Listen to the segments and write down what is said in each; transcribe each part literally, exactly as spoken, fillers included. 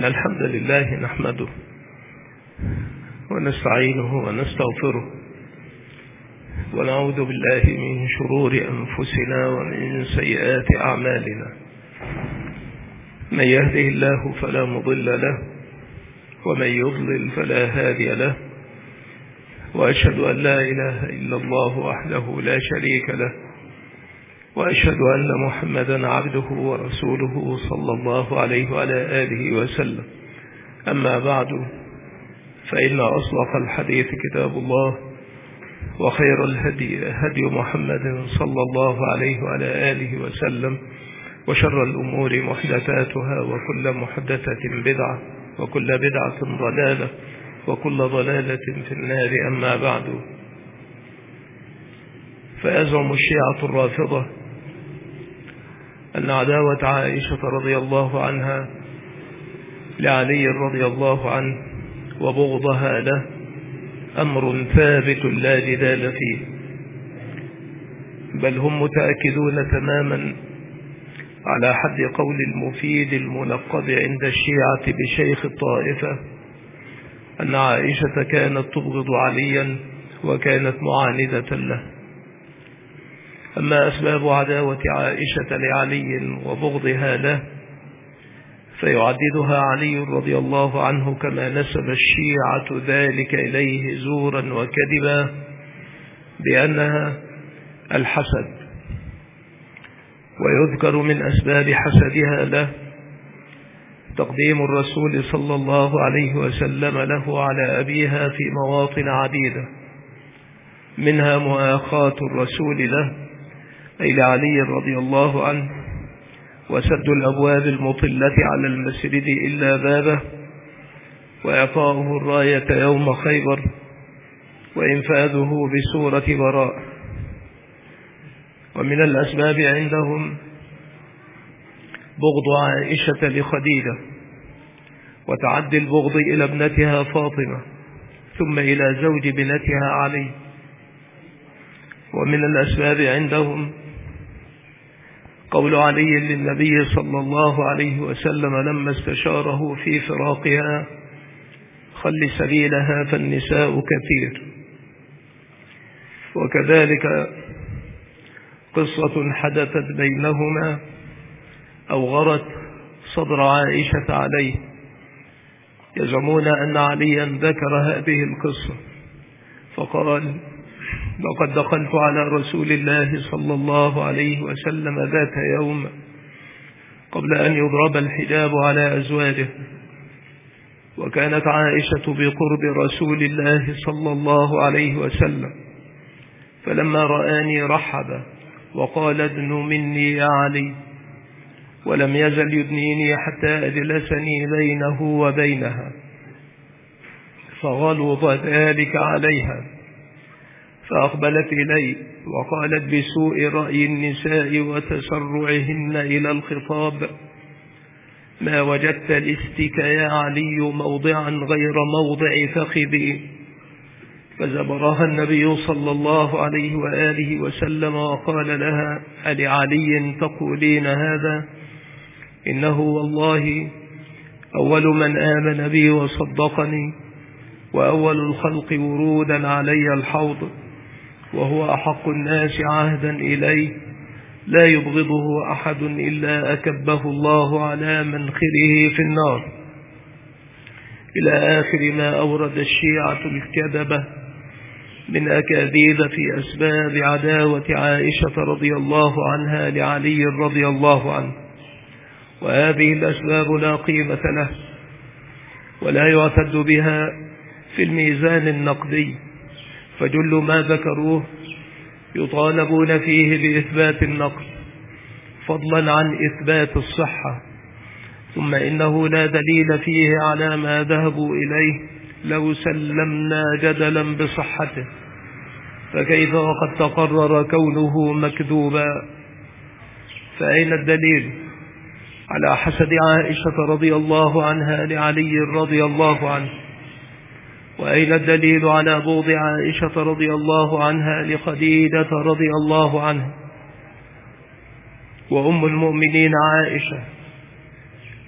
إن الحمد لله نحمده ونستعينه ونستغفره ونعوذ بالله من شرور أنفسنا ومن سيئات أعمالنا. من يهده الله فلا مضل له ومن يضلل فلا هادي له، وأشهد أن لا إله إلا الله وحده لا شريك له، وأشهد أن محمدا عبده ورسوله صلى الله عليه وعلى آله وسلم. أما بعد، فإن أصدق الحديث كتاب الله، وخير الهدي هدي محمد صلى الله عليه وعلى آله وسلم، وشر الأمور محدثاتها، وكل محدثة بدعة، وكل بدعة ضلالة، وكل ضلالة في النار. أما بعد، فيزعم الشيعة الرافضة أن عداوة عائشة رضي الله عنها لعلي رضي الله عنه وبغضها له أمر ثابت لا جدال فيه، بل هم متأكدون تماما على حد قول المفيد الملقب عند الشيعة بشيخ الطائفة أن عائشة كانت تبغض عليا وكانت معاندة له. أما أسباب عداوة عائشة لعلي وبغضها له فيعددها علي رضي الله عنه كما نسب الشيعة ذلك إليه زورا وكذبا بأنها الحسد. ويذكر من أسباب حسدها له تقديم الرسول صلى الله عليه وسلم له على أبيها في مواطن عديدة، منها مؤاخاة الرسول له أي لعلي رضي الله عنه، وسد الأبواب المطلة على المسجد إلا بابه، وإعطاؤه الراية يوم خيبر، وإنفاذه بسورة براء. ومن الأسباب عندهم بغض عائشة لخديجة، وتعدي البغض إلى ابنتها فاطمة، ثم إلى زوج بنتها علي. ومن الأسباب عندهم قول علي للنبي صلى الله عليه وسلم لما استشاره في فراقها: خل سبيلها فالنساء كثير. وكذلك قصة حدثت بينهما أوغرت صدر عائشة عليه، يزعمون أن عليا ذكر هذه القصة فقال: لقد دخلت على رسول الله صلى الله عليه وسلم ذات يوم قبل أن يضرب الحجاب على أزواجه، وكانت عائشة بقرب رسول الله صلى الله عليه وسلم، فلما رآني رحب وقال: ادن مني يا علي، ولم يزل يدنيني حتى أجلسني بينه وبينها، فغلظ ذلك عليها، فأقبلت إلي وقالت بسوء رأي النساء وتسرعهن إلى الخطاب: ما وجدت لستك يا علي موضعا غير موضع فخذي. فزبرها النبي صلى الله عليه وآله وسلم وقال لها: ألعلي تقولين هذا؟ إنه والله أول من آمن بي وصدقني، وأول الخلق ورودا علي الحوض، وهو أحق الناس عهدا إليه، لا يبغضه أحد إلا أكبه الله على منخره في النار، إلى آخر ما أورد الشيعة الكذبة من أكاذيب في أسباب عداوة عائشة رضي الله عنها لعلي رضي الله عنه. وهذه الأسباب لا قيمة له ولا يعتد بها في الميزان النقدي، فجل ما ذكروه يطالبون فيه بإثبات النقل فضلا عن إثبات الصحة، ثم إنه لا دليل فيه على ما ذهبوا إليه لو سلمنا جدلا بصحته، فكيف وقد تقرر كونه مكذوبا؟ فأين الدليل على حسد عائشة رضي الله عنها لعلي رضي الله عنه؟ وأين الدليل على بغض عائشة رضي الله عنها لخديجة رضي الله عنها؟ وأم المؤمنين عائشة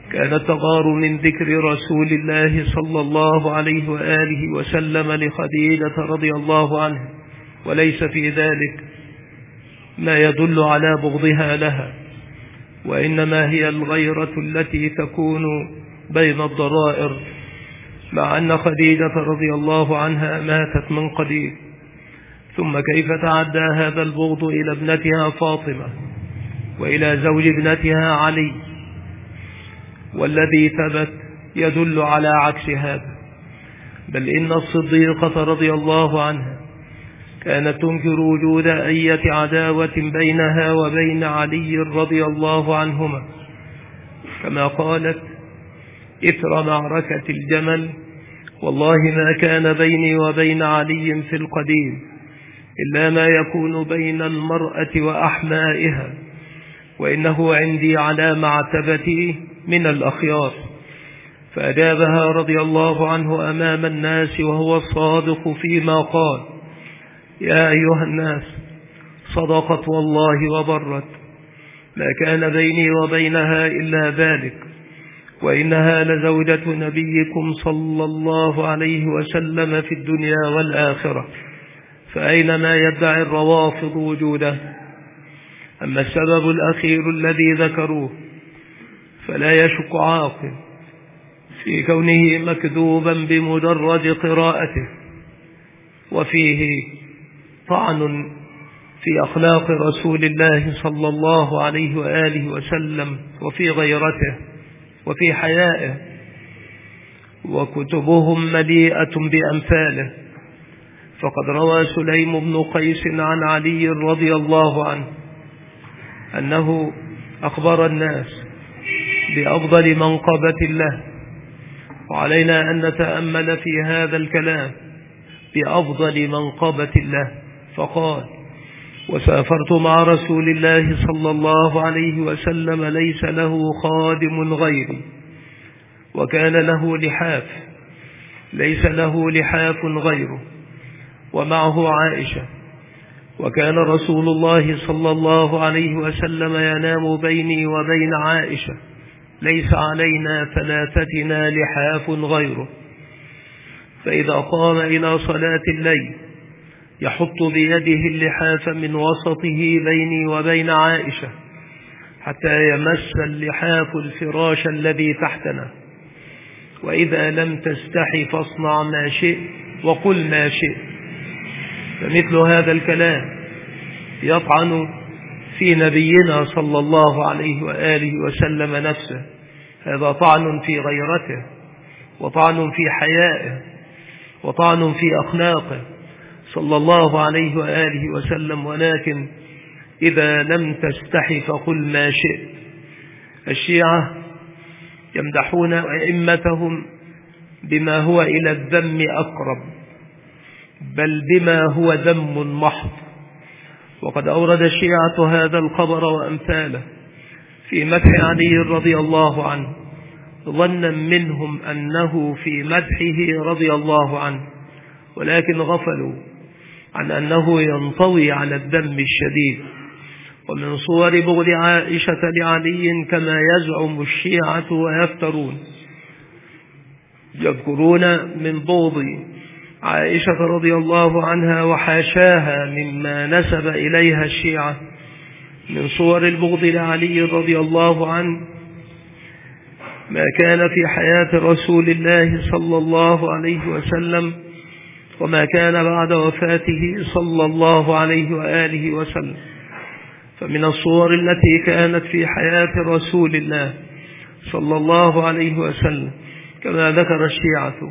كانت تغار من ذكر رسول الله صلى الله عليه وآله وسلم لخديجة رضي الله عنها، وليس في ذلك ما يدل على بغضها لها، وإنما هي الغيرة التي تكون بين الضرائر، مع أن خديجة رضي الله عنها ماتت من قديم. ثم كيف تعدى هذا البغض إلى ابنتها فاطمة وإلى زوج ابنتها علي، والذي ثبت يدل على عكس هذا، بل إن الصديقة رضي الله عنها كانت تنكر وجود أية عداوة بينها وبين علي رضي الله عنهما، كما قالت إثر معركة الجمل: والله ما كان بيني وبين علي في القديم إلا ما يكون بين المرأة وأحمائها، وإنه عندي على معتبتي من الأخيار. فأجابها رضي الله عنه أمام الناس وهو الصادق فيما قال: يا أيها الناس، صدقت والله وبرت، ما كان بيني وبينها إلا ذلك، وإنها لزوجة نبيكم صلى الله عليه وسلم في الدنيا والآخرة، فأينما يدعي الروافض وجوده. أما السبب الأخير الذي ذكروه فلا يشك عاقل في كونه مكذوبا بمجرد قراءته، وفيه طعن في أخلاق رسول الله صلى الله عليه وآله وسلم وفي غيرته وفي حيائه، وكتبهم مليئة بأمثاله. فقد روى سليم بن قيس عن علي رضي الله عنه أنه أخبر الناس بأفضل منقبة له، وعلينا أن نتأمل في هذا الكلام: بأفضل منقبة له. فقال: وسافرت مع رسول الله صلى الله عليه وسلم ليس له خادم غيري، وكان له لحاف ليس له لحاف غيره، ومعه عائشة، وكان رسول الله صلى الله عليه وسلم ينام بيني وبين عائشة، ليس علينا ثلاثتنا لحاف غيره، فإذا قام إلى صلاة الليل يحط بيده اللحاف من وسطه بيني وبين عائشة حتى يمس اللحاف الفراش الذي تحتنا، وإذا لم تستحي فاصنع ما شئت وقل ما شئت. فمثل هذا الكلام يطعن في نبينا صلى الله عليه وآله وسلم نفسه، هذا طعن في غيرته، وطعن في حيائه، وطعن في أخلاقه صلى الله عليه وآله وسلم. ولكن إذا لم تستحي فقل ما شئت. الشيعة يمدحون أئمتهم بما هو إلى الذم أقرب، بل بما هو ذم محض، وقد أورد الشيعة هذا الخبر وأمثاله في مدح علي رضي الله عنه، ظنا منهم أنه في مدحه رضي الله عنه، ولكن غفلوا عن أنه ينطوي على الذم الشديد. ومن صور بغض عائشة لعلي كما يزعم الشيعة ويفترون، يذكرون من بغض عائشة رضي الله عنها وحاشاها مما نسب إليها الشيعة. من صور البغض لعلي رضي الله عنه ما كان في حياة رسول الله صلى الله عليه وسلم وما كان بعد وفاته صلى الله عليه وآله وسلم. فمن الصور التي كانت في حياة رسول الله صلى الله عليه وسلم كما ذكر الشيعة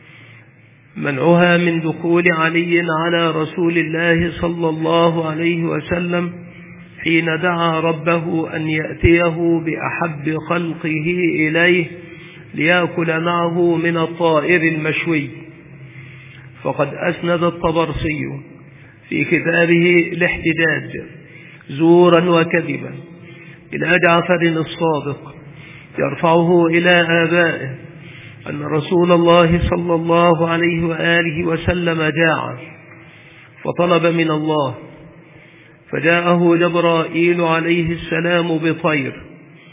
منعها من دخول علي على رسول الله صلى الله عليه وسلم حين دعا ربه أن يأتيه بأحب خلقه إليه ليأكل معه من الطائر المشوي. فقد أسند الطبرسي في كتابه الاحتجاج زورا وكذبا إلى جعفر الصادق يرفعه إلى آبائه أن رسول الله صلى الله عليه وآله وسلم جاع فطلب من الله، فجاءه جبرائيل عليه السلام بطير،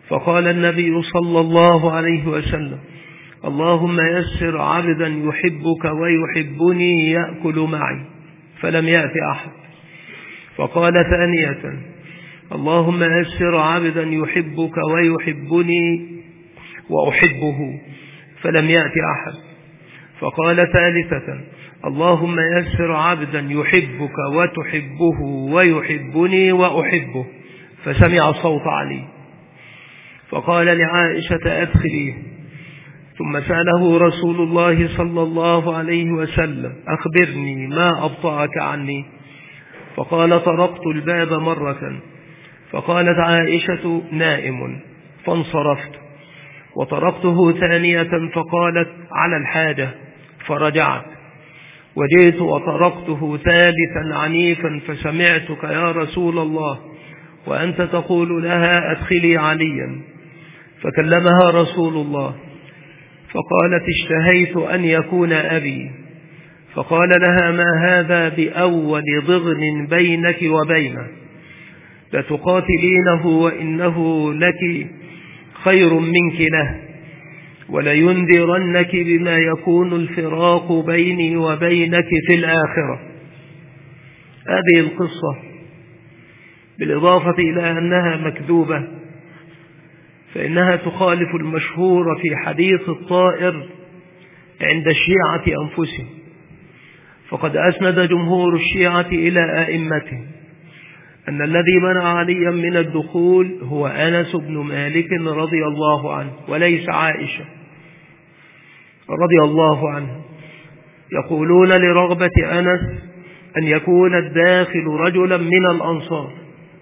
فقال النبي صلى الله عليه وسلم: اللهم يسر عبدا يحبك ويحبني يأكل معي، فلم يأت أحد. فقال ثانية: اللهم يسر عبدا يحبك ويحبني وأحبه، فلم يأت أحد. فقال ثالثة: اللهم يسر عبدا يحبك وتحبه ويحبني وأحبه، فسمع صوت علي. فقال لعائشة: أدخليه. ثم سأله رسول الله صلى الله عليه وسلم: أخبرني ما أبطأك عني؟ فقال: طرقت الباب مرة. فقالت عائشة: نائم، فانصرفت. وطرقته ثانية فقالت: على الحاجة، فرجعت. وجئت وطرقته ثالثا عنيفا فسمعتك يا رسول الله وأنت تقول لها: أدخلي عليا. فكلمها رسول الله فقالت: اشتهيت أن يكون أبي. فقال لها: ما هذا بأول ضغن بينك وبينه، لتقاتلينه وإنه لك خير منك له، ولينذرنك بما يكون الفراق بيني وبينك في الآخرة. هذه القصة بالإضافة إلى أنها مكذوبة فإنها تخالف المشهور في حديث الطائر عند الشيعة أنفسهم، فقد أسند جمهور الشيعة إلى أئمتهم أن الذي منع عليا من الدخول هو أنس بن مالك رضي الله عنه وليس عائشة رضي الله عنه. يقولون لرغبة أنس أن يكون الداخل رجلا من الأنصار.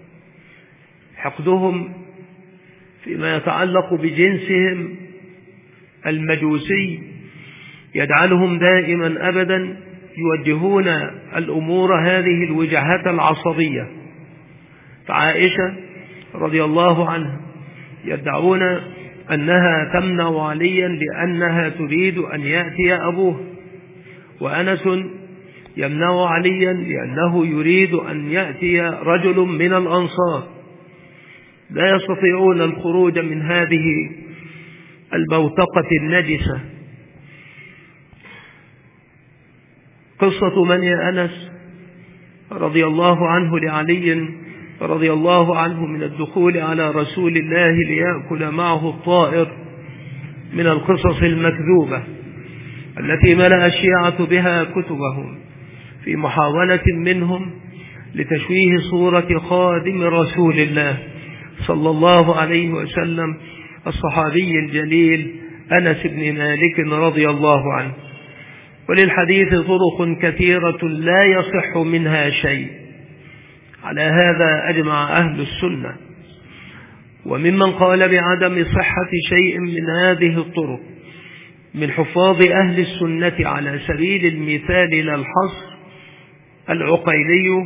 حقدهم فيما يتعلق بجنسهم المجوسي يجعلهم دائما أبدا يوجهون الأمور هذه الوجهات العصبية. فعائشة رضي الله عنها يدعون أنها تمنع عليا لأنها تريد أن يأتي أبوه، وأنس يمنع عليا لأنه يريد أن يأتي رجل من الأنصار. لا يستطيعون الخروج من هذه البوتقة النجسة. قصة منع أنس رضي الله عنه لعلي رضي الله عنه من الدخول على رسول الله ليأكل معه الطائر من القصص المكذوبة التي ملأ الشيعة بها كتبهم في محاولة منهم لتشويه صورة خادم رسول الله صلى الله عليه وسلم الصحابي الجليل أنس بن مالك رضي الله عنه. وللحديث طرق كثيرة لا يصح منها شيء، على هذا أجمع أهل السنة. وممن قال بعدم صحة شيء من هذه الطرق من حفاظ أهل السنة على سبيل المثال لا الحصر العقيلي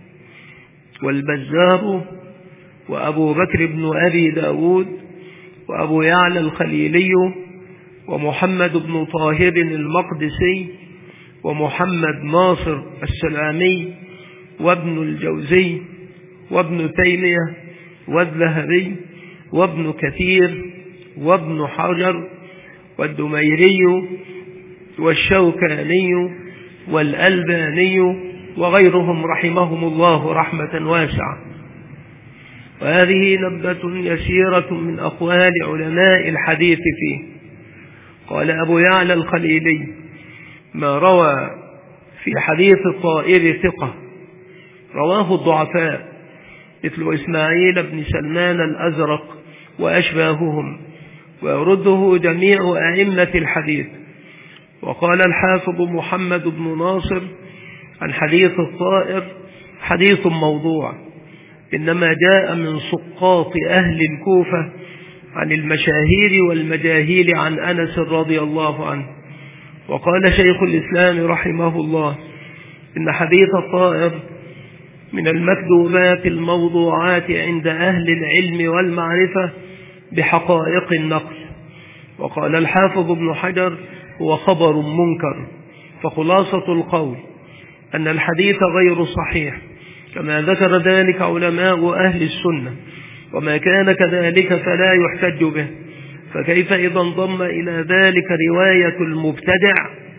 والبزار وأبو بكر بن أبي داود وأبو يعلى الخليلي ومحمد بن طاهر المقدسي ومحمد ناصر السلامي وابن الجوزي وابن تيمية والذهبي وابن كثير وابن حجر والدميري والشوكاني والألباني وغيرهم رحمهم الله رحمة واسعة. وهذه نبذة يسيرة من أقوال علماء الحديث فيه. قال أبو يعلى الخليلي: ما روى في حديث الطائر ثقة، رواه الضعفاء مثل إسماعيل بن سلمان الأزرق وأشباههم، ويرده جميع أئمة الحديث. وقال الحافظ محمد بن ناصر عن حديث الطائر: حديث موضوع، إنما جاء من سقاط أهل الكوفة عن المشاهير والمجاهيل عن أنس رضي الله عنه. وقال شيخ الإسلام رحمه الله: إن حديث الطائر من المكذوبات الموضوعات عند أهل العلم والمعرفة بحقائق النقل. وقال الحافظ ابن حجر: هو خبر منكر. فخلاصة القول أن الحديث غير صحيح، كما ذكر ذلك علماء أهل السنة وما كان كذلك فلا يحتج به. فكيف إذا انضم إلى ذلك رواية المبتدع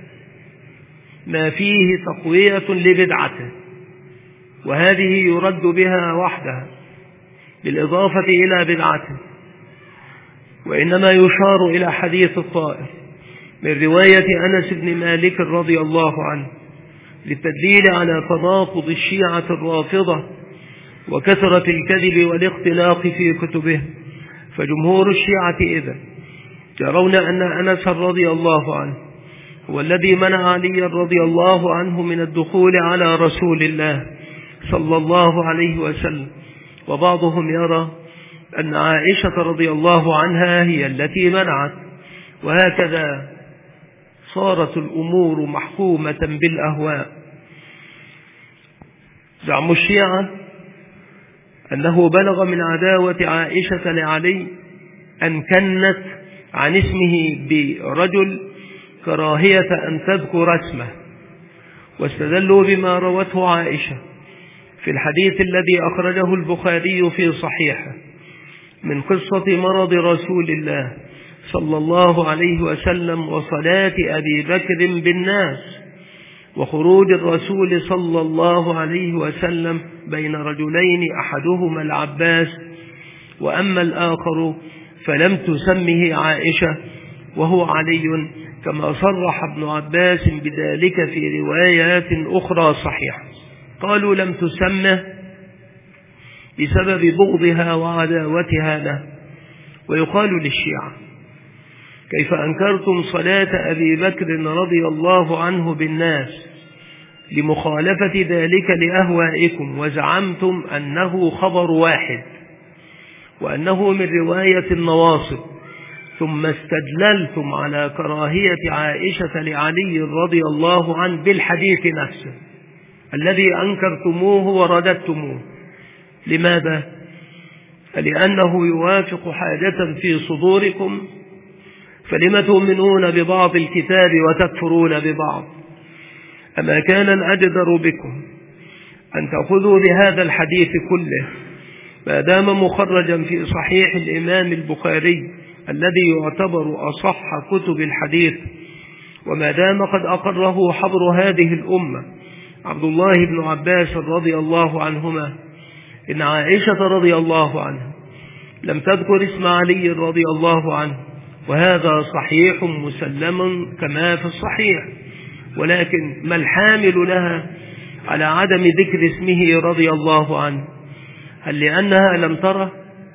ما فيه تقوية لبدعته، وهذه يرد بها وحدها بالإضافة إلى بدعته. وإنما يشار إلى حديث الطائر من رواية أنس بن مالك رضي الله عنه للتدليل على تناقض الشيعة الرافضة وكثرة الكذب والاختلاق في كتبه. فجمهور الشيعة إذا يرون أن أنس رضي الله عنه هو الذي منع علي رضي الله عنه من الدخول على رسول الله صلى الله عليه وسلم، وبعضهم يرى أن عائشة رضي الله عنها هي التي منعت، وهكذا صارت الأمور محكومة بالأهواء. زعم الشيعة أنه بلغ من عداوة عائشة لعلي أن كنت عن اسمه برجل كراهية أن تذكر اسمه، واستدلوا بما روته عائشة في الحديث الذي أخرجه البخاري في صحيحه من قصة مرض رسول الله صلى الله عليه وسلم وصلاة أبي بكر بالناس وخروج الرسول صلى الله عليه وسلم بين رجلين أحدهما العباس وأما الآخر فلم تسمه عائشة وهو علي، كما صرح ابن عباس بذلك في روايات أخرى صحيحة. قالوا لم تسمه بسبب بغضها وعداوتها له. ويقال للشيعة كيف أنكرتم صلاة أبي بكر رضي الله عنه بالناس لمخالفة ذلك لأهوائكم، وزعمتم أنه خبر واحد وأنه من رواية النواصب، ثم استدللتم على كراهية عائشة لعلي رضي الله عنه بالحديث نفسه الذي أنكرتموه ورددتموه. لماذا؟ فلأنه يوافق حاجة في صدوركم، فلم تؤمنون ببعض الكتاب وتكفرون ببعض؟ أما كان الأجدر بكم أن تأخذوا بهذا الحديث كله ما دام مخرجا في صحيح الإمام البخاري الذي يعتبر أصح كتب الحديث، وما دام قد أقره حبر هذه الأمة عبد الله بن عباس رضي الله عنهما إن عائشة رضي الله عنها لم تذكر اسم علي رضي الله عنه، وهذا صحيح مسلم كما في الصحيح، ولكن ما الحامل لها على عدم ذكر اسمه رضي الله عنه؟ هل لأنها لم تره،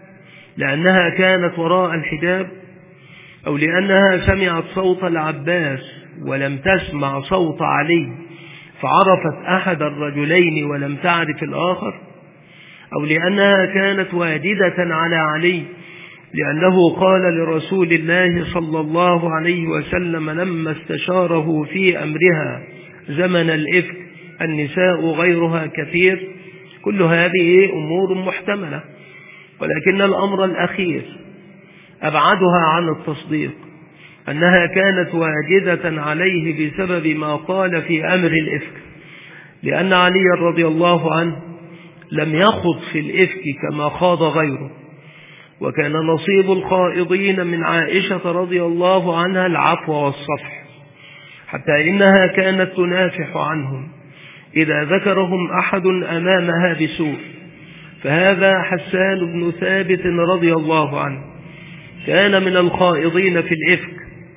لأنها كانت وراء الحجاب، أو لأنها سمعت صوت العباس ولم تسمع صوت علي فعرفت أحد الرجلين ولم تعرف الآخر، أو لأنها كانت واجدة على علي لأنه قال لرسول الله صلى الله عليه وسلم لما استشاره في أمرها زمن الإفك النساء غيرها كثير. كل هذه أمور محتملة، ولكن الأمر الأخير أبعدها عن التصديق، أنها كانت واجدة عليه بسبب ما قال في أمر الإفك، لأن علي رضي الله عنه لم يخض في الإفك كما خاض غيره، وكان نصيب الخائضين من عائشة رضي الله عنها العفو والصفح، حتى إنها كانت تنافح عنهم إذا ذكرهم أحد أمامها بسوء. فهذا حسان بن ثابت رضي الله عنه كان من الخائضين في الإفك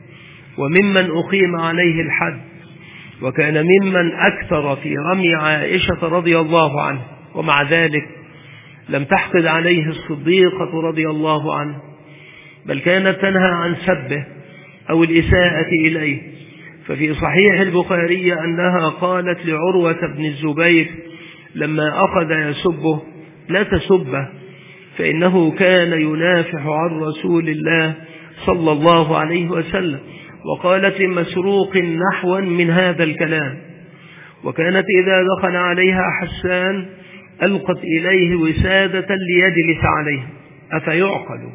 وممن أقيم عليه الحد، وكان ممن أكثر في رمي عائشة رضي الله عنه، ومع ذلك لم تحقد عليه الصديقة رضي الله عنه، بل كانت تنهى عن سبه أو الإساءة إليه. ففي صحيح البخاري أنها قالت لعروة بن الزبير لما أخذ يسبه لا تسبه فإنه كان ينافح عن رسول الله صلى الله عليه وسلم، وقالت لمسروق نحوا من هذا الكلام. وكانت إذا دخل عليها حسان ألقت إليه وسادة ليجلس عليها. أفيعقل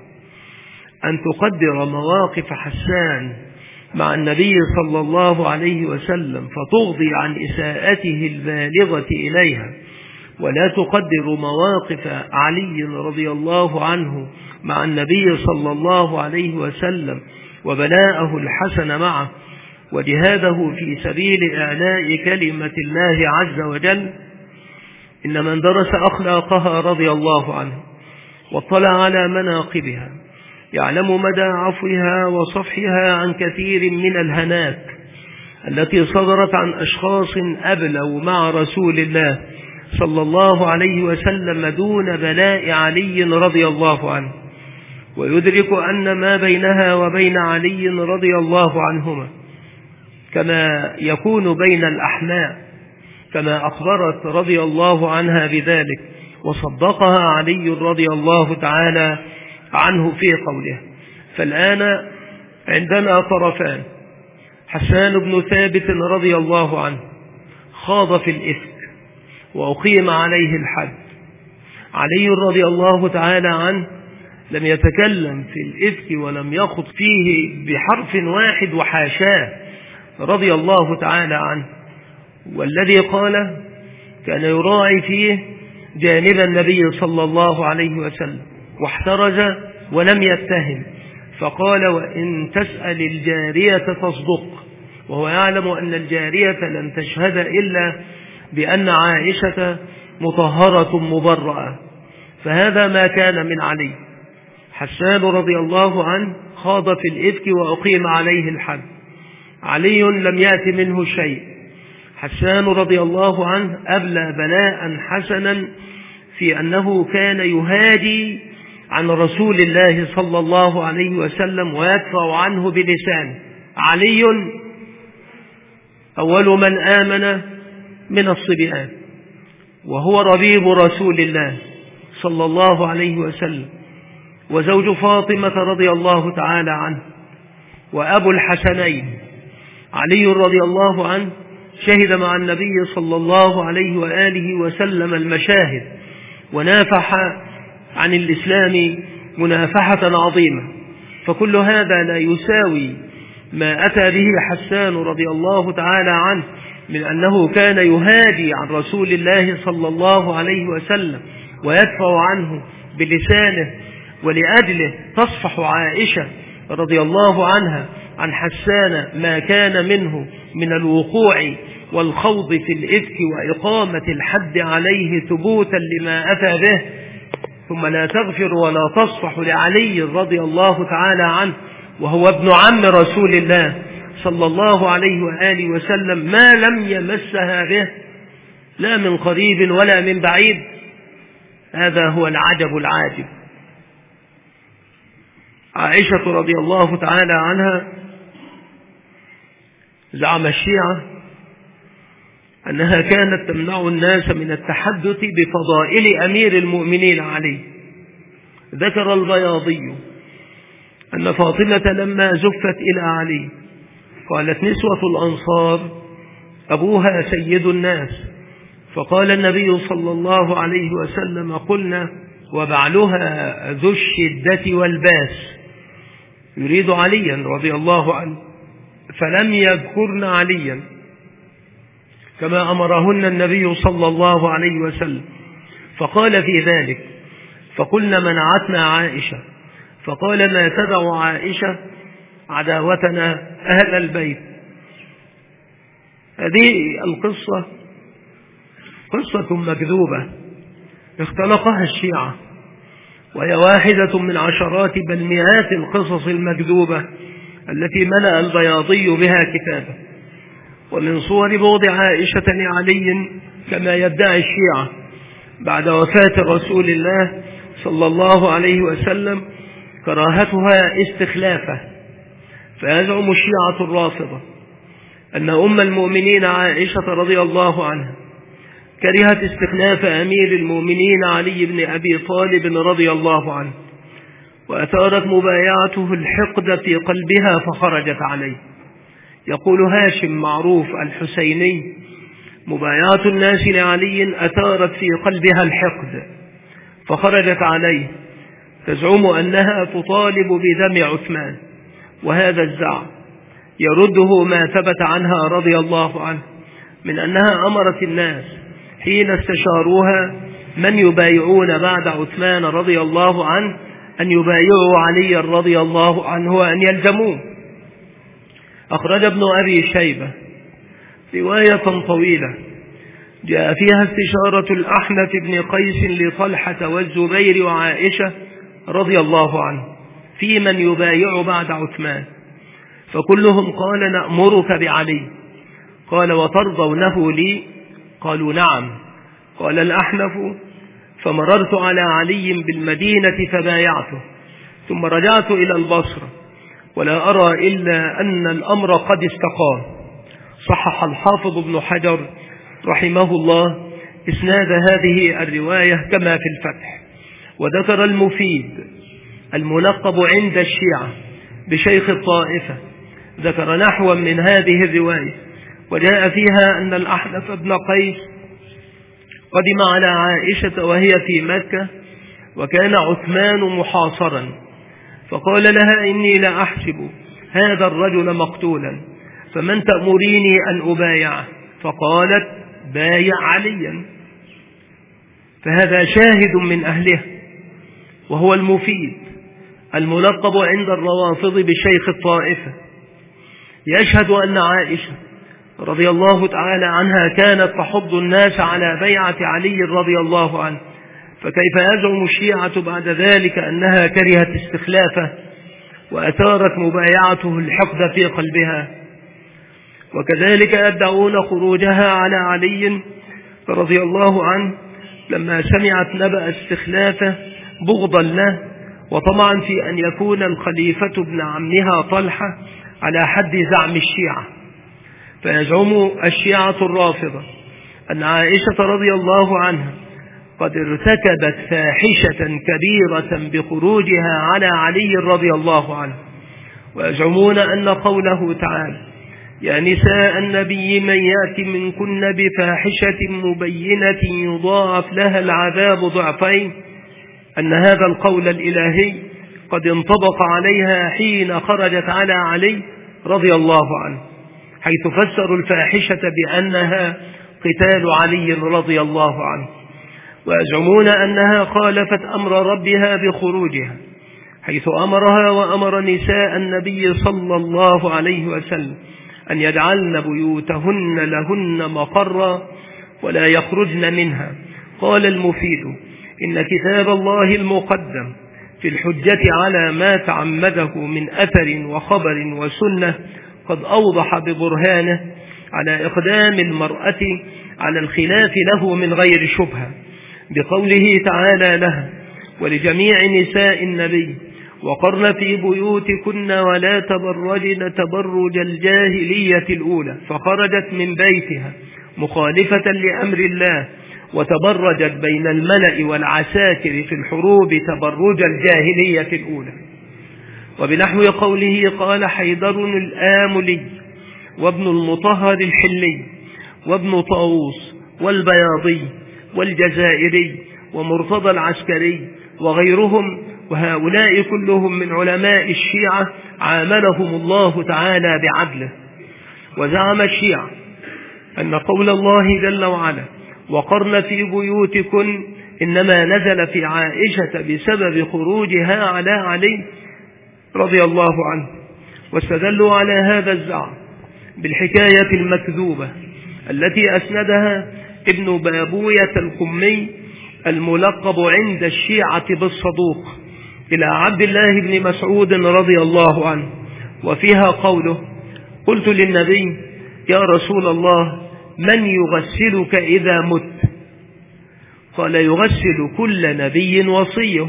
أن تقدر مواقف حسان مع النبي صلى الله عليه وسلم فتغضي عن إساءته البالغة إليها ولا تقدر مواقف علي رضي الله عنه مع النبي صلى الله عليه وسلم وبلاءه الحسن معه وجهاده في سبيل إعلاء كلمة الله عز وجل، إن من درس أخلاقها رضي الله عنه واطلع على مناقبها يعلم مدى عفوها وصفحها عن كثير من الهنات التي صدرت عن أشخاص أبلوا مع رسول الله صلى الله عليه وسلم دون بلاء علي رضي الله عنه، ويدرك أن ما بينها وبين علي رضي الله عنهما كما يكون بين الأحماء، كما أخبرت رضي الله عنها بذلك وصدقها علي رضي الله تعالى عنه في قوله. فالآن عندنا طرفان: حسان بن ثابت رضي الله عنه خاض في الإفك وأقيم عليه الحد. علي رضي الله تعالى عنه لم يتكلم في الإفك ولم يخض فيه بحرف واحد وحاشاه رضي الله تعالى عنه، والذي قال كان يراعي فيه جانب النبي صلى الله عليه وسلم واحترز ولم يتهم، فقال: وإن تسأل الجارية تصدق، وهو يعلم أن الجارية لن تشهد إلا بأن عائشة مطهرة مبرأة. فهذا ما كان من علي. حسان رضي الله عنه خاض في الإفك وأقيم عليه الحد. علي لم يأت منه شيء. حسان رضي الله عنه أبلى بلاء حسنا في أنه كان يهادي عن رسول الله صلى الله عليه وسلم ويدفع عنه بلسانه. علي أول من آمن من الصبيان، وهو ربيب رسول الله صلى الله عليه وسلم وزوج فاطمة رضي الله تعالى عنه وأبو الحسنين. علي رضي الله عنه شهد مع النبي صلى الله عليه وآله وسلم المشاهد ونافح عن الإسلام منافحة عظيمة، فكل هذا لا يساوي ما أتى به حسان رضي الله تعالى عنه من أنه كان يهادي عن رسول الله صلى الله عليه وسلم ويدفع عنه بلسانه، ولأجله تصفح عائشة رضي الله عنها عن حسان ما كان منه من الوقوع والخوض في الإفك وإقامة الحد عليه ثبوتا لما أتى به، ثم لا تغفر ولا تصفح لعلي رضي الله تعالى عنه وهو ابن عم رسول الله صلى الله عليه وآله وسلم ما لم يمسها به لا من قريب ولا من بعيد. هذا هو العجب العاجب. عائشة رضي الله تعالى عنها زعم الشيعة أنها كانت تمنع الناس من التحدث بفضائل أمير المؤمنين علي. ذكر البياضي أن فاطمة لما زفت إلى علي قالت نسوة الأنصار أبوها سيد الناس، فقال النبي صلى الله عليه وسلم: قلنا وبعلها ذو الشدة والباس، يريد عليا رضي الله عنه، فلم يذكرن عليا كما أمرهن النبي صلى الله عليه وسلم. فقال في ذلك: فقلنا منعتنا عائشة، فقال: ما تدع عائشة عداوتنا أهل البيت. هذه القصة قصة مكذوبة اختلقها الشيعة، وهي واحدة من عشرات بل مئات القصص المكذوبة التي ملأ البياضي بها كتابه. ومن صور بغض عائشة لعلي كما يدعي الشيعة بعد وفاة رسول الله صلى الله عليه وسلم كراهتها استخلافه. فيزعم الشيعة الرافضة أن أم المؤمنين عائشة رضي الله عنها كرهت استخلاف أمير المؤمنين علي بن أبي طالب رضي الله عنه، وأثارت مبايعته الحقد في قلبها فخرجت عليه. يقول هاشم معروف الحسيني: مبايعة الناس لعلي أثارت في قلبها الحقد فخرجت عليه، تزعم أنها تطالب بدم عثمان. وهذا الزعم يرده ما ثبت عنها رضي الله عنه من أنها أمرت الناس حين استشاروها من يبايعون بعد عثمان رضي الله عنه أن يبايعوا علي رضي الله عنه وأن يلزموه. أخرج ابن أبي شيبة رواية طويلة جاء فيها استشارة الأحنف بن قيس لطلحة والزبير وعائشة رضي الله عنه في من يبايع بعد عثمان، فكلهم قال نأمرك بعلي. قال وترضونه لي؟ قالوا نعم. قال الأحنف فمررت على علي بالمدينة فبايعته، ثم رجعت إلى البصرة ولا أرى إلا أن الأمر قد استقام. صحح الحافظ ابن حجر رحمه الله إسناد هذه الرواية كما في الفتح. وذكر المفيد الملقب عند الشيعة بشيخ الطائفة ذكر نحوا من هذه الرواية، وجاء فيها أن الأحنف بن قيس قدم على عائشة وهي في مكة وكان عثمان محاصرا، فقال لها إني لا أحسب هذا الرجل مقتولا، فمن تأمريني أن أبايعه؟ فقالت بايع عليا. فهذا شاهد من أهله، وهو المفيد الملقب عند الروافض بشيخ الطائفة، يشهد أن عائشة رضي الله تعالى عنها كانت تحض الناس على بيعة علي رضي الله عنه، فكيف يزعم الشيعة بعد ذلك أنها كرهت استخلافه وأثارت مبايعته الحقد في قلبها؟ وكذلك يدعون خروجها على علي رضي الله عنه لما سمعت نبأ استخلافه بغضا له وطمعا في أن يكون الخليفة ابن عمها طلحة على حد زعم الشيعة. فيزعم الشيعة الرافضة أن عائشة رضي الله عنها قد ارتكبت فاحشة كبيرة بخروجها على علي رضي الله عنه، ويزعمون أن قوله تعالى يا نساء النبي من يأت منكن بفاحشة مبينة يضاعف لها العذاب ضعفين، أن هذا القول الإلهي قد انطبق عليها حين خرجت على علي رضي الله عنه، حيث فسروا الفاحشة بأنها قتال علي رضي الله عنه. ويزعمون أنها خالفت أمر ربها بخروجها، حيث أمرها وأمر نساء النبي صلى الله عليه وسلم أن يجعلن بيوتهن لهن مقرا ولا يخرجن منها. قال المفيد إن كتاب الله المقدم في الحجة على ما تعمده من أثر وخبر وسنة قد أوضح ببرهانه على إقدام المرأة على الخلاف له من غير شبهة، بقوله تعالى لها ولجميع نساء النبي وقرن في بيوتكن ولا تبرجن تبرج الجاهلية الأولى، فخرجت من بيتها مخالفة لأمر الله وتبرجت بين الملأ والعساكر في الحروب تبرج الجاهلية الأولى. وبنحو قوله قال حيدر الآملي وابن المطهر الحلي وابن طاووس والبياضي والجزائري ومرتضى العسكري وغيرهم، وهؤلاء كلهم من علماء الشيعة عاملهم الله تعالى بعدله. وزعم الشيعة أن قول الله جل وعلا وقرن في بيوتكن إنما نزل في عائشة بسبب خروجها على علي رضي الله عنه، واستدلوا على هذا الزعم بالحكاية المكذوبة التي أسندها ابن بابوية القمي الملقب عند الشيعة بالصدوق إلى عبد الله بن مسعود رضي الله عنه، وفيها قوله قلت للنبي يا رسول الله من يغسلك إذا مت؟ قال يغسل كل نبي وصيه.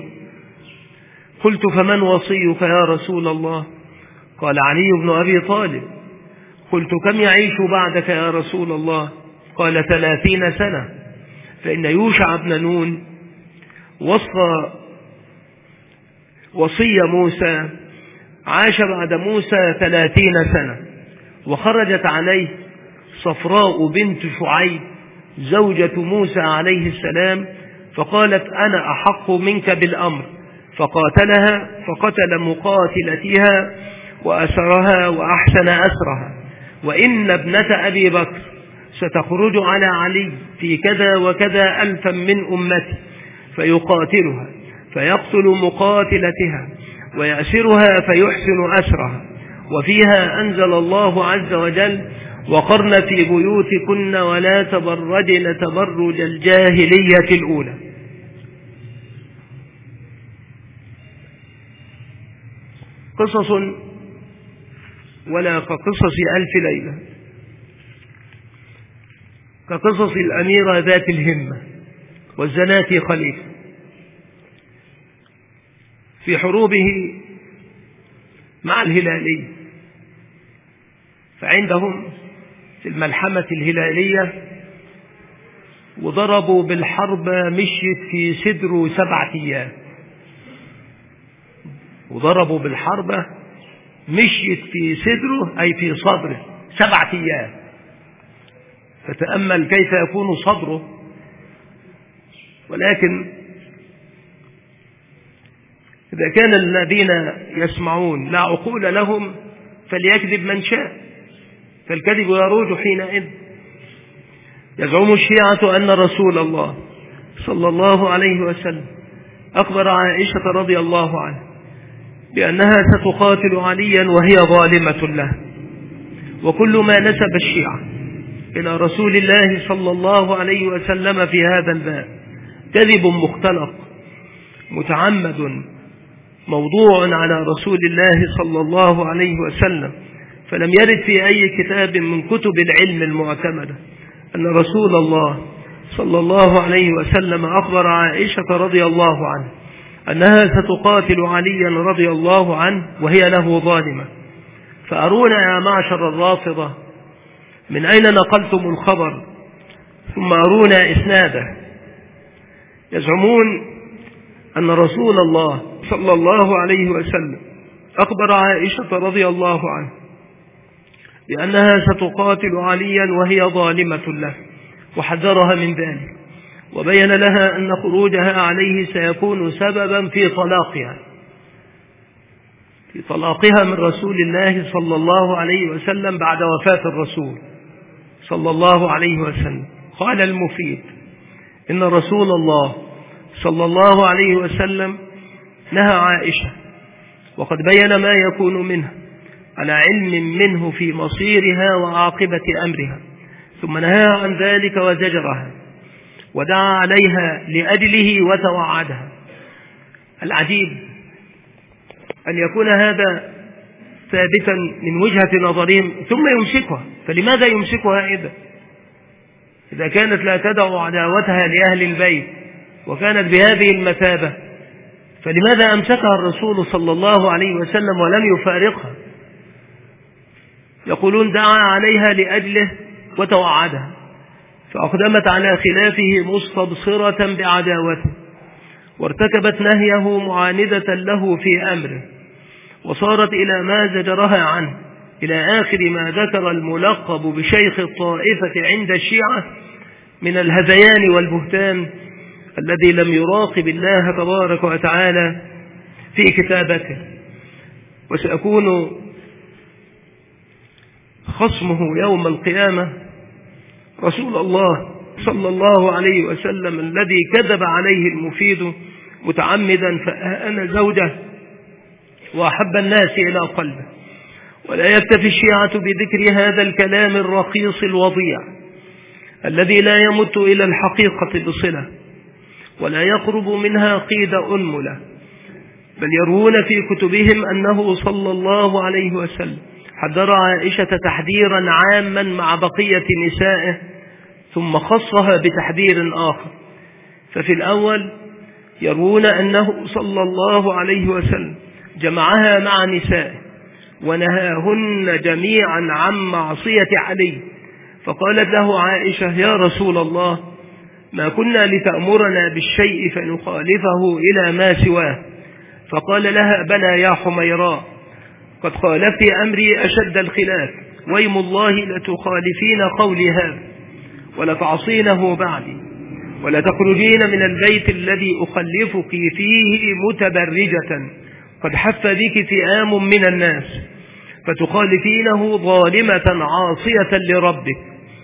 قلت فمن وصيك يا رسول الله؟ قال علي بن أبي طالب. قلت كم يعيش بعدك يا رسول الله؟ قال ثلاثين سنة، فإن يوشع بن نون وصى وصي موسى عاش بعد موسى ثلاثين سنة، وخرجت عليه صفراء بنت شعيب زوجة موسى عليه السلام فقالت أنا أحق منك بالأمر، فقاتلها فقتل مقاتلتها وأسرها وأحسن أسرها، وإن ابنة أبي بكر ستخرج على علي في كذا وكذا ألفا من أمتي فيقاتلها فيقتل مقاتلتها ويأسرها فيحسن أسرها. وفيها أنزل الله عز وجل: وقرن في بيوتكن ولا تبرجن تبرج الجاهلية الأولى. قصص ولا كقصص ألف ليلة، كقصص الأميرة ذات الهمة والزناتي خليفة في حروبه مع الهلالية. فعندهم في الملحمة الهلالية وضربوا بالحرب مشيت في صدره سبعة أيام، وضربوا بالحرب مشيت في صدره أي في صدره سبعة أيام. فتأمل كيف يكون صدره. ولكن إذا كان الذين يسمعون لا عقول لهم فليكذب من شاء، فالكذب يروج حينئذ. يزعم الشيعة أن رسول الله صلى الله عليه وسلم أخبر عائشة رضي الله عنها بأنها ستقاتل عليا وهي ظالمة له. وكل ما نسب الشيعة إلى رسول الله صلى الله عليه وسلم في هذا الباب كذب مختلق متعمد موضوع على رسول الله صلى الله عليه وسلم. فلم يرد في أي كتاب من كتب العلم المعتمدة أن رسول الله صلى الله عليه وسلم أخبر عائشة رضي الله عنها أنها ستقاتل عليا رضي الله عنه وهي له ظالمة. فأرونا يا معشر الرافضة من أين نقلتم الخبر، ثم أرونا إسناده. يزعمون أن رسول الله صلى الله عليه وسلم أخبر عائشة رضي الله عنه بأنها ستقاتل عليا وهي ظالمة له، وحذرها من ذلك، وبين لها أن خروجها عليه سيكون سببا في طلاقها في طلاقها من رسول الله صلى الله عليه وسلم بعد وفاة الرسول صلى الله عليه وسلم. قال المفيد إن رسول الله صلى الله عليه وسلم نهى عائشة وقد بين ما يكون منها على علم منه في مصيرها وعاقبة أمرها، ثم نهى عن ذلك وزجرها ودعا عليها لأجله وتوعدها. العجيب أن يكون هذا ثابتا من وجهة نظرهم ثم يمسكها. فلماذا يمسكها إذا إذا كانت لا تدع عداوتها لأهل البيت وكانت بهذه المثابة؟ فلماذا أمسكها الرسول صلى الله عليه وسلم ولم يفارقها؟ يقولون دعا عليها لأجله وتوعدها، فأقدمت على خلافه مستبصرة بعداوته، وارتكبت نهيه معاندة له في أمره، وصارت إلى ما زجرها عنه، إلى آخر ما ذكر الملقب بشيخ الطائفة عند الشيعة من الهذيان والبهتان الذي لم يراقب الله تبارك وتعالى في كتابته. وسأكون خصمه يوم القيامة رسول الله صلى الله عليه وسلم الذي كذب عليه المفيد متعمدا فأهان زوجه وأحب الناس إلى قلبه. ولا يكتفي الشيعة بذكر هذا الكلام الرخيص الوضيع الذي لا يمت إلى الحقيقة بصلة ولا يقرب منها قيد أنملة، بل يروون في كتبهم أنه صلى الله عليه وسلم حذر عائشة تحذيرا عاما مع بقية نسائه ثم خصها بتحذير آخر. ففي الأول يروون أنه صلى الله عليه وسلم جمعها مع نسائه ونهاهن جميعا عن معصية علي، فقالت له عائشة يا رسول الله ما كنا لتأمرنا بالشيء فنخالفه إلى ما سواه، فقال لها بلى يا حميراء قد خالفت أمري أشد الخلاف، ويم الله لتخالفين قولي هذا ولتعصينه بعدي ولا تخرجين من البيت الذي أخلفك فيه متبرجة قد حف بك فئام من الناس فتخالفينه ظالمة عاصية لربك.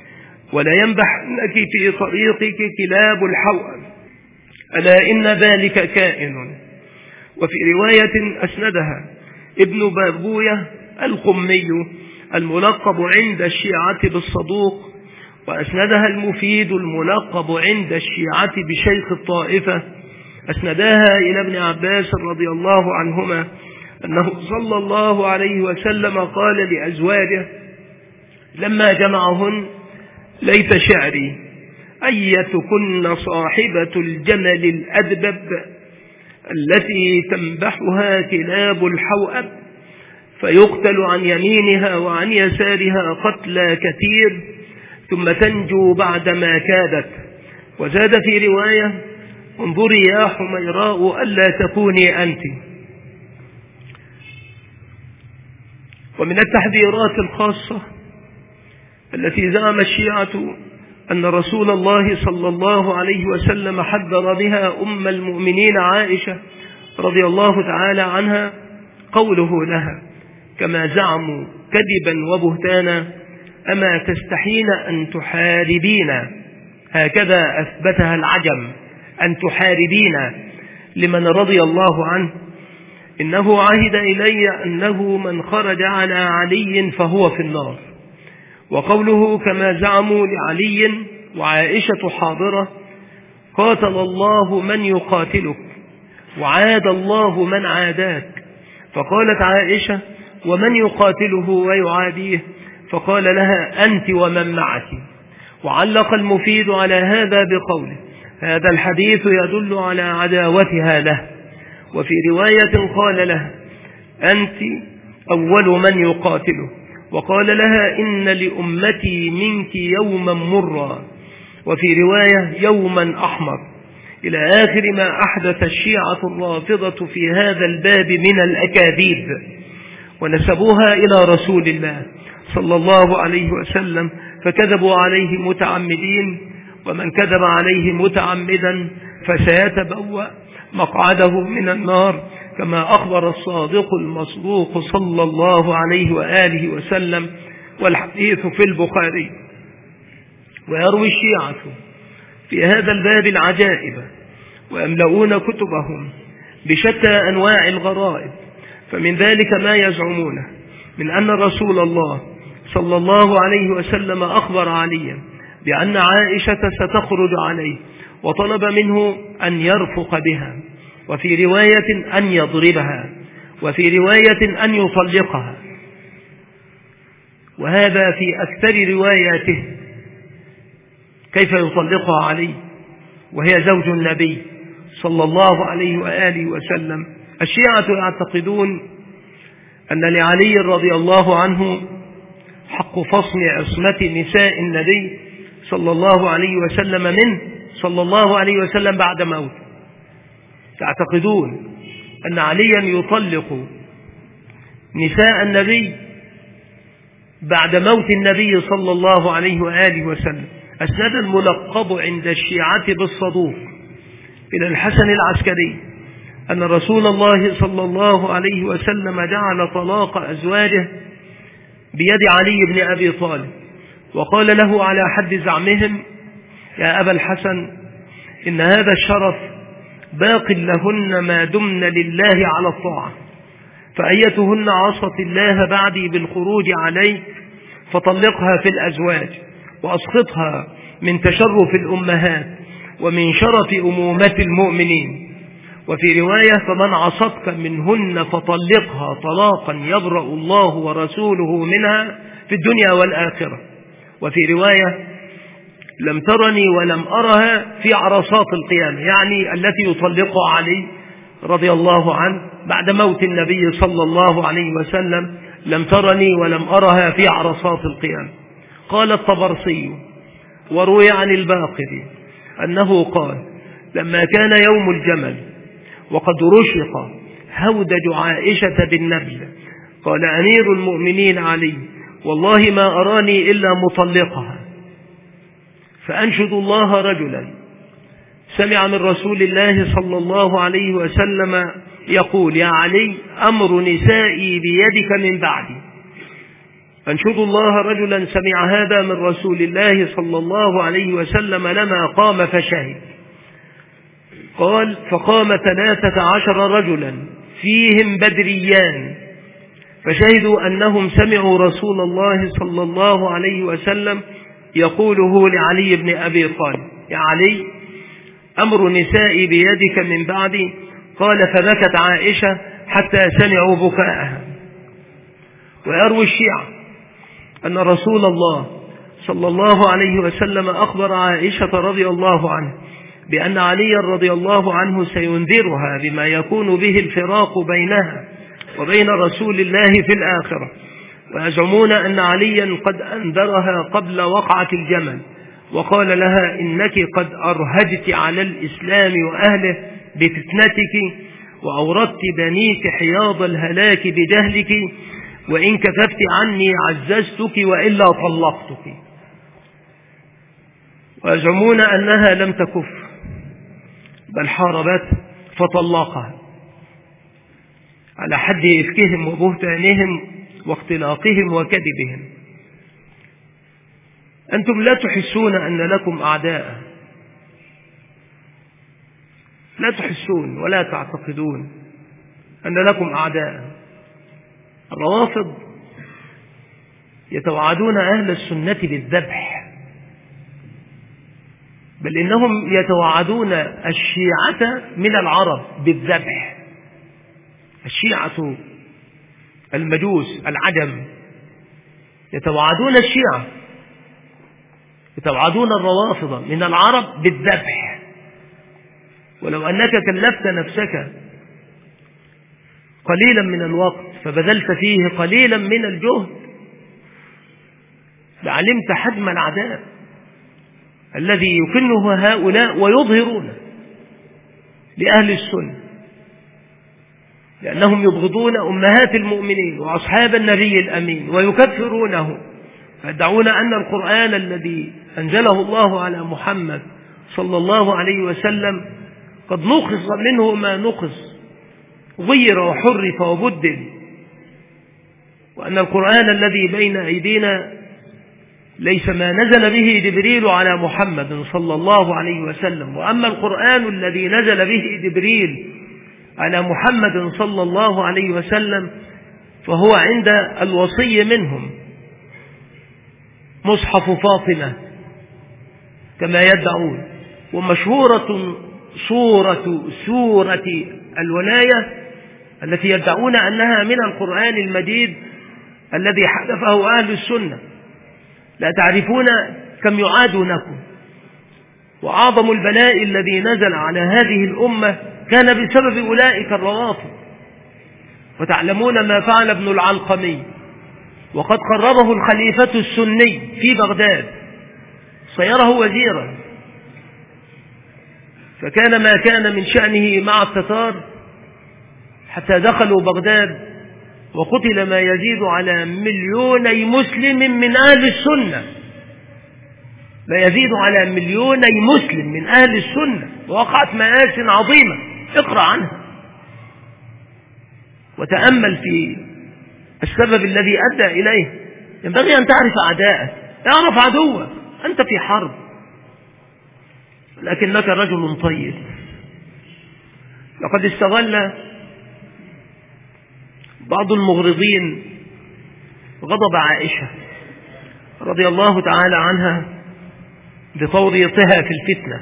ولا ينبحنك في طريقك كلاب الحوأ، ألا إن ذلك كائن. وفي رواية أسندها ابن بابوية القمي الملقب عند الشيعة بالصدوق، وأسندها المفيد الملقب عند الشيعة بشيخ الطائفة، أسنداها إلى ابن عباس رضي الله عنهما أنه صلى الله عليه وسلم قال لأزواجه لما جمعهن: ليت شعري أيتكن صاحبة الجمل الأدبب التي تنبحها كلاب الحوأب، فيقتل عن يمينها وعن يسارها قتلى كثير ثم تنجو بعدما كادت. وزاد في رواية: انظري يا حميراء ألا تكوني أنت. ومن التحذيرات الخاصة التي زعم الشيعة أن رسول الله صلى الله عليه وسلم حذر بها أم المؤمنين عائشة رضي الله تعالى عنها قوله لها كما زعموا كذبا وبهتانا: أما تستحين أن تحاربين، هكذا أثبتها العجم، أن تحاربين لمن رضي الله عنه، إنه عهد إلي أنه من خرج على علي فهو في النار. وقوله كما زعموا لعلي وعائشة حاضرة: قاتل الله من يقاتلك وعاد الله من عاداك. فقالت عائشة: ومن يقاتله ويعاديه؟ فقال لها: أنت ومن معك. وعلق المفيد على هذا بقوله: هذا الحديث يدل على عداوتها له. وفي رواية قال لها: أنت أول من يقاتله. وقال لها: إن لأمتي منك يوما مرا، وفي رواية يوما أحمر، إلى آخر ما أحدث الشيعة الرافضة في هذا الباب من الأكاذيب، ونسبوها إلى رسول الله صلى الله عليه وسلم، فكذبوا عليه متعمدين، ومن كذب عليه متعمدا فسيتبوأ مقعده من النار، كما أخبر الصادق المصدوق صلى الله عليه وآله وسلم، والحديث في البخاري. ويروي الشيعة في هذا الباب العجائب، ويملؤون كتبهم بشتى أنواع الغرائب، فمن ذلك ما يزعمونه من أن رسول الله صلى الله عليه وسلم أخبر عليا بأن عائشة ستخرج عليه، وطلب منه أن يرفق بها، وفي رواية أن يضربها، وفي رواية أن يطلقها. وهذا في أكثر رواياته. كيف يطلقها عليه وهي زوج النبي صلى الله عليه وآله وسلم؟ الشيعة يعتقدون أن لعلي رضي الله عنه حق فصل عصمة نساء النبي صلى الله عليه وسلم منه صلى الله عليه وسلم بعد موته. تعتقدون أن عليا يطلق نساء النبي بعد موت النبي صلى الله عليه وآله وسلم. أسند الملقب عند الشيعة بالصدوق إلى الحسن العسكري أن رسول الله صلى الله عليه وسلم جعل طلاق أزواجه بيد علي بن أبي طالب، وقال له على حد زعمهم: يا أبا الحسن، إن هذا الشرف باق لهن ما دمن لله على الطاعة، فأيتهن عصت الله بعدي بالخروج عليك فطلقها في الأزواج، وأسقطها من تشرف الأمهات ومن شرف أمومة المؤمنين. وفي رواية: فمن عصتك منهن فطلقها طلاقا يبرأ الله ورسوله منها في الدنيا والآخرة. وفي رواية: لم ترني ولم أرها في عرصات القيامة، يعني التي يطلقها علي رضي الله عنه بعد موت النبي صلى الله عليه وسلم: لم ترني ولم أرها في عرصات القيامة. قال الطبرسي وروي عن الباقر أنه قال: لما كان يوم الجمل وقد رشق هودج عائشة بالنبل، قال أمير المؤمنين علي: والله ما أراني إلا مطلقها، فأنشد الله رجلا سمع من رسول الله صلى الله عليه وسلم يقول: يا علي، أمر نسائي بيدك من بعدي. أنشد الله رجلا سمع هذا من رسول الله صلى الله عليه وسلم لما قام فشهد. قال: فقام ثلاثة عشر رجلا فيهم بدريان فشهدوا أنهم سمعوا رسول الله صلى الله عليه وسلم يقوله لعلي بن أبي طالب: يا علي، أمر نسائي بيدك من بعدي. قال: فبكت عائشة حتى سمعوا بكاءها. ويروي الشيعة أن رسول الله صلى الله عليه وسلم أخبر عائشة رضي الله عنه بأن علي رضي الله عنه سينذرها بما يكون به الفراق بينها وبين رسول الله في الآخرة، ويزعمون أن عليا قد أنذرها قبل وقعة الجمل وقال لها: إنك قد أرهجت على الإسلام وأهله بفتنتك وأوردت بنيك حياض الهلاك بجهلك، وإن كففت عني عززتك وإلا طلقتك. ويزعمون أنها لم تكف بل حاربت فطلقها على حد إفكهم وبهتانهم واختلاقهم وكذبهم. أنتم لا تحسون أن لكم أعداء، لا تحسون ولا تعتقدون أن لكم أعداء. الروافض يتوعدون أهل السنة بالذبح، بل إنهم يتوعدون الشيعة من العرب بالذبح. الشيعة المجوس العجم يتوعدون الشيعة، يتوعدون الروافض من العرب بالذبح. ولو أنك كلفت نفسك قليلا من الوقت فبذلت فيه قليلا من الجهد لعلمت حجم العداء الذي يكنه هؤلاء ويظهرون لأهل السنة، لأنهم يبغضون أمهات المؤمنين وأصحاب النبي الأمين ويكفرونه، فيدعون أن القرآن الذي أنزله الله على محمد صلى الله عليه وسلم قد نقص منه ما نقص، غير وحرف وبدل، وأن القرآن الذي بين أيدينا ليس ما نزل به جبريل على محمد صلى الله عليه وسلم، وأما القرآن الذي نزل به جبريل على محمد صلى الله عليه وسلم فهو عند الوصي منهم مصحف فاطمة كما يدعون. ومشهورة صورة سورة الولاية التي يدعون أنها من القرآن المجيد الذي حذفه أهل السنة. لا تعرفون كم يعادونكم، وأعظم البلاء الذي نزل على هذه الأمة كان بسبب أولئك الروافض. وتعلمون ما فعل ابن العلقمي، وقد قربه الخليفة السني في بغداد، صيره وزيرا، فكان ما كان من شأنه مع التتار حتى دخلوا بغداد وقتل ما يزيد على مليوني مسلم من أهل السنة، ما يزيد على مليوني مسلم من أهل السنة، ووقعت مآسٍ عظيمة اقرأ عنها وتأمل في السبب الذي أدى إليه. ينبغي أن تعرف أعداءك، اعرف عدوك، أنت في حرب، لكنك رجل طيب. لقد استغل بعض المغرضين غضب عائشة رضي الله تعالى عنها بتوريطها في الفتنة.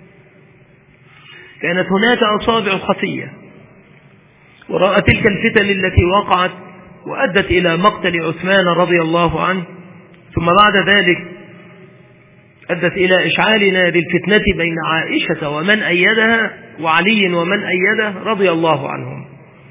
كانت هناك أصابع خفية وراء تلك الفتن التي وقعت وأدت إلى مقتل عثمان رضي الله عنه، ثم بعد ذلك أدت إلى إشعال نار الفتنة بين عائشة ومن أيدها وعلي ومن أيده رضي الله عنهم.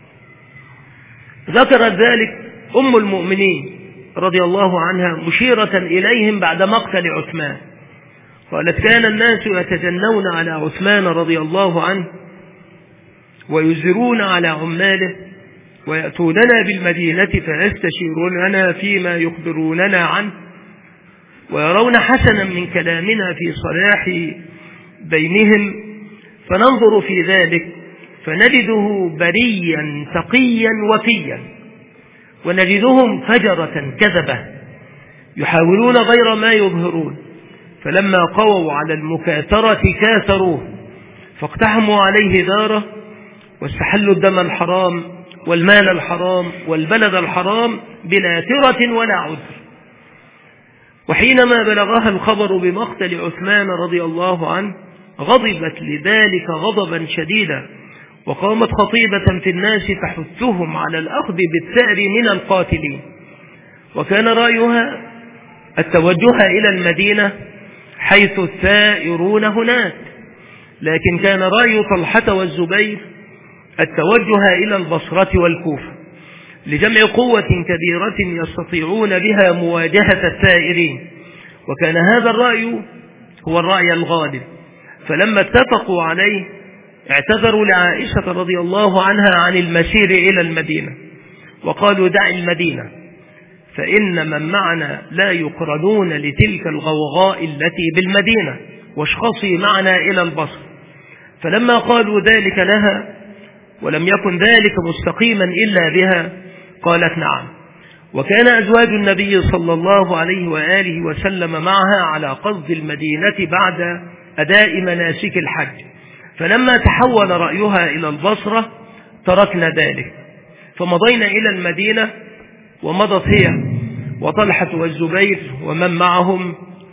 ذكرت ذلك أم المؤمنين رضي الله عنها مشيرة إليهم بعد مقتل عثمان، قالت: كان الناس يتجنون على عثمان رضي الله عنه ويزرون على عماله ويأتوننا بالمدينة فيستشيروننا فيما يخبروننا عنه ويرون حسنا من كلامنا في صلاح بينهم، فننظر في ذلك فنجده بريا تقيا وفيا، ونجدهم فجرة كذبة يحاولون غير ما يظهرون، فلما قووا على المكاثرة كاثروه، فاقتحموا عليه داره واستحلوا الدم الحرام والمال الحرام والبلد الحرام بلا ترة ولا عذر. وحينما بلغها الخبر بمقتل عثمان رضي الله عنه غضبت لذلك غضبا شديدا، وقامت خطيبة في الناس تحثهم على الأخذ بالثأر من القاتلين. وكان رأيها التوجه إلى المدينة حيث الثائرون هناك، لكن كان رأي طلحة والزبير التوجه إلى البصرة والكوفة لجمع قوة كبيرة يستطيعون بها مواجهة الثائرين، وكان هذا الرأي هو الرأي الغالب. فلما اتفقوا عليه اعتذروا لعائشة رضي الله عنها عن المسير إلى المدينة، وقالوا دع المدينة فإن من معنا لا يقرنون لتلك الغوغاء التي بالمدينة، واشخصي معنا إلى البصر. فلما قالوا ذلك لها ولم يكن ذلك مستقيما إلا بها قالت نعم. وكان أزواج النبي صلى الله عليه وآله وسلم معها على قصد المدينة بعد أداء مناسك الحج، فلما تحول رأيها إلى البصرة تركنا ذلك فمضينا إلى المدينة، ومضت هي وطلحة والزبير ومن معهم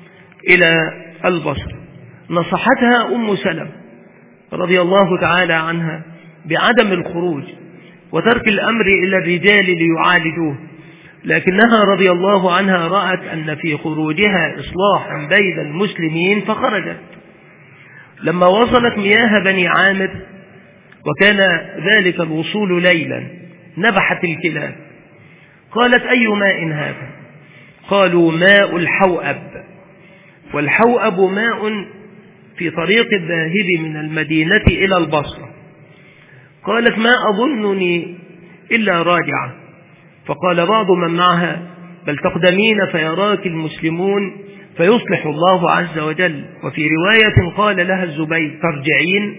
إلى البصرة. نصحتها أم سلمة رضي الله تعالى عنها بعدم الخروج وترك الأمر إلى الرجال ليعالجوه، لكنها رضي الله عنها رأت أن في خروجها إصلاحا بين المسلمين فخرجت. لما وصلت مياه بني عامر وكان ذلك الوصول ليلا نبحت الكلاب، قالت أي ماء هذا؟ قالوا ماء الحوأب، والحوأب ماء في طريق الذاهب من المدينة إلى البصرة. قالت ما أظنني إلا راجعة. فقال بعض من معها بل تقدمين فيراك المسلمون فيصلح الله عز وجل. وفي رواية قال لها الزبير ترجعين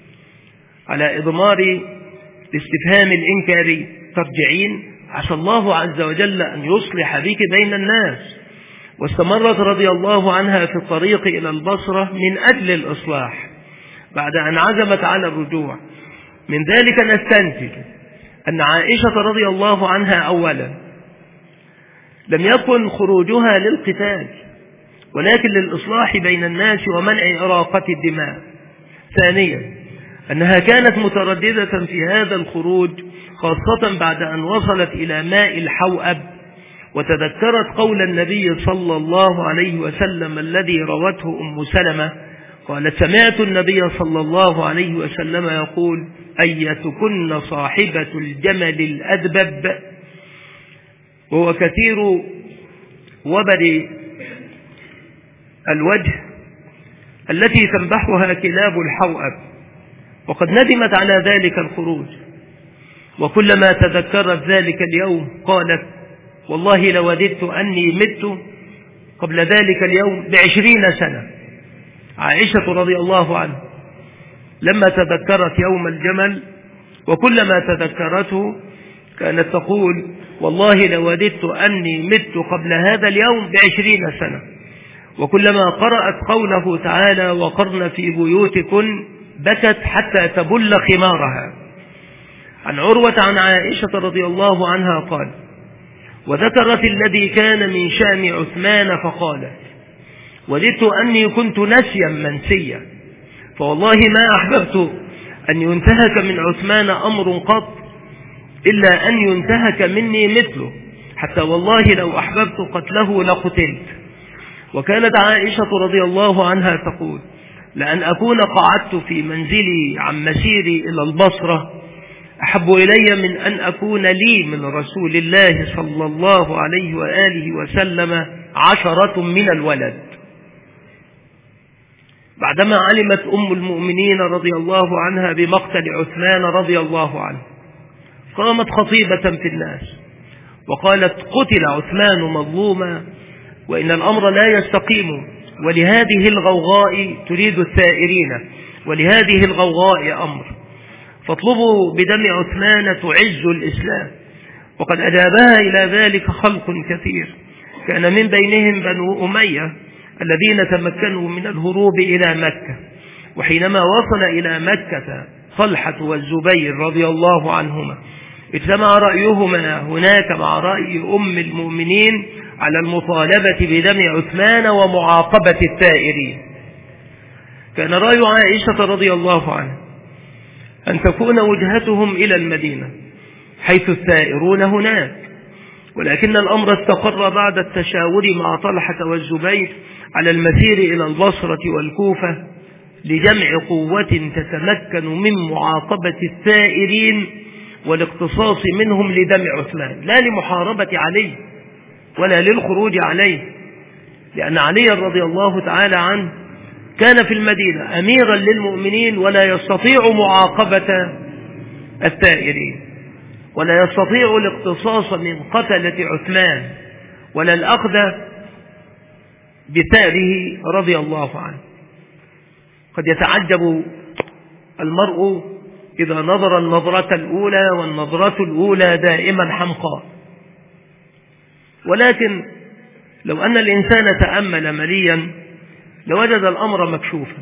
على إضمار الاستفهام الإنكاري، ترجعين عسى الله عز وجل أن يصلح بك بين الناس. واستمرت رضي الله عنها في الطريق إلى البصرة من أجل الإصلاح بعد أن عزمت على الرجوع. من ذلك نستنتج أن عائشة رضي الله عنها أولا لم يكن خروجها للقتال ولكن للإصلاح بين الناس ومنع إراقة الدماء. ثانيا أنها كانت مترددة في هذا الخروج خاصة بعد أن وصلت إلى ماء الحوأب وتذكرت قول النبي صلى الله عليه وسلم الذي روته أم سلمة قالت سمعت النبي صلى الله عليه وسلم يقول أيتكن صاحبة الجمل الأدبب، وهو كثير وبر الوجه التي تنبحها كلاب الحوأب، وقد ندمت على ذلك الخروج. وكلما تذكرت ذلك اليوم قالت والله لوددت أني مت قبل ذلك اليوم بعشرين سنة. عائشة رضي الله عنها لما تذكرت يوم الجمل وكلما تذكرته كانت تقول والله لوددت أني مت قبل هذا اليوم بعشرين سنة. وكلما قرأت قوله تعالى وقرن في بيوتكن بكت حتى تبل خمارها. عن عروة عن عائشة رضي الله عنها قال وذكرت الذي كان من شأن عثمان فقالت وددت أني كنت نسيا منسيا، فوالله ما أحببت أن ينتهك من عثمان أمر قط إلا أن ينتهك مني مثله، حتى والله لو أحببت قتله لقتلت. وكانت عائشة رضي الله عنها تقول لأن أكون قعدت في منزلي عن مسيري إلى البصرة أحب إلي من أن أكون لي من رسول الله صلى الله عليه وآله وسلم عشرة من الولد. بعدما علمت أم المؤمنين رضي الله عنها بمقتل عثمان رضي الله عنه قامت خطيبة في الناس وقالت قتل عثمان مظلوما وإن الأمر لا يستقيم، ولهذه الغوغاء تريد الثائرين، ولهذه الغوغاء أمر، فاطلبوا بدم عثمان تعز الإسلام. وقد أجابها إلى ذلك خلق كثير كان من بينهم بنو أمية الذين تمكنوا من الهروب إلى مكة. وحينما وصل إلى مكة طلحة والزبير رضي الله عنهما اجتمع رأيهما هناك مع رأي أم المؤمنين على المطالبة بدم عثمان ومعاقبة الثائرين. كان رأي عائشة رضي الله عنها أن تكون وجهتهم إلى المدينة حيث الثائرون هناك، ولكن الأمر استقر بعد التشاور مع طلحة والزبير على المسير إلى البصرة والكوفة لجمع قوة تتمكن من معاقبة الثائرين والاقتصاص منهم لدم عثمان، لا لمحاربة علي ولا للخروج عليه، لأن علي رضي الله تعالى عنه كان في المدينة أميرا للمؤمنين ولا يستطيع معاقبة الثائرين ولا يستطيع الاقتصاص من قتلة عثمان ولا الأخذ بثاره رضي الله عنه. قد يتعجب المرء إذا نظر النظرة الأولى، والنظرة الأولى دائما حمقاء، ولكن لو أن الإنسان تأمل مليا لوجد الأمر مكشوفا.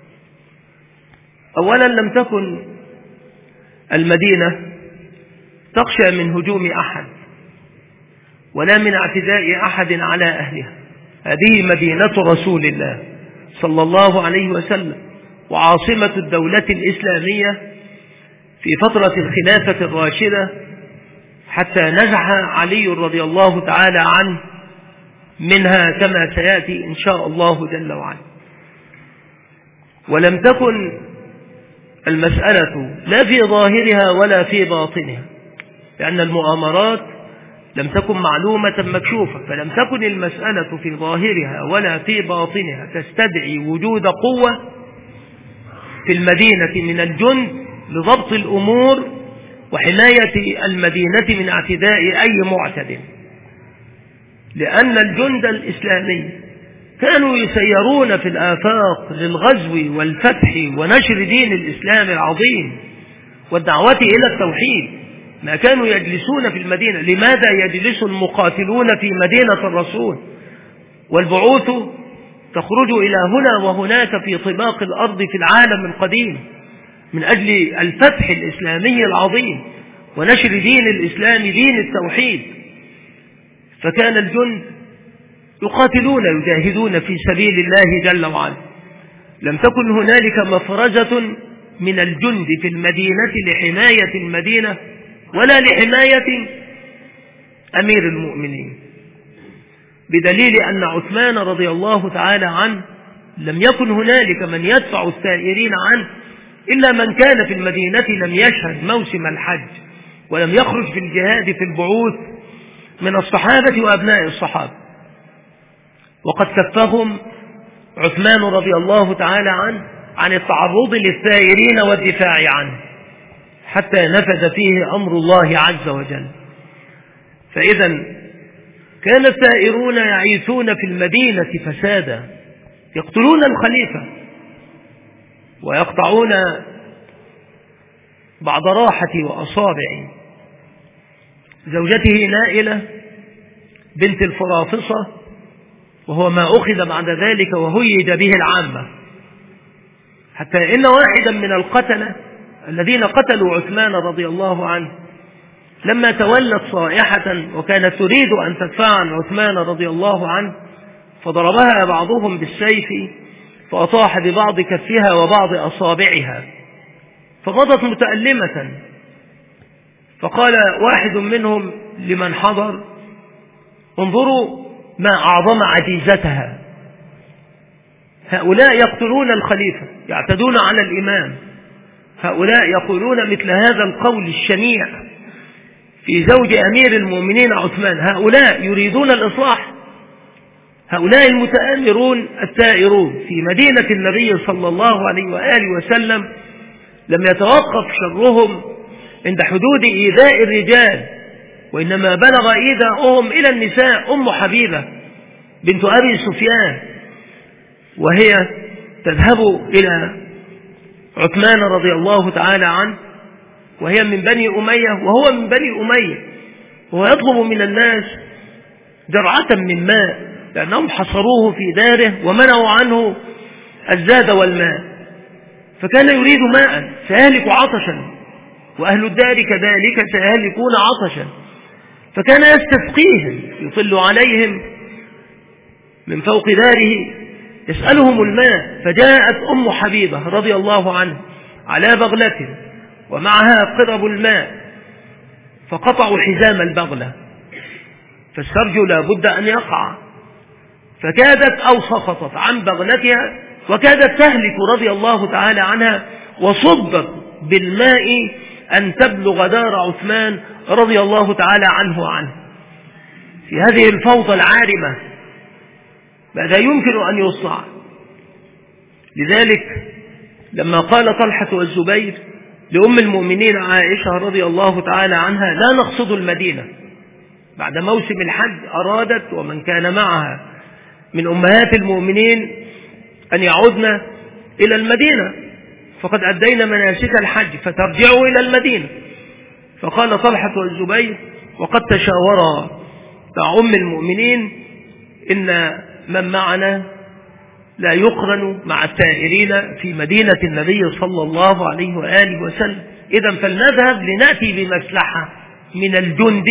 أولا لم تكن المدينة تخشى من هجوم أحد ولا من اعتداء أحد على أهلها، هذه مدينة رسول الله صلى الله عليه وسلم وعاصمة الدولة الإسلامية في فترة الخلافة الراشدة حتى نزح علي رضي الله تعالى عنه منها كما سيأتي إن شاء الله جل وعلا. ولم تكن المسألة لا في ظاهرها ولا في باطنها، لأن المؤامرات لم تكن معلومة مكشوفة، فلم تكن المسألة في ظاهرها ولا في باطنها تستدعي وجود قوة في المدينة من الجند لضبط الأمور وحماية المدينة من اعتداء أي معتد، لأن الجند الإسلامي كانوا يسيرون في الآفاق للغزو والفتح ونشر دين الإسلام العظيم والدعوة إلى التوحيد، ما كانوا يجلسون في المدينة. لماذا يجلس المقاتلون في مدينة الرسول والبعوث تخرج إلى هنا وهناك في طباق الأرض في العالم القديم من أجل الفتح الإسلامي العظيم ونشر دين الإسلام دين التوحيد؟ فكان الجند يقاتلون يجاهدون في سبيل الله جل وعلا. لم تكن هنالك مفرزة من الجند في المدينة لحماية المدينة ولا لحماية أمير المؤمنين، بدليل أن عثمان رضي الله تعالى عنه لم يكن هنالك من يدفع الثائرين عنه إلا من كان في المدينة لم يشهد موسم الحج ولم يخرج في الجهاد في البعوث من الصحابة وأبناء الصحابة، وقد كفهم عثمان رضي الله تعالى عنه عن التعرض للثائرين والدفاع عنه حتى نفذ فيه أمر الله عز وجل. فإذا كان الثائرون يعيثون في المدينة فسادا، يقتلون الخليفة ويقطعون بعض راحة وأصابع زوجته نائلة بنت الفرافصة، وهو ما أخذ بعد ذلك وهيج به العامة، حتى إن واحدا من القتلة الذين قتلوا عثمان رضي الله عنه لما تولت صائحة وكانت تريد أن تدفع عن عثمان رضي الله عنه فضربها بعضهم بالسيف فأطاح ببعض كفها وبعض أصابعها فمضت متألمة. فقال واحد منهم لمن حضر: انظروا ما أعظم عجيزتها، هؤلاء يقتلون الخليفة يعتدون على الإمام، هؤلاء يقولون مثل هذا القول الشنيع في زوج أمير المؤمنين عثمان، هؤلاء يريدون الإصلاح، هؤلاء المتآمرون الثائرون في مدينة النبي صلى الله عليه وآله وسلم لم يتوقف شرهم عند حدود إيذاء الرجال، وإنما بلغ إيذاؤهم إلى النساء. أم حبيبة بنت أبي سفيان وهي تذهب إلى عثمان رضي الله تعالى عنه وهي من بني أمية وهو من بني أمية، وهو يطلب من الناس درعة من ماء، لأنهم حصروه في داره ومنعوا عنه الزاد والماء، فكان يريد ماء سيهلك عطشا، وأهل الدار كذلك سيهلكون عطشا، فكان يستسقيهم، يطل عليهم من فوق داره يسألهم الماء. فجاءت أم حبيبة رضي الله عنها على بغلة ومعها قرب الماء، فقطعوا حزام البغلة، فالسرج لا بد أن يقع، فكادت أو سقطت عن بغلتها وكادت تهلك رضي الله تعالى عنها، وصبت بالماء أن تبلغ دار عثمان رضي الله تعالى عنه وعنه. في هذه الفوضى العارمة ماذا يمكن أن يصنع؟ لذلك لما قال طلحة والزبير لأم المؤمنين عائشة رضي الله تعالى عنها لا نقصد المدينة، بعد موسم الحج أرادت ومن كان معها من أمهات المؤمنين أن يعودن إلى المدينة، فقد أدينا مناسك الحج فترجعوا إلى المدينة. فقال طلحة والزبير وقد تشاورا مع أم المؤمنين إن من معنا لا يقرن مع التائرين في مدينة النبي صلى الله عليه وآله وسلم، إذن فلنذهب لنأتي بمسلحة من الجند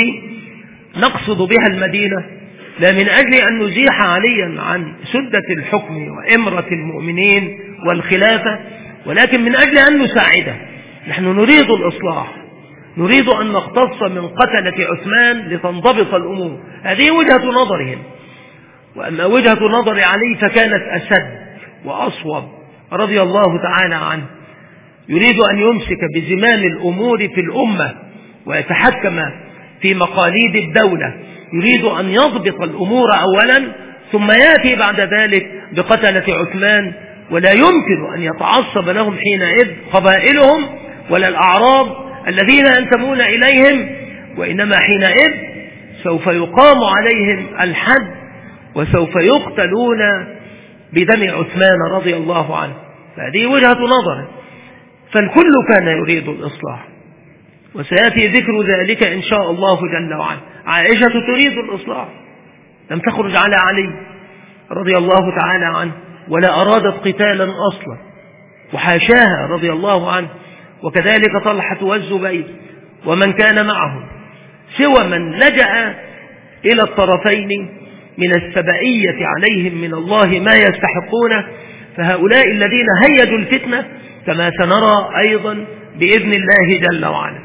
نقصد بها المدينة، لا من أجل أن نزيح عليا عن سدة الحكم وإمرة المؤمنين والخلافة، ولكن من أجل أن نساعده. نحن نريد الإصلاح، نريد أن نقتص من قتلة عثمان لتنضبط الأمور. هذه وجهة نظرهم، وأما وجهة نظر علي فكانت أسد وأصوب رضي الله تعالى عنه، يريد أن يمسك بزمام الأمور في الأمة ويتحكم في مقاليد الدولة، يريد أن يضبط الأمور أولا ثم يأتي بعد ذلك بقتلة عثمان، ولا يمكن أن يتعصب لهم حينئذ قبائلهم ولا الأعراب الذين ينتمون إليهم، وإنما حينئذ سوف يقام عليهم الحد وسوف يقتلون بدم عثمان رضي الله عنه. فهذه وجهة نظر، فالكل كان يريد الإصلاح، وسيأتي ذكر ذلك إن شاء الله جل وعلا. عائشة تريد الإصلاح، لم تخرج على علي رضي الله تعالى عنه ولا أرادت قتالا أصلا، وحاشاها رضي الله عنه، وكذلك طلحة والزبير ومن كان معهم، سوى من لجأ إلى الطرفين من السبائية عليهم من الله ما يستحقونه، فهؤلاء الذين هيجوا الفتنة كما سنرى أيضا بإذن الله جل وعلا.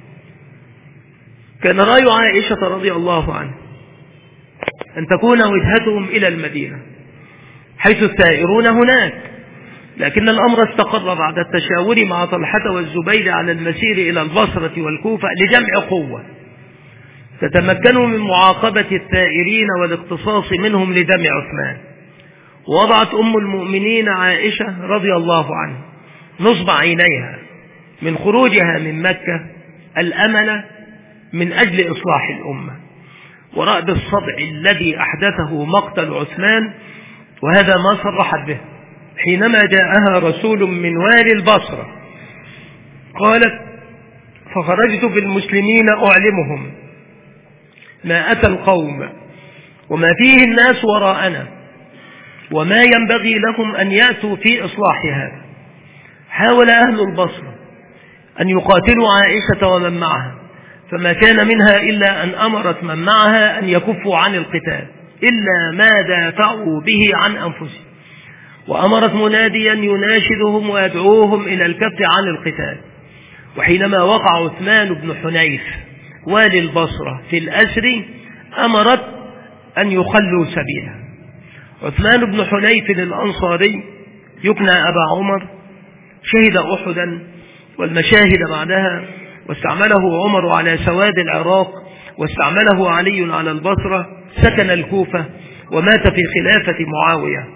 كان رأي عائشة رضي الله عنها أن تكون وجهتهم إلى المدينة حيث الثائرون هناك، لكن الأمر استقر بعد التشاور مع طلحة والزبير على المسير إلى البصرة والكوفة لجمع قوة تتمكنوا من معاقبة الثائرين والاقتصاص منهم لدم عثمان. ووضعت أم المؤمنين عائشة رضي الله عنها نصب عينيها من خروجها من مكة الأمل من أجل إصلاح الأمة ورأب الصدع الذي أحدثه مقتل عثمان، وهذا ما صرحت به حينما جاءها رسول من والي البصرة. قالت: فخرجت بالمسلمين أعلمهم ما أتى القوم وما فيه الناس وراءنا وما ينبغي لهم أن يأتوا في إصلاح هذا. حاول أهل البصرة أن يقاتلوا عائشة ومن معها، فما كان منها إلا أن أمرت من معها أن يكفوا عن القتال إلا ما دافعوا به عن أنفسهم، وأمرت مناديا يناشدهم ويدعوهم إلى الكف عن القتال. وحينما وقع عثمان بن حنيف والي البصرة في الأسر أمرت أن يخلوا سبيله. عثمان بن حنيف الأنصاري يكنى أبا عمر، شهد أحدا والمشاهد بعدها، واستعمله عمر على سواد العراق، واستعمله علي على البصرة، سكن الكوفة ومات في خلافة معاوية.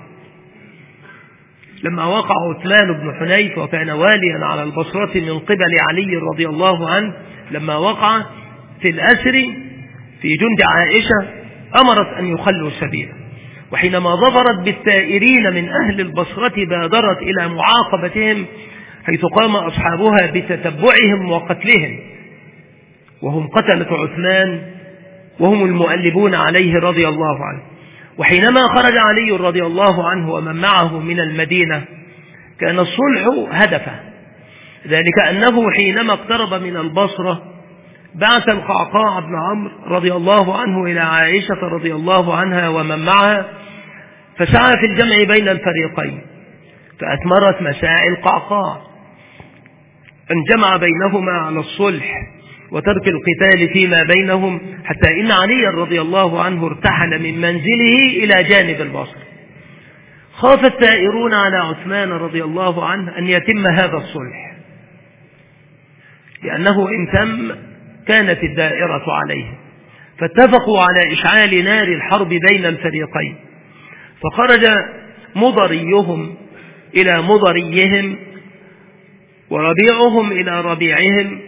لما وقع عثمان بن حنيف وكان واليا على البصرة من قبل علي رضي الله عنه، لما وقع في الأسر في جند عائشة أمرت أن يخلوا سبيله، وحينما ظفرت بالثائرين من أهل البصرة بادرت إلى معاقبتهم، حيث قام أصحابها بتتبعهم وقتلهم، وهم قتلة عثمان وهم المؤلبون عليه رضي الله عنه. وحينما خرج علي رضي الله عنه ومن معه من المدينة كان الصلح هدفه، ذلك أنه حينما اقترب من البصرة بعث القعقاع بن عمرو رضي الله عنه إلى عائشة رضي الله عنها ومن معها، فسعى في الجمع بين الفريقين، فأثمرت مساعي القعقاع أن جمع بينهما على الصلح وترك القتال فيما بينهم، حتى إن علي رضي الله عنه ارتحل من منزله إلى جانب البصرة. خاف الثائرون على عثمان رضي الله عنه أن يتم هذا الصلح، لأنه إن تم كانت الدائرة عليه، فاتفقوا على إشعال نار الحرب بين الفريقين. فخرج مضريهم إلى مضريهم، وربيعهم إلى ربيعهم،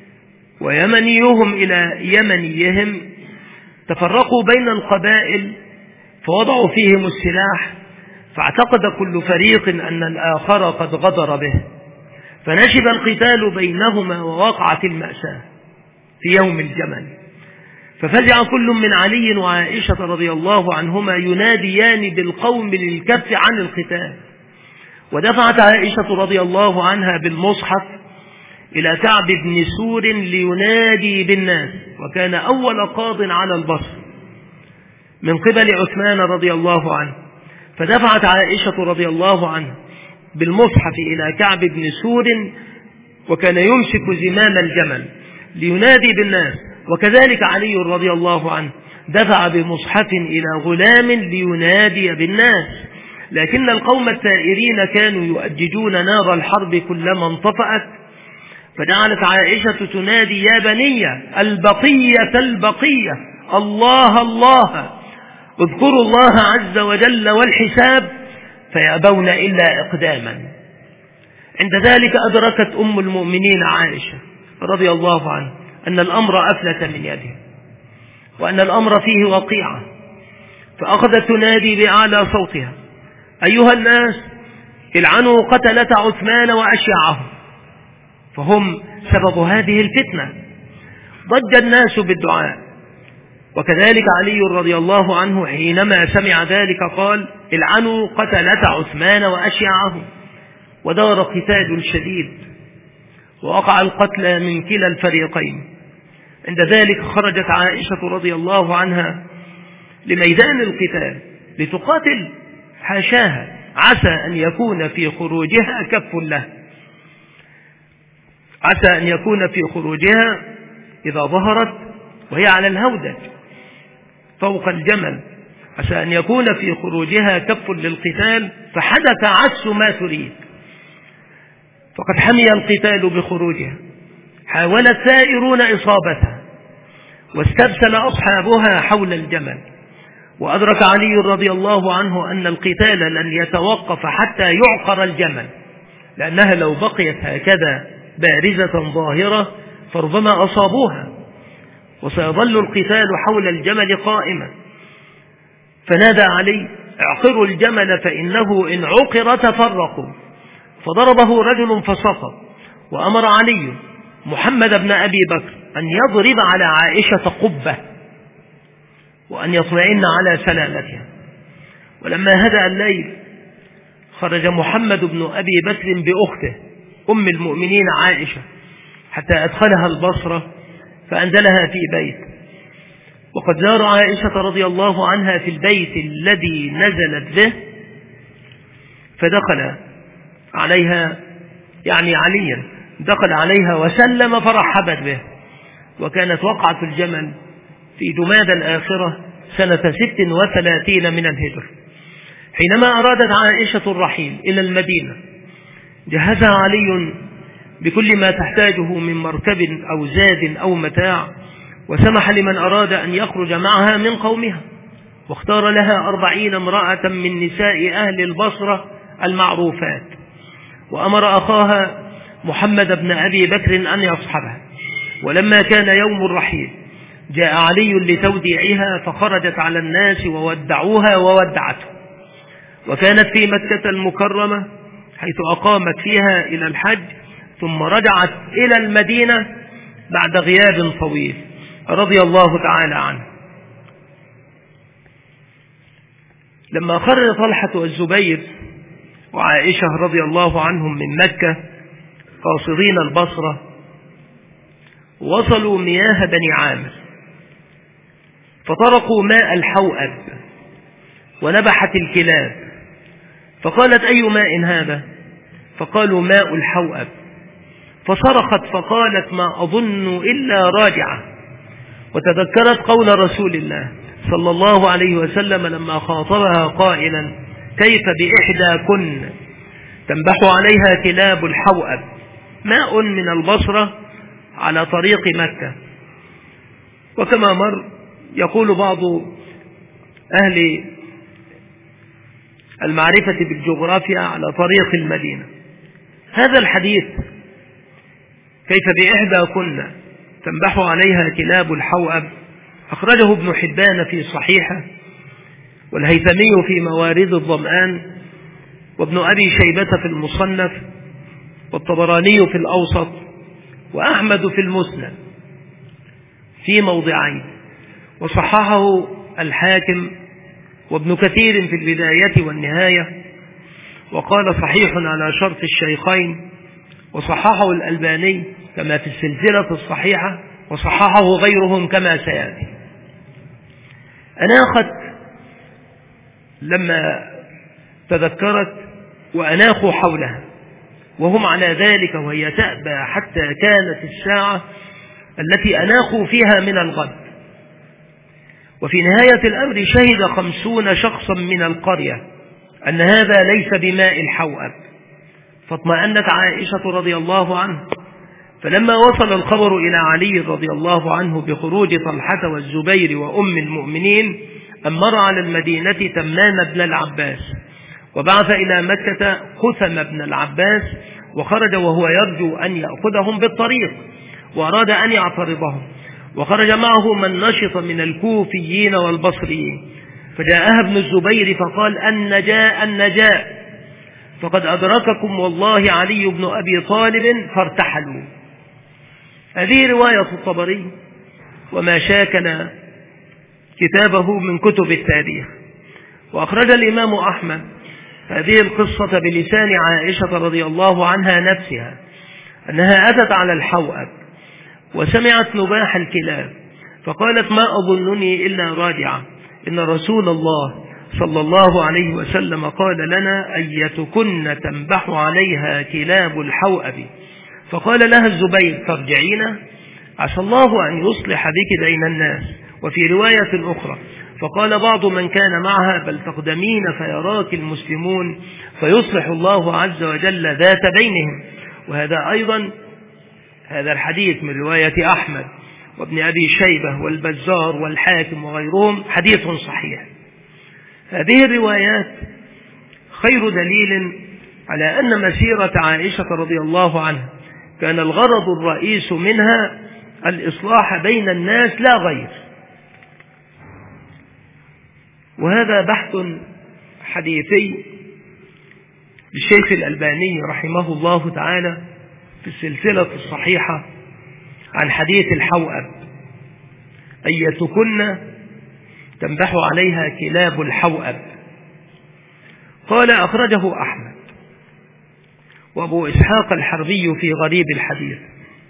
ويمنيهم إلى يمنيهم، تفرقوا بين القبائل فوضعوا فيهم السلاح، فاعتقد كل فريق أن الآخر قد غدر به، فنشب القتال بينهما ووقعت المأساة في يوم الجمل. ففزع كل من علي وعائشة رضي الله عنهما يناديان بالقوم للكف عن القتال. ودفعت عائشة رضي الله عنها بالمصحف إلى كعب بن سور لينادي بالناس، وكان أول قاض على البصر من قبل عثمان رضي الله عنه. فدفعت عائشة رضي الله عنها بالمصحف إلى كعب بن سور، وكان يمسك زمام الجمل لينادي بالناس، وكذلك علي رضي الله عنه دفع بمصحف إلى غلام لينادي بالناس. لكن القوم الثائرين كانوا يؤججون نار الحرب كلما انطفأت، فجعلت عائشة تنادي يا بني البقية البقية، الله الله، اذكروا الله عز وجل والحساب، فيأبون إلا إقداما. عند ذلك أدركت أم المؤمنين عائشة رضي الله عنها أن الأمر أفلت من يده، وأن الأمر فيه وقيعة، فأخذت تنادي بأعلى صوتها أيها الناس العنوا قتلة عثمان وأشياعهم، فهم سبب هذه الفتنة. ضج الناس بالدعاء، وكذلك علي رضي الله عنه حينما سمع ذلك قال العنوا قتلة عثمان وأشياعهم، ودار قتال شديد ووقع القتلى من كلا الفريقين. عند ذلك خرجت عائشة رضي الله عنها لميدان القتال لتقاتل، حاشاها، عسى أن يكون في خروجها كف له، عسى أن يكون في خروجها إذا ظهرت وهي على الهودج فوق الجمل، عسى أن يكون في خروجها كف للقتال، فحدث عكس ما تريد، فقد حمي القتال بخروجها. حاول الثائرون إصابتها، واستبسل أصحابها حول الجمل. وأدرك علي رضي الله عنه أن القتال لن يتوقف حتى يعقر الجمل، لأنها لو بقيت هكذا بارزة ظاهرة فربما أصابوها، وسيظل القتال حول الجمل قائما. فنادى علي اعقروا الجمل فإنه إن عقر تفرقوا، فضربه رجل فسقط. وأمر علي محمد بن أبي بكر أن يضرب على عائشة قبة وأن يطمئن على سلامتها. ولما هدأ الليل خرج محمد بن أبي بكر بأخته أم المؤمنين عائشة حتى أدخلها البصرة فأنزلها في بيت. وقد زار عائشة رضي الله عنها في البيت الذي نزلت به، فدخل عليها يعني عليا دخل عليها وسلم فرحبت به. وكانت وقعة الجمل في جمادى الآخرة سنة ست وثلاثين من الهجرة. حينما أرادت عائشة الرحيل إلى المدينة جهزها علي بكل ما تحتاجه من مركب أو زاد أو متاع، وسمح لمن أراد أن يخرج معها من قومها، واختار لها أربعين امرأة من نساء أهل البصرة المعروفات. وأمر أخاها محمد بن أبي بكر أن يصحبها. ولما كان يوم الرحيل جاء علي لتوديعها، فخرجت على الناس وودعوها وودعته. وكانت في مكة المكرمة حيث أقامت فيها إلى الحج، ثم رجعت إلى المدينة بعد غياب طويل رضي الله تعالى عنه. لما خرج طلحة والزبير وعائشة رضي الله عنهم من مكة قاصدين البصرة، وصلوا مياه بني عامر فطرقوا ماء الحوأب ونبحت الكلاب، فقالت: أي ماء هذا؟ فقالوا: ماء الحوأب. فصرخت فقالت: ما أظن إلا راجعة. وتذكرت قول رسول الله صلى الله عليه وسلم لما خاطبها قائلا: كيف بإحداكن تنبح عليها كلاب الحوأب، ماء من البصرة على طريق مكة. وكما مر يقول بعض أهل المعرفة بالجغرافيا على طريق المدينة. هذا الحديث كيف بإحداكن تنبح عليها كلاب الحوأب أخرجه ابن حبان في صحيحه، والهيثمي في موارد الظمآن، وابن أبي شيبة في المصنف، والطبراني في الأوسط، وأحمد في المسند في موضعين، وصححه الحاكم وابن كثير في البداية والنهاية، وقال صحيح على شرط الشيخين، وصححه الألباني كما في السلسلة الصحيحة، وصححه غيرهم كما سيأتي. أناخت لما تذكرت وأناخوا حولها وهم على ذلك، وهي تأبى حتى كانت الساعة التي أناخوا فيها من الغد. وفي نهاية الأمر شهد خمسون شخصا من القرية أن هذا ليس بماء الحوأب، فاطمأنت عائشة رضي الله عنها. فلما وصل الخبر إلى علي رضي الله عنه بخروج طلحة والزبير وأم المؤمنين، أمر على المدينة تمام بن العباس، وبعث إلى مكة خثم بن العباس، وخرج وهو يرجو أن يأخذهم بالطريق، وأراد أن يعترضهم، وخرج معه من نشط من الكوفيين والبصريين. فجاءها ابن الزبير فقال: النجاء النجاء، فقد أدرككم والله علي بن أبي طالب، فارتحلوا. هذه رواية الطبري وما شاكل كتابه من كتب التاريخ. وأخرج الإمام أحمد هذه القصة بلسان عائشة رضي الله عنها نفسها، أنها أتت على الحوأب وسمعت نباح الكلاب، فقالت: ما أظنني إلا راجعة، إن رسول الله صلى الله عليه وسلم قال لنا: أيتكن تنبح عليها كلاب الحوأب. فقال لها الزبير: ترجعين، عسى الله أن يصلح بك بين الناس. وفي رواية أخرى فقال بعض من كان معها: بل تقدمين فيراك المسلمون فيصلح الله عز وجل ذات بينهم. وهذا أيضا هذا الحديث من رواية أحمد وابن أبي شيبة والبزار والحاكم وغيرهم حديث صحيح. هذه الروايات خير دليل على أن مسيرة عائشة رضي الله عنها كان الغرض الرئيس منها الإصلاح بين الناس لا غير. وهذا بحث حديثي للشيخ الألباني رحمه الله تعالى في السلسلة الصحيحة عن حديث الحوأب: أيتكن تنبح عليها كلاب الحوأب. قال: أخرجه أحمد وأبو إسحاق الحربي في غريب الحديث،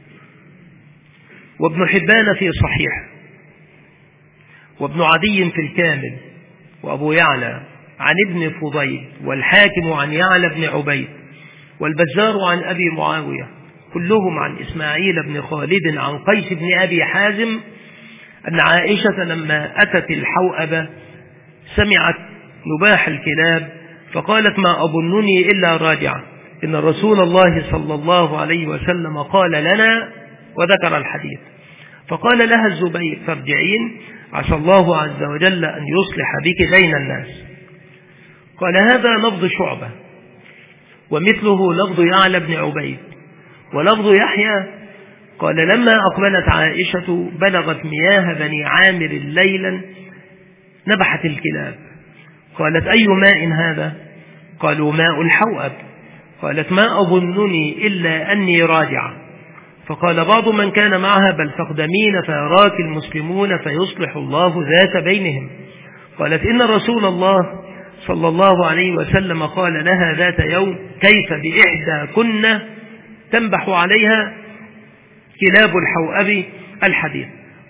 وابن حبان في صحيح، وابن عدي في الكامل، وأبو يعلى عن ابن فضيل، والحاكم عن يعلى بن عبيد، والبزار عن أبي معاوية، كلهم عن إسماعيل بن خالد عن قيس بن أبي حازم أن عائشة لما أتت الحوأب سمعت نباح الكلاب، فقالت: ما أظنني إلا راجعة، إن رسول الله صلى الله عليه وسلم قال لنا، وذكر الحديث. فقال لها الزبير: ترجعين، عسى الله عز وجل أن يصلح بك بين الناس. قال: هذا لفظ شعبة، ومثله لفظ يعلى بن عبيد. ولفظ يحيى قال: لما أقبلت عائشة بلغت مياه بني عامر ليلا نبحت الكلاب. قالت: أي ماء هذا؟ قالوا: ماء الحوأب. قالت: ما أظنني إلا أني راجعة. فقال بعض من كان معها: بل تقدمين فيراك المسلمون فيصلح الله ذات بينهم. قالت: إن رسول الله صلى الله عليه وسلم قال لها ذات يوم: كيف بإحدى كنا تنبح عليها كلاب الحوأب الحديث.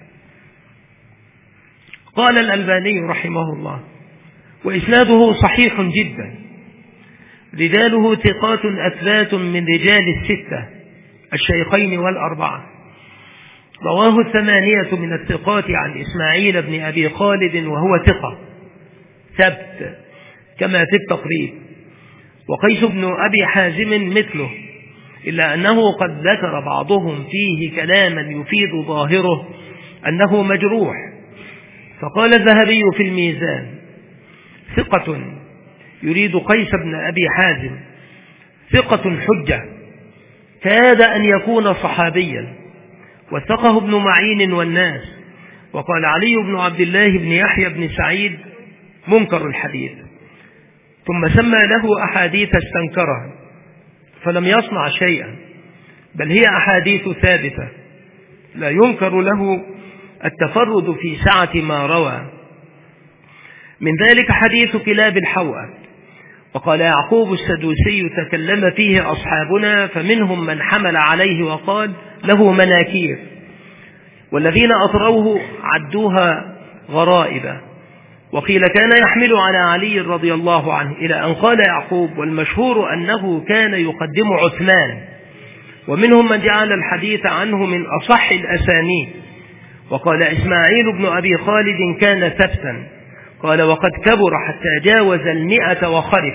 قال الألباني رحمه الله: وإسناده صحيح جدا، رجاله ثقات أثبات من رجال الستة الشيخين والأربعة. رواه الثمانية من الثقات عن إسماعيل بن أبي خالد وهو ثقة ثبت كما في التقريب، وقيس بن أبي حازم مثله، إلا أنه قد ذكر بعضهم فيه كلاما يفيد ظاهره أنه مجروح، فقال الذهبي في الميزان: ثقة يريد قيس بن أبي حازم، ثقة حجة، كاد أن يكون صحابيا، وثقه ابن معين والناس. وقال علي بن عبد الله بن يحيى بن سعيد: منكر الحديث. ثم سمى له أحاديث استنكرها فلم يصنع شيئا، بل هي أحاديث ثابتة لا ينكر له التفرد في سعة ما روى، من ذلك حديث كلاب الحوأ. وقال يعقوب السدوسي: تكلم فيه أصحابنا فمنهم من حمل عليه وقال له مناكير، والذين أطروه عدوها غرائب. وقيل كان يحمل على علي رضي الله عنه، إلى أن قال يعقوب: والمشهور أنه كان يقدم عثمان. ومنهم من جعل الحديث عنه من أصح الأسانيد. وقال إسماعيل بن أبي خالد: كان ثبتا. قال: وقد كبر حتى جاوز المئة وخرف.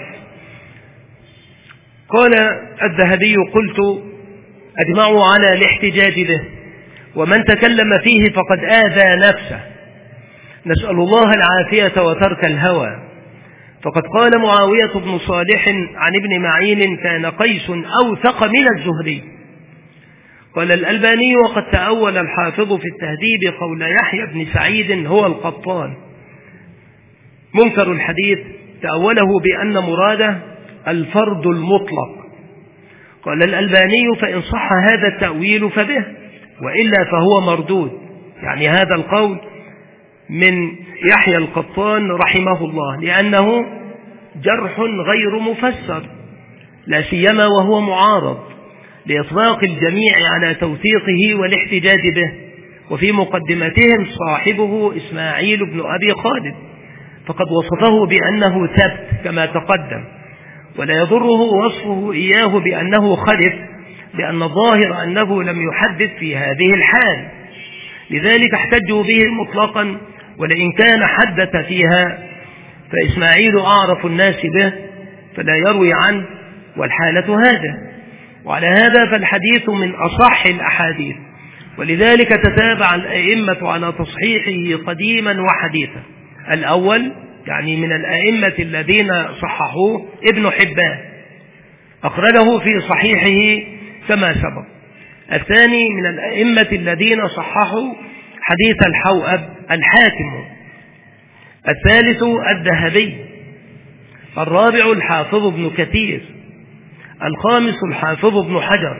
قال الذهبي: قلت: أجمعوا على الاحتجاج به، ومن تكلم فيه فقد آذى نفسه، نسأل الله العافية وترك الهوى. فقد قال معاوية بن صالح عن ابن معين: كان قيس أوثق من الزهري. قال الألباني: وقد تأول الحافظ في التهذيب قول يحيى بن سعيد هو القطان منكر الحديث، تأوله بأن مراده الفرد المطلق. قال الألباني: فإن صح هذا التأويل فبه، وإلا فهو مردود. يعني هذا القول من يحيى القطان رحمه الله، لأنه جرح غير مفسر، لا سيما وهو معارض لإطلاق الجميع على توثيقه والاحتجاج به. وفي مقدمتهم صاحبه إسماعيل بن أبي خالد، فقد وصفه بأنه ثبت كما تقدم، ولا يضره وصفه إياه بأنه خلف، لأن الظاهر أنه لم يحدث في هذه الحال، لذلك احتجوا به مطلقا. ولئن كان حدث فيها فإسماعيل أعرف الناس به فلا يروي عنه، والحالة هذا. وعلى هذا فالحديث من أصح الأحاديث، ولذلك تتابع الأئمة على تصحيحه قديما وحديثا. الأول يعني من الأئمة الذين صححوه ابن حبان، أخرجه في صحيحه كما سبق. الثاني من الأئمة الذين صححوا حديث الحوأب الحاكم. الثالث الذهبي. الرابع الحافظ ابن كثير. الخامس الحافظ ابن حجر.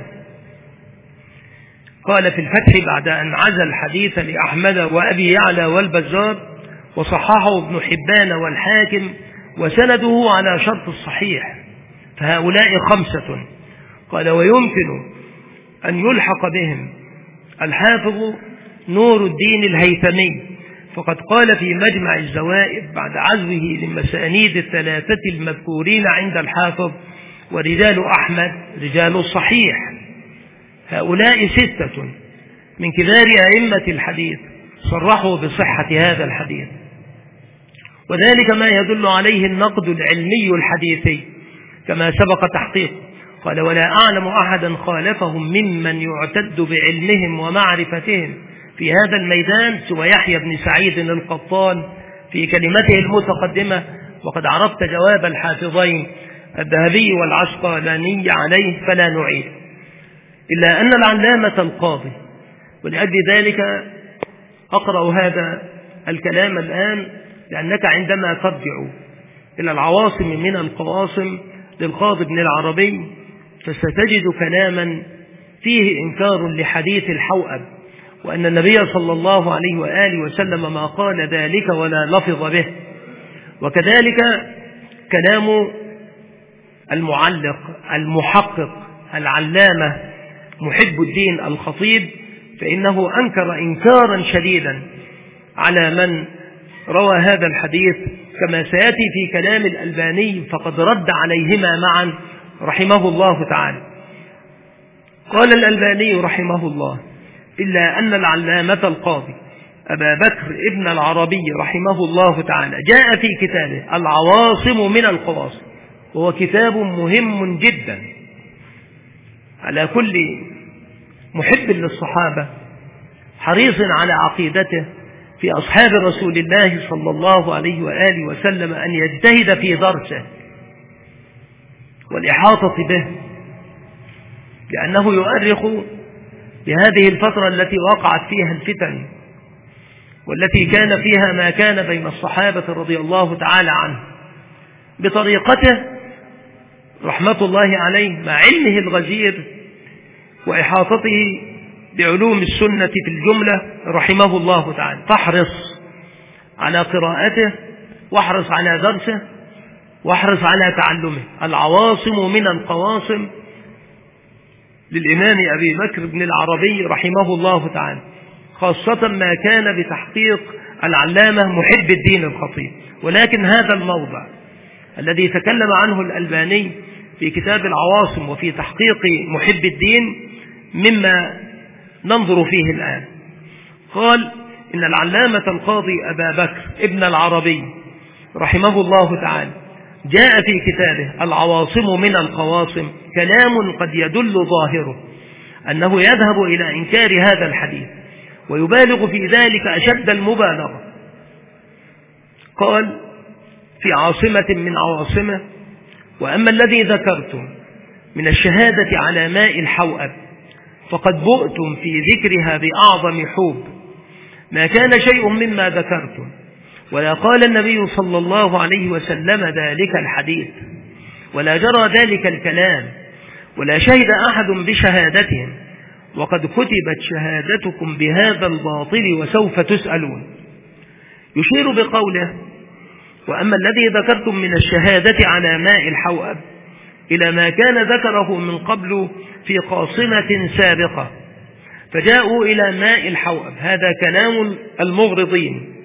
قال في الفتح بعد أن عزى الحديث لأحمد وأبي يعلى والبزار: وصححه ابن حبان والحاكم، وسنده على شرط الصحيح، فهؤلاء خمسة. قال: ويمكن أن يلحق بهم الحافظ نور الدين الهيثمي، فقد قال في مجمع الزوائد بعد عزوه للمسانيد الثلاثة المذكورين عند الحافظ: ورجال أحمد رجال الصحيح. هؤلاء ستة من كبار أئمة الحديث صرحوا بصحة هذا الحديث، وذلك ما يدل عليه النقد العلمي الحديثي كما سبق تحقيقه. قال: ولا أعلم أحدا خالفهم ممن يعتد بعلمهم ومعرفتهم في هذا الميدان سوى يحيى بن سعيد القطان في كلمته المتقدمة. وقد عرفت جواب الحافظين الذهبي والعسقلاني عليه فلا نعيد، إلا أن العلامة القاضي، ولأجل ذلك أقرأ هذا الكلام الآن، لأنك عندما ترجع إلى العواصم من القواصم للقاضي ابن العربي فستجد كلاما فيه إنكار لحديث الحوأب، وأن النبي صلى الله عليه وآله وسلم ما قال ذلك ولا لفظ به. وكذلك كلام المعلق المحقق العلامة محب الدين الخطيب، فإنه أنكر إنكارا شديدا على من روى هذا الحديث، كما سيأتي في كلام الألباني، فقد رد عليهما معا رحمه الله تعالى. قال الألباني رحمه الله: إلا أن العلامة القاضي أبا بكر ابن العربي رحمه الله تعالى جاء في كتابه العواصم من القواصم، وهو كتاب مهم جدا على كل محب للصحابة حريص على عقيدته في أصحاب رسول الله صلى الله عليه وآله وسلم أن يجتهد في درسه والإحاطة به، لأنه يؤرخ بهذه الفترة التي وقعت فيها الفتن، والتي كان فيها ما كان بين الصحابة رضي الله تعالى عنه، بطريقته رحمة الله عليه مع علمه الغزير وإحاطته بعلوم السنة في الجملة رحمه الله تعالى. فاحرص على قراءته، واحرص على درسه، واحرص على تعلمه. العواصم من القواصم للإمام أبي بكر بن العربي رحمه الله تعالى، خاصة ما كان بتحقيق العلامة محب الدين الخطيب. ولكن هذا الموضع الذي تكلم عنه الألباني في كتاب العواصم وفي تحقيق محب الدين مما ننظر فيه الآن. قال: إن العلامة القاضي أبا بكر ابن العربي رحمه الله تعالى جاء في كتابه العواصم من القواصم كلام قد يدل ظاهره أنه يذهب إلى إنكار هذا الحديث ويبالغ في ذلك أشد المبالغة. قال في عاصمة من عواصمه: وأما الذي ذكرتم من الشهادة على ماء الحوأب فقد بؤتم في ذكرها بأعظم حوب، ما كان شيء مما ذكرتم، ولا قال النبي صلى الله عليه وسلم ذلك الحديث، ولا جرى ذلك الكلام، ولا شهد أحد بشهادتهم، وقد كتبت شهادتكم بهذا الباطل وسوف تسألون. يشير بقوله: وأما الذي ذكرتم من الشهادة على ماء الحوأب إلى ما كان ذكره من قبل في قاصمة سابقة، فجاءوا إلى ماء الحوأب، هذا كلام المغرضين،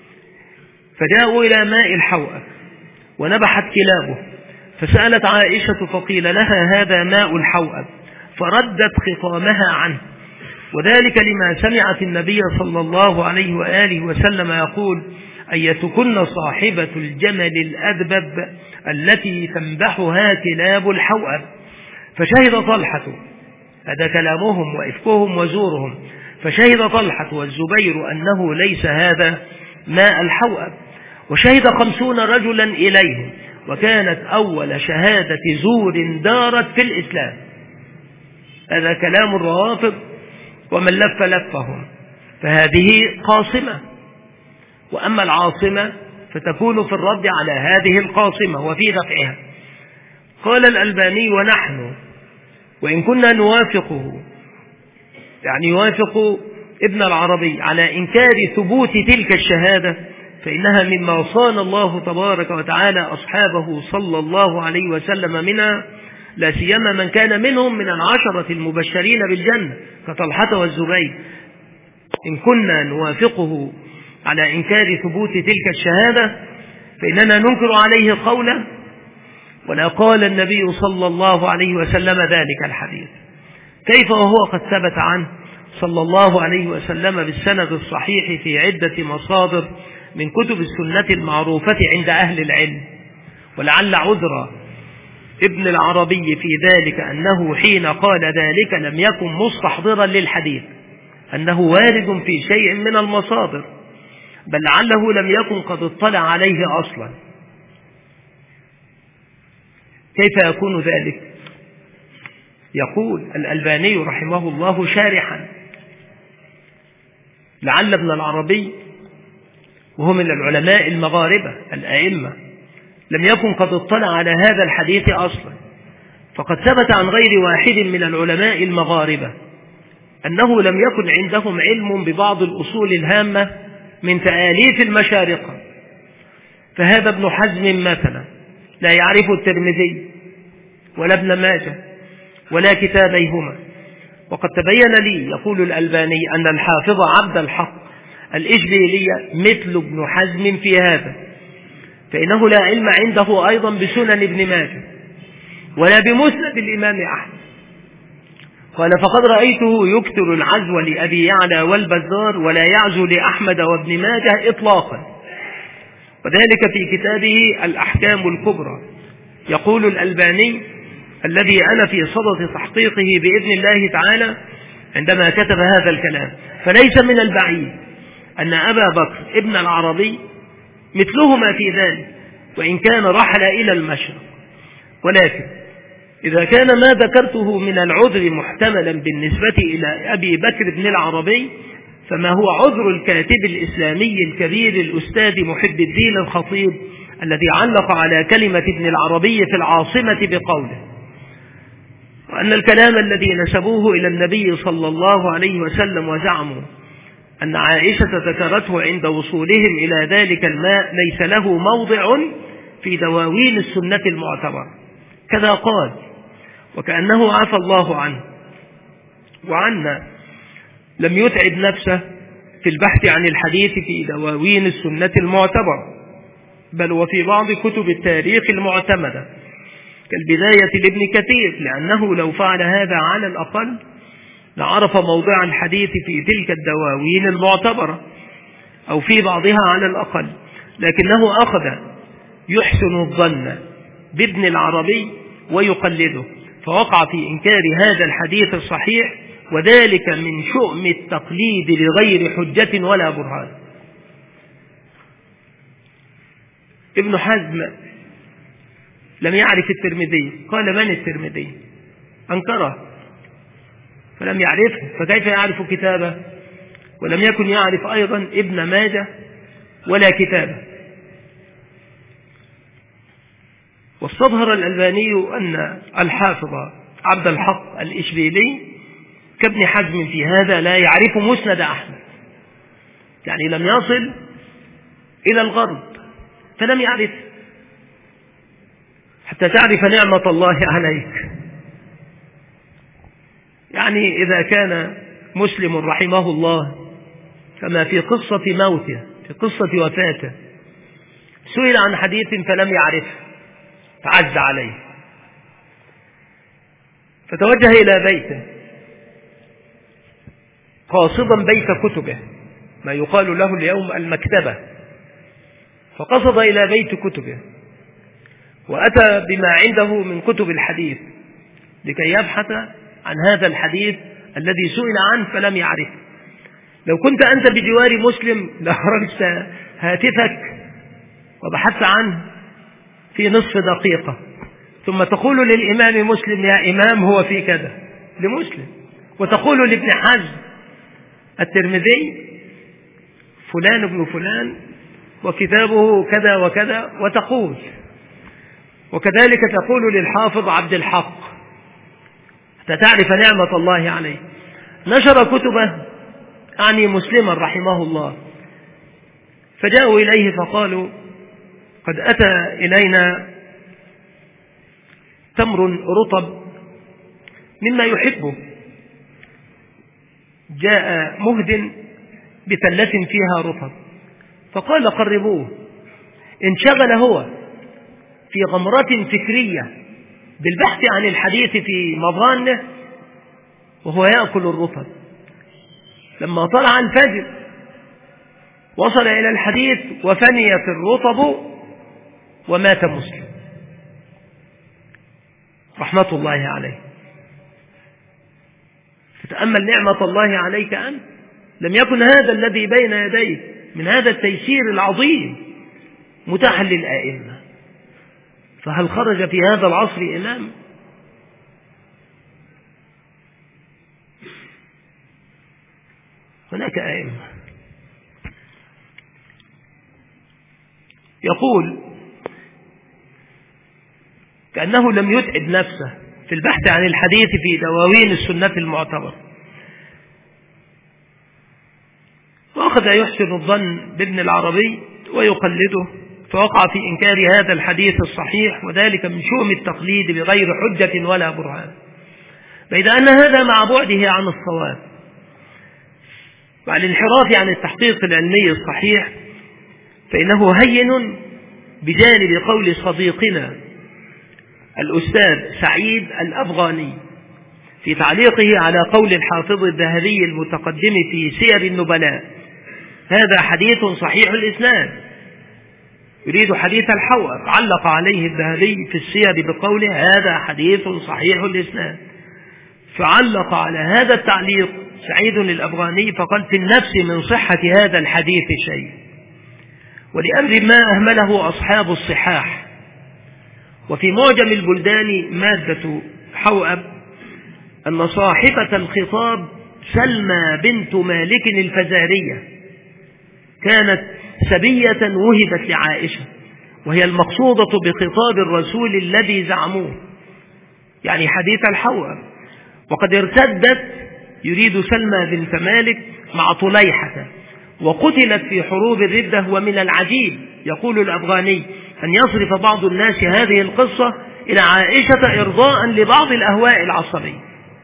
فجاءوا إلى ماء الحوأب ونبحت كلابه، فسألت عائشة فقيل لها هذا ماء الحوأب، فردت خطامها عنه، وذلك لما سمعت النبي صلى الله عليه وآله وسلم يقول: أيتكن صاحبة الجمل الأذبب التي تنبحها كلاب الحوأب. فشهد طلحة، هذا كلامهم وإفكهم وزورهم، فشهد طلحة والزبير أنه ليس هذا ماء الحوأب، وشهد خمسون رجلا إليهم، وكانت أول شهادة زور دارت في الإسلام. هذا كلام الروافض ومن لف لفهم، فهذه قاصمة. وأما العاصمة فتكون في الرد على هذه القاصمة وفي دفعها. قال الألباني: ونحن وإن كنا نوافقه، يعني يوافق ابن العربي على إنكار ثبوت تلك الشهادة، فإنها مما صان الله تبارك وتعالى أصحابه صلى الله عليه وسلم منها، لا سيما من كان منهم من العشرة المبشرين بالجنة كطلحة والزبير. إن كنا نوافقه على إنكار ثبوت تلك الشهادة فإننا ننكر عليه قوله، ولا قال النبي صلى الله عليه وسلم ذلك الحديث، كيف وهو قد ثبت عنه صلى الله عليه وسلم بالسند الصحيح في عدة مصادر من كتب السنة المعروفة عند أهل العلم. ولعل عذر ابن العربي في ذلك أنه حين قال ذلك لم يكن مستحضرا للحديث، أنه وارد في شيء من المصادر، بل لعله لم يكن قد اطلع عليه أصلا. كيف يكون ذلك؟ يقول الألباني رحمه الله شارحا: لعل ابن العربي وهو من العلماء المغاربة الأئمة لم يكن قد اطلع على هذا الحديث أصلا، فقد ثبت عن غير واحد من العلماء المغاربة أنه لم يكن عندهم علم ببعض الأصول الهامة من تآليف المشارقة. فهذا ابن حزم مثلا لا يعرف الترمذي ولا ابن ماجه ولا كتابيهما. وقد تبين لي يقول الألباني أن الحافظ عبد الحق الإشبيلي مثل ابن حزم في هذا، فإنه لا علم عنده أيضا بسنن ابن ماجه ولا بمسند الإمام أحمد. قال فقد رأيته يكثر العزو لأبي يعلى والبزار ولا يعزو لأحمد وابن ماجه إطلاقا، وذلك في كتابه الأحكام الكبرى. يقول الألباني الذي أنا في صدد تحقيقه بإذن الله تعالى عندما كتب هذا الكلام: فليس من البعيد أن أبا بكر ابن العربي مثلهما في ذلك، وإن كان رحل إلى المشرق، ولكن إذا كان ما ذكرته من العذر محتملا بالنسبة إلى أبي بكر بن العربي، فما هو عذر الكاتب الإسلامي الكبير الأستاذ محب الدين الخطيب الذي علق على كلمة ابن العربي في العاصمة بقوله: وأن الكلام الذي نسبوه إلى النبي صلى الله عليه وسلم وزعموا أن عائشة ذكرته عند وصولهم إلى ذلك الماء ليس له موضع في دواوين السنة المعتبرة. كذا قال، وكأنه عفى الله عنه وعنا لم يتعب نفسه في البحث عن الحديث في دواوين السنة المعتبرة، بل وفي بعض كتب التاريخ المعتمدة كالبداية لابن كثير، لأنه لو فعل هذا على الأقل لعرف موضع الحديث في تلك الدواوين المعتبرة أو في بعضها على الأقل، لكنه أخذ يحسن الظن بابن العربي ويقلده، فوقع في إنكار هذا الحديث الصحيح، وذلك من شؤم التقليد لغير حجة ولا برهان. ابن حزم لم يعرف الترمذي، قال: من الترمذي؟ أنكره فلم يعرفه، فكيف يعرف كتابه؟ ولم يكن يعرف أيضا ابن ماجه ولا كتابه. واستظهر الألباني أن الحافظ عبد الحق الإشبيلي كابن حزم في هذا لا يعرف مسند أحمد، يعني لم يصل إلى الغرب فلم يعرف، حتى تعرف نعمة الله عليك. يعني إذا كان مسلم رحمه الله كما في قصة موته، في قصة وفاته، سئل عن حديث فلم يعرف فعز عليه، فتوجه إلى بيته قاصدا بيت كتبه، ما يقال له اليوم المكتبة، فقصد إلى بيت كتبه وأتى بما عنده من كتب الحديث لكي يبحث عن هذا الحديث الذي سئل عنه فلم يعرف. لو كنت أنت بجوار مسلم لأخرجت هاتفك وبحثت عنه في نصف دقيقة، ثم تقول للإمام مسلم: يا إمام هو في كذا، لمسلم، وتقول لابن حزم الترمذي فلان ابن فلان وكتابه كذا وكذا، وتقول، وكذلك تقول للحافظ عبد الحق، حتى تعرف نعمة الله عليه. نشر كتبه أعني مسلما رحمه الله، فجاءوا إليه فقالوا: قد أتى إلينا تمر رطب مما يحبه، جاء مهد بثلة فيها رطب، فقال: قربوه. انشغل هو في غمرة فكرية بالبحث عن الحديث في مظانه وهو يأكل الرطب. لما طلع الفجر وصل إلى الحديث وفنيت الرطب ومات مسلم رحمة الله عليه. فتأمل نعمة الله عليك أنت، لم يكن هذا الذي بين يديك من هذا التيسير العظيم متاحا للآئمة، فهل خرج في هذا العصر إمام؟ هناك آئمة. يقول كأنه لم يتعب نفسه في البحث عن الحديث في دواوين السنة المعتبرة، وأخذ يحسن الظن بابن العربي ويقلده فوقع في إنكار هذا الحديث الصحيح، وذلك من شؤم التقليد بغير حجة ولا برهان، بيد أن هذا مع بعده عن الصواب مع الانحراف عن التحقيق العلمي الصحيح، فإنه هين بجانب قول صديقنا الأستاذ سعيد الأفغاني في تعليقه على قول الحافظ الذهبي المتقدم في سير النبلاء: هذا حديث صحيح الإسناد، يريد حديث الحوأب، علق عليه الذهبي في السير بقوله: هذا حديث صحيح الإسناد. فعلق على هذا التعليق سعيد الأفغاني فقال: في النفس من صحة هذا الحديث شيء، ولأمر ما أهمله أصحاب الصحاح. وفي معجم البلدان مادة حوأب أن صاحبة الخطاب سلمى بنت مالك الفزارية كانت سبية وهبت لعائشة، وهي المقصودة بخطاب الرسول الذي زعموه، يعني حديث الحوأب، وقد ارتدت، يريد سلمى بنت مالك، مع طليحة، وقتلت في حروب الردة. ومن العجيب يقول الأفغاني أن يصرف بعض الناس هذه القصة إلى عائشة إرضاء لبعض الأهواء العصبية.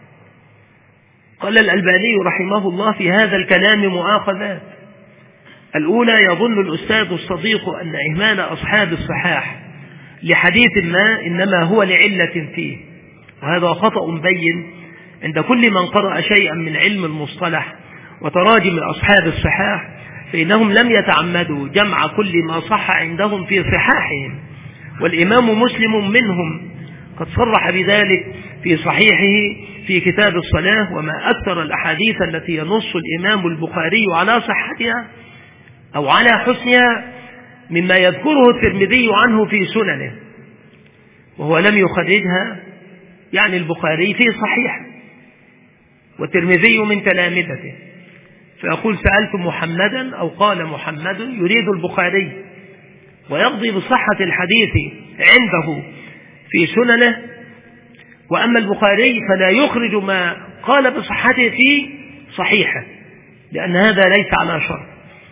قال الألباني رحمه الله: في هذا الكلام مؤاخذات. الأولى: يظن الأستاذ الصديق أن إهمال أصحاب الصحاح لحديث ما إنما هو لعلة فيه، وهذا خطأ بين عند كل من قرأ شيئا من علم المصطلح وتراجم أصحاب الصحاح، فإنهم لم يتعمدوا جمع كل ما صح عندهم في صحاحهم، والإمام مسلم منهم قد صرح بذلك في صحيحه في كتاب الصلاة: وما أكثر الأحاديث التي ينص الإمام البخاري على صحتها أو على حسنها مما يذكره الترمذي عنه في سننه، وهو لم يخرجها، يعني البخاري في صحيح، والترمذي من تلامذته، فيقول: سألت محمدا أو قال محمد، يريد البخاري، ويقضي بصحة الحديث عنده في سننه، وأما البخاري فلا يخرج ما قال بصحته في صحيحه، لأن هذا ليس على شرط.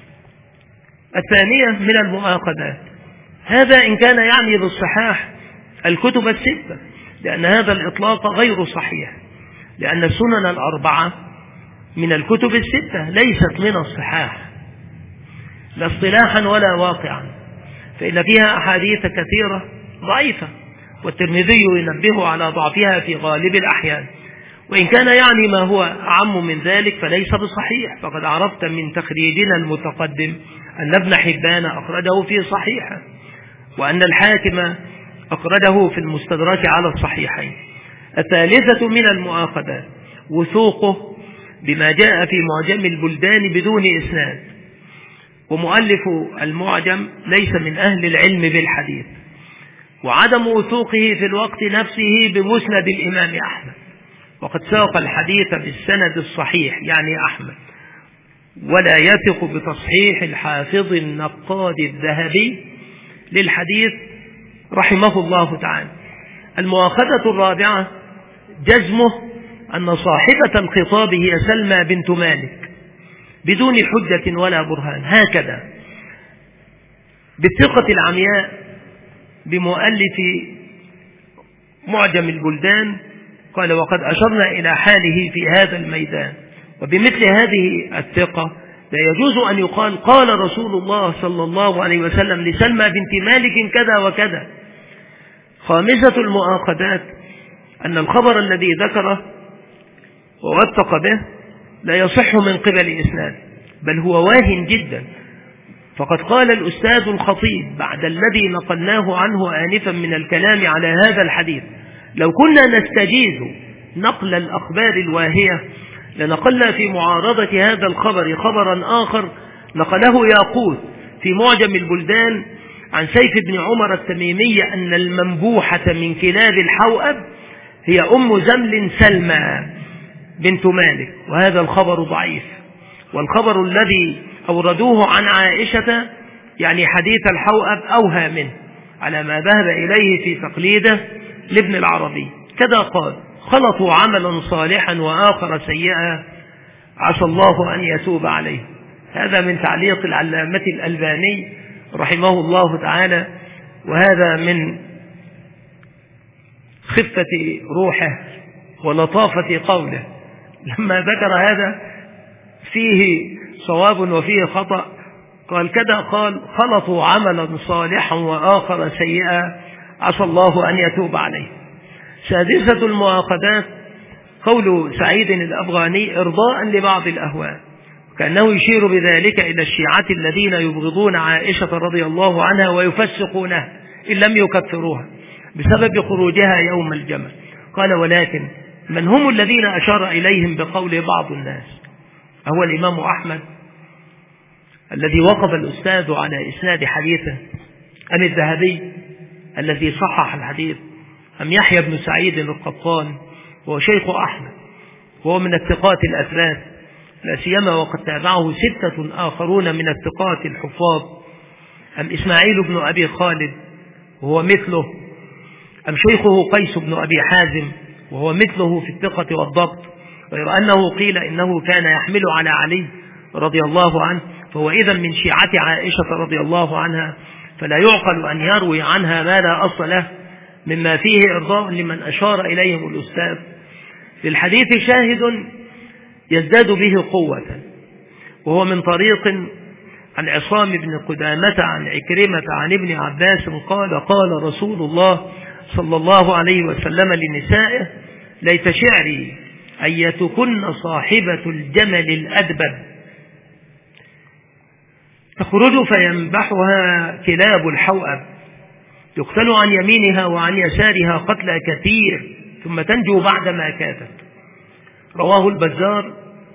الثانية من المؤاخذات، هذا إن كان يعني بالصحاح الكتب الستة، لأن هذا الإطلاق غير صحيح، لأن السنن الأربعة من الكتب الستة ليست من الصحاح لا اصطلاحا ولا واقعا، فإن فيها أحاديث كثيرة ضعيفة، والترمذي ينبه على ضعفها في غالب الأحيان. وإن كان يعني ما هو أعم من ذلك فليس بصحيح، فقد عرفت من تخريجنا المتقدم أن ابن حبان أخرجه في صحيحه، وأن الحاكم أخرجه في المستدرك على الصحيحين. الثالثة من المؤاخذات وثوقه بما جاء في معجم البلدان بدون إسناد، ومؤلف المعجم ليس من أهل العلم بالحديث، وعدم وثوقه في الوقت نفسه بمسند الإمام أحمد، وقد ساق الحديث بالسند الصحيح يعني أحمد، ولا يثق بتصحيح الحافظ النقاد الذهبي للحديث رحمه الله تعالى. المؤاخذة الرابعة جزمه أن صاحبة الخطاب هي سلمى بنت مالك بدون حجة ولا برهان، هكذا بالثقة العمياء بمؤلف معجم البلدان. قال: وقد أشرنا إلى حاله في هذا الميدان. وبمثل هذه الثقة لا يجوز أن يقال قال رسول الله صلى الله عليه وسلم لسلمى بنت مالك كذا وكذا. خامسة المؤاخذات أن الخبر الذي ذكره ووثق به لا يصح من قبل إسناد، بل هو واهن جدا، فقد قال الأستاذ الخطيب بعد الذي نقلناه عنه آنفا من الكلام على هذا الحديث: لو كنا نستجيز نقل الأخبار الواهية لنقلنا في معارضة هذا الخبر خبرا آخر نقله ياقوت في معجم البلدان عن سيف بن عمر التميمي أن المنبوحة من كلاب الحوأب هي أم زمل سلمى بنت مالك، وهذا الخبر ضعيف. والخبر الذي أوردوه عن عائشة يعني حديث الحوأب أوهى منه على ما ذهب إليه في تقليده لابن العربي. كذا قال: خلطوا عملا صالحا وآخر سيئا عسى الله أن يتوب عليه. هذا من تعليق العلامة الألباني رحمه الله تعالى، وهذا من خفة روحه ولطافة قوله. لما ذكر هذا فيه صواب وفيه خطأ قال كذا، قال خلطوا عملا صالحا وآخر سيئا عسى الله أن يتوب عليه. سادسة المؤاخذات قول سعيد الأفغاني إرضاء لبعض الأهواء، كأنه يشير بذلك إلى الشيعة الذين يبغضون عائشة رضي الله عنها ويفسقونها إن لم يكفروها بسبب خروجها يوم الجمل. قال ولكن من هم الذين أشار إليهم بقول بعض الناس؟ هو الإمام أحمد الذي وقف الأستاذ على إسناد حديثه، أم الذهبي الذي صحح الحديث، أم يحيى بن سعيد القطان وهو شيخ أحمد وهو من الثقات الأثبات، لا سيما وقد تابعه ستة آخرون من الثقات الحفاظ، أم إسماعيل بن أبي خالد وهو مثله، أم شيخه قيس بن أبي حازم وهو مثله في الثقة والضبط، غير أنه قيل إنه كان يحمل على علي رضي الله عنه، فهو إذا من شيعة عائشة رضي الله عنها، فلا يعقل أن يروي عنها ما لا أصل له مما فيه إرضاء لمن أشار إليهم الأستاذ. للحديث شاهد يزداد به قوة، وهو من طريق عن عصام بن قدامة عن عكرمة عن ابن عباس قال قال رسول الله صلى الله عليه وسلم لنسائه ليت شعري أيتكن صاحبة الجمل الأدبب تخرج فينبحها كلاب الحوأب يقتل عن يمينها وعن يسارها قتل كثير ثم تنجو بعدما كاتت. رواه البزار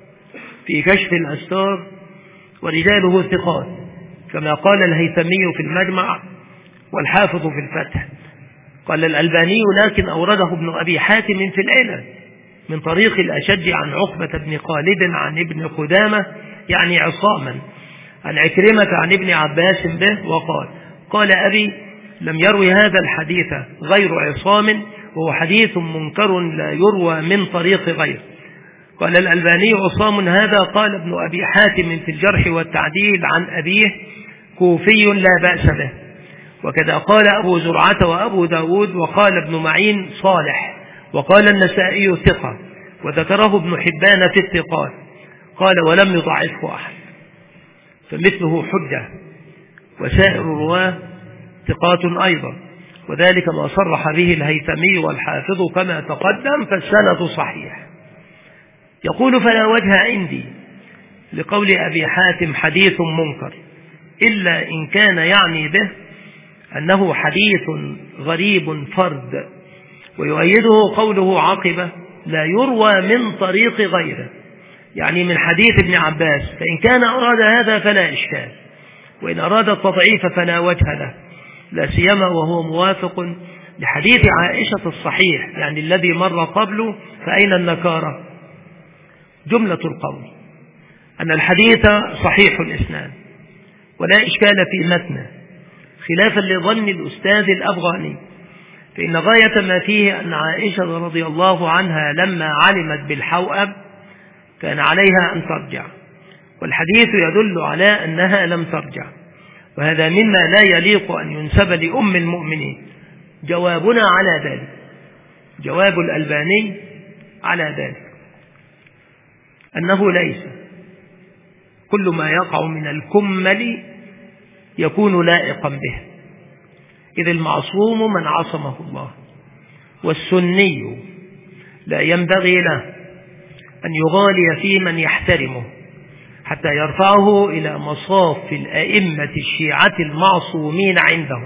في كشف الأستار ورجاله ثقات، كما قال الهيثمي في المجمع والحافظ في الفتح. قال الألباني لكن أورده ابن أبي حاتم في العلل من طريق الأشج عن عقبة بن خالد عن ابن قدامة يعني عصاما عن عكرمة عن ابن عباس به وقال قال أبي لم يروي هذا الحديث غير عصام وهو حديث منكر لا يروى من طريق غير. قال الألباني عصام هذا قال ابن أبي حاتم في الجرح والتعديل عن أبيه كوفي لا بأس به، وكذا قال أبو زرعة وأبو داود، وقال ابن معين صالح، وقال النسائي ثقة، وذكره ابن حبان في الثقات، قال ولم يضعفه أحد، فمثله حجة، وسائر الرواه ثقات أيضا، وذلك ما صرح به الهيثمي والحافظ كما تقدم، فالسند صحيح. يقول فلا وجه عندي لقول أبي حاتم حديث منكر إلا إن كان يعني به أنه حديث غريب فرد، ويؤيده قوله عقبة لا يروى من طريق غيره، يعني من حديث ابن عباس، فإن كان أراد هذا فلا إشكال، وإن أراد التضعيف فلا وجه له، لا سيما وهو موافق لحديث عائشة الصحيح يعني الذي مر قبله، فأين النكارة؟ جملة القول أن الحديث صحيح الإسناد ولا إشكال في متنه، خلافا لظن الأستاذ الأفغاني، فإن غاية ما فيه أن عائشة رضي الله عنها لما علمت بالحوأب كان عليها أن ترجع، والحديث يدل على أنها لم ترجع، وهذا مما لا يليق أن ينسب لأم المؤمنين. جوابنا على ذلك، جواب الألباني على ذلك أنه ليس كل ما يقع من الكمل يكون لائقا به، إذ المعصوم من عصمه الله، والسني لا ينبغي له أن يغالي في من يحترمه حتى يرفعه إلى مصاف الأئمة الشيعة المعصومين عندهم.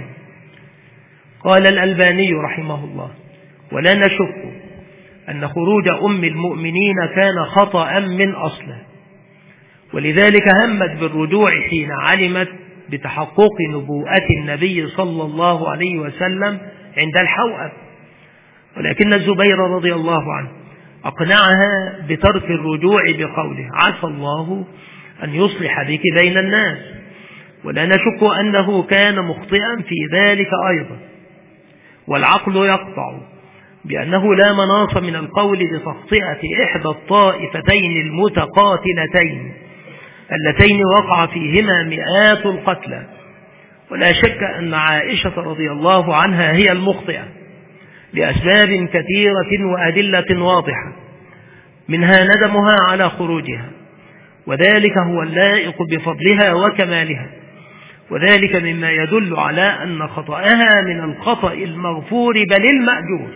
قال الألباني رحمه الله ولا نشك أن خروج أم المؤمنين كان خطأ من أصله، ولذلك همت بالرجوع حين علمت بتحقق نبوءة النبي صلى الله عليه وسلم عند الحوأب، ولكن الزبير رضي الله عنه أقنعها بترك الرجوع بقوله عسى الله أن يصلح بك بين الناس، ولا نشك أنه كان مخطئا في ذلك أيضا، والعقل يقطع بأنه لا مناص من القول بتخطئة إحدى الطائفتين المتقاتلتين اللتين وقع فيهما مئات القتلى، ولا شك أن عائشة رضي الله عنها هي المخطئة لأسباب كثيرة وأدلة واضحة، منها ندمها على خروجها، وذلك هو اللائق بفضلها وكمالها، وذلك مما يدل على أن خطأها من الخطأ المغفور بل المأجور.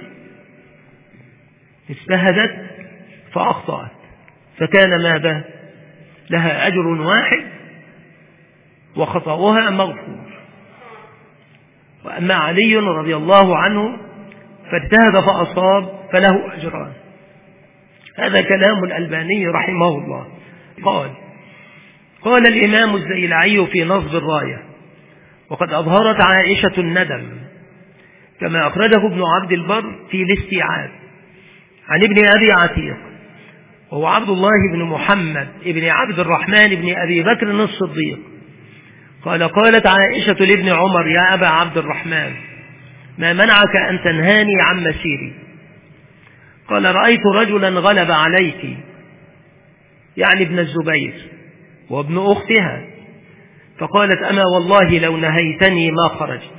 اجتهدت فأخطأت فكان ماذا؟ لها أجر واحد وخطأها مغفور. وأما علي رضي الله عنه فاجتهد فأصاب فله أجران. هذا كلام الألباني رحمه الله. قال قال الإمام الزيلعي في نصب الراية: وقد أظهرت عائشة الندم، كما أخرجه ابن عبد البر في الاستيعاب عن ابن أبي عتيق، وهو عبد الله بن محمد ابن عبد الرحمن بن أبي بكر الصديق، قال قالت عائشة لابن عمر: يا أبا عبد الرحمن، ما منعك أن تنهاني عن مسيري؟ قال: رأيت رجلا غلب عليك، يعني ابن الزبير وابن أختها، فقالت: أما والله لو نهيتني ما خرجت.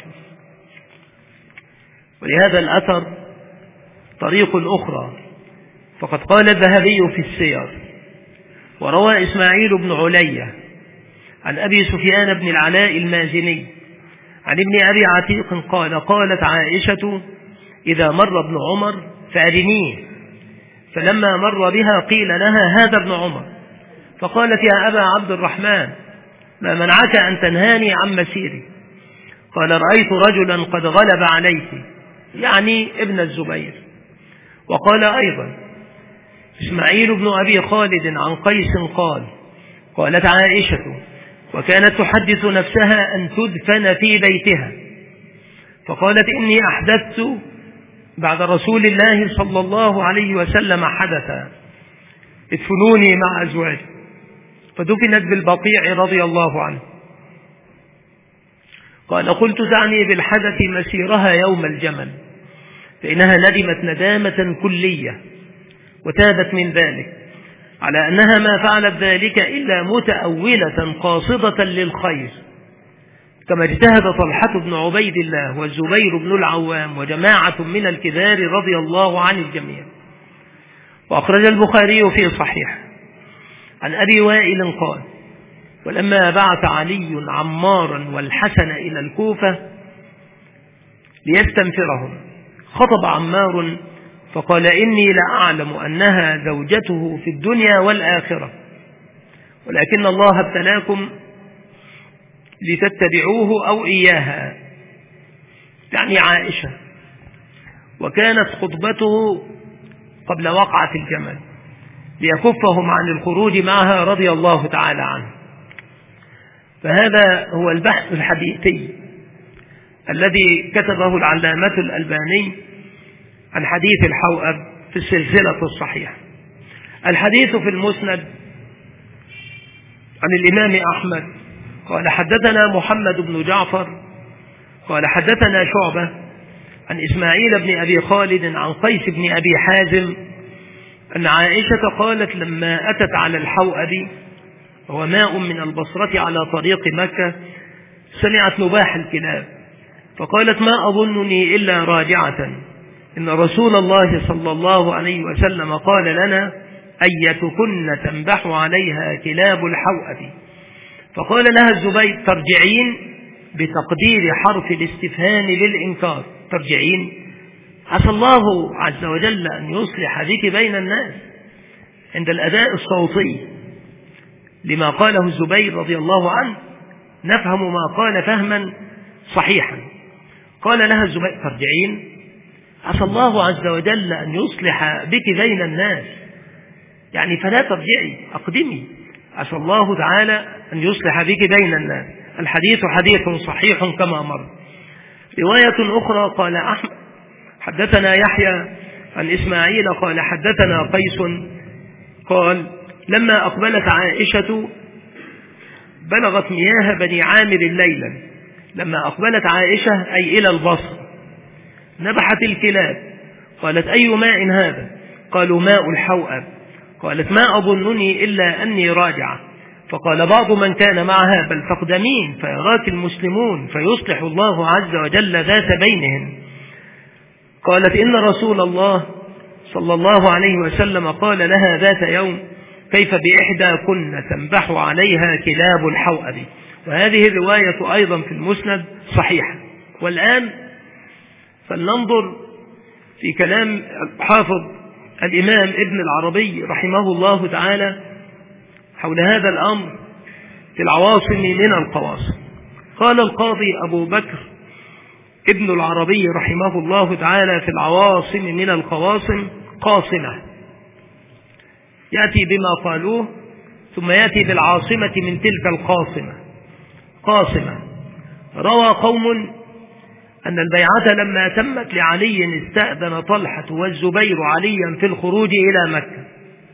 ولهذا الأثر طريق أخرى، فقد قال الذهبي في السير: وروى إسماعيل بن علية عن أبي سفيان بن العلاء المازني عن ابن أبي عتيق قال قالت عائشة: إذا مر ابن عمر فأرنيه، فلما مر بها قيل لها: هذا ابن عمر، فقالت: يا أبا عبد الرحمن، ما منعك أن تنهاني عن مسيري؟ قال: رأيت رجلا قد غلب عليك، يعني ابن الزبير. وقال أيضا إسماعيل بن أبي خالد عن قيس قال قالت عائشة: وكانت تحدث نفسها أن تدفن في بيتها، فقالت: إني أحدثت بعد رسول الله صلى الله عليه وسلم حدثا، ادفنوني مع أزواجي، فدفنت بالبقيع رضي الله عنه. قال: قلت: تعني بالحدث مسيرها يوم الجمل، فإنها ندمت ندامة كلية وتابت من ذلك، على أنها ما فعلت ذلك إلا متأولة قاصدة للخير، كما اجتهد طلحة بن عبيد الله والزبير بن العوام وجماعة من الكبار رضي الله عن الجميع. وأخرج البخاري في صحيح عن أبي وائل قال: ولما بعث علي عمارا والحسن إلى الكوفة ليستنفرهم، خطب عمار فقال: إني لأعلم أنها زوجته في الدنيا والآخرة، ولكن الله ابتلاكم لتتبعوه أو إياها، يعني عائشة. وكانت خطبته قبل وقعة الجمل ليكفهم عن الخروج معها رضي الله تعالى عنه. فهذا هو البحث الحديثي الذي كتبه العلامة الألباني عن حديث الحوأب في السلسلة الصحيحة. الحديث في المسند عن الإمام أحمد قال: حدثنا محمد بن جعفر قال حدثنا شعبة عن إسماعيل بن أبي خالد عن قيس بن أبي حازم أن عائشة قالت: لما أتت على الحوأب، هو ماء من البصرة على طريق مكة، سمعت نباح الكلاب، فقالت: ما أظنني إلا راجعة، إن رسول الله صلى الله عليه وسلم قال لنا: أيتكن تنبح عليها كلاب الحوأب. فقال لها الزبير: ترجعين، بتقدير حرف الاستفهام للإنكار، ترجعين، عسى الله عز وجل أن يصلح بك بين الناس، عند الأداء الصوتي لما قاله الزبير رضي الله عنه نفهم ما قال فهما صحيحا. قال لها الزبير: ترجعين، عسى الله عز وجل أن يصلح بك بين الناس، يعني فلا ترجعي، أقدمي، عسى الله تعالى أن يصلح بك بين الناس. الحديث حديث صحيح كما مر. رواية أخرى قال أحمد: حدثنا يحيى عن إسماعيل قال حدثنا قيس قال: لما أقبلت عائشة بلغت مياه بني عامر ليلا، لما أقبلت عائشة أي إلى البصر، نبحت الكلاب. قالت: أي ماء هذا؟ قالوا: ماء الحوأب. قالت: ما أظنني إلا أني راجعة، فقال بعض من كان معها: بل تقدمين فيراك المسلمون فيصلح الله عز وجل ذات بينهم. قالت: إن رسول الله صلى الله عليه وسلم قال لها ذات يوم: كيف بإحدى كن تنبح عليها كلاب الحوأب. وهذه الرواية أيضا في المسند صحيحة. والآن فلننظر في كلام حافظ الإمام ابن العربي رحمه الله تعالى حول هذا الأمر في العواصم من القواصم. قال القاضي أبو بكر ابن العربي رحمه الله تعالى في العواصم من القواصم: قاصمة، يأتي بما قالوه ثم يأتي بالعاصمة من تلك القاصمة. قاصمة: روى قوم أن البيعة لما تمت لعلي استأذن طلحة والزبير عليا في الخروج إلى مكة.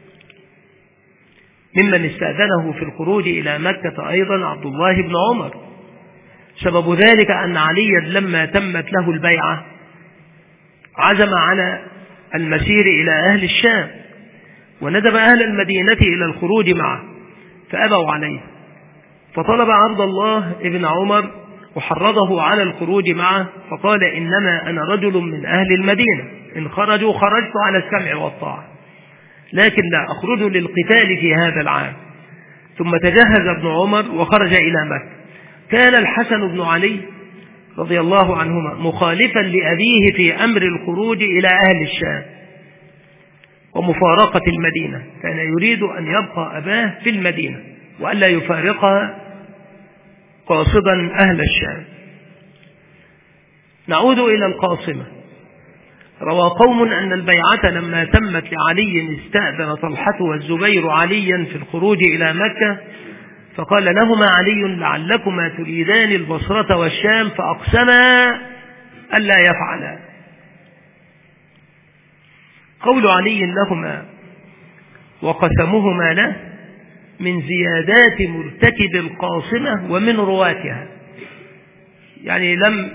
ممن استأذنه في الخروج إلى مكة أيضا عبد الله بن عمر. سبب ذلك أن عليا لما تمت له البيعة عزم على المسير إلى أهل الشام، وندب أهل المدينة إلى الخروج معه فأبوا عليه، فطلب عبد الله بن عمر وحرضه على الخروج معه، فقال: إنما أنا رجل من أهل المدينة، إن خرجوا خرجت على السمع والطاعة، لكن لا أخرج للقتال في هذا العام. ثم تجهز ابن عمر وخرج إلى مكة. كان الحسن بن علي رضي الله عنهما مخالفا لأبيه في أمر الخروج إلى أهل الشام ومفارقة المدينة، كان يريد أن يبقى أباه في المدينة وألا يفارقها قاصدا أهل الشام. نعود إلى القاصمة. روى قوم أن البيعة لما تمت لعلي استأذن طلحة والزبير عليا في الخروج إلى مكة، فقال لهما علي: لعلكما تريدان البصرة والشام، فأقسما ألا يفعلا. قول علي لهما وقسمهما له من زيادات مرتكب القاصمة ومن رواتها، يعني لم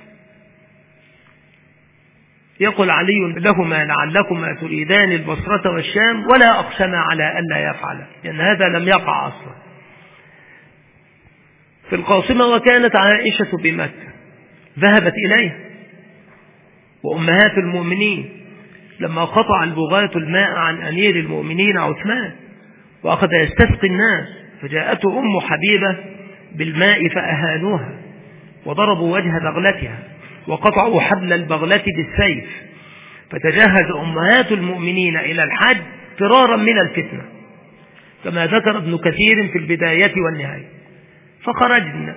يقل علي لهما لعلكما تريدان البصرة والشام ولا أقسم على ألا يفعل، لأن هذا لم يقع أصلا في القاصمة. وكانت عائشة بمكة ذهبت إليها وأمهات المؤمنين لما قطع البغاة الماء عن أمير المؤمنين عثمان وأخذ يستسقي الناس، فجاءته أم حبيبة بالماء فأهانوها وضربوا وجه بغلتها وقطعوا حبل البغلة بالسيف، فتجهز أمهات المؤمنين إلى الحج فرارا من الفتنة كما ذكر ابن كثير في البداية والنهاية. فخرجن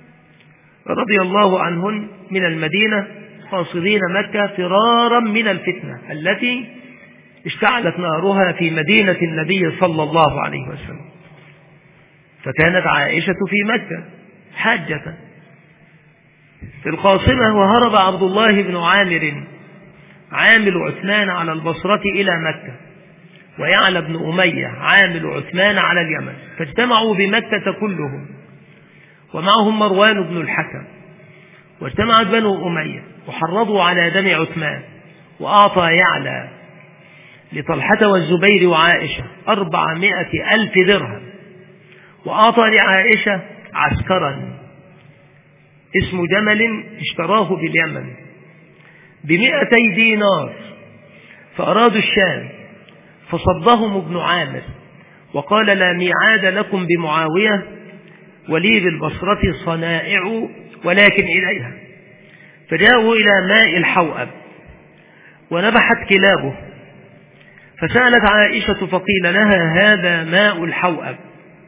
رضي الله عنهن من المدينة قاصدين مكة فرارا من الفتنة التي اشتعلت نارها في مدينة النبي صلى الله عليه وسلم. فكانت عائشة في مكة حاجة في القاصمة، وهرب عبد الله بن عامر عامل عثمان على البصرة إلى مكة، ويعلى بن أمية عامل عثمان على اليمن، فاجتمعوا بمكة كلهم ومعهم مروان بن الحكم، واجتمعت بنو أمية وحرضوا على دم عثمان، وأعطى يعلى لطلحة والزبير وعائشة أربعمائة ألف درهم، وأعطى لعائشة عسكرا اسم جمل اشتراه باليمن بمئتي دينار، فأرادوا الشام فصدهم ابن عامر وقال: لا ميعاد لكم بمعاوية ولي بالبصرة صنائع ولكن إليها. فجاءوا إلى ماء الحوأب ونبحت كلابه، فسألت عائشة فقيل لها: هذا ماء الحوأب،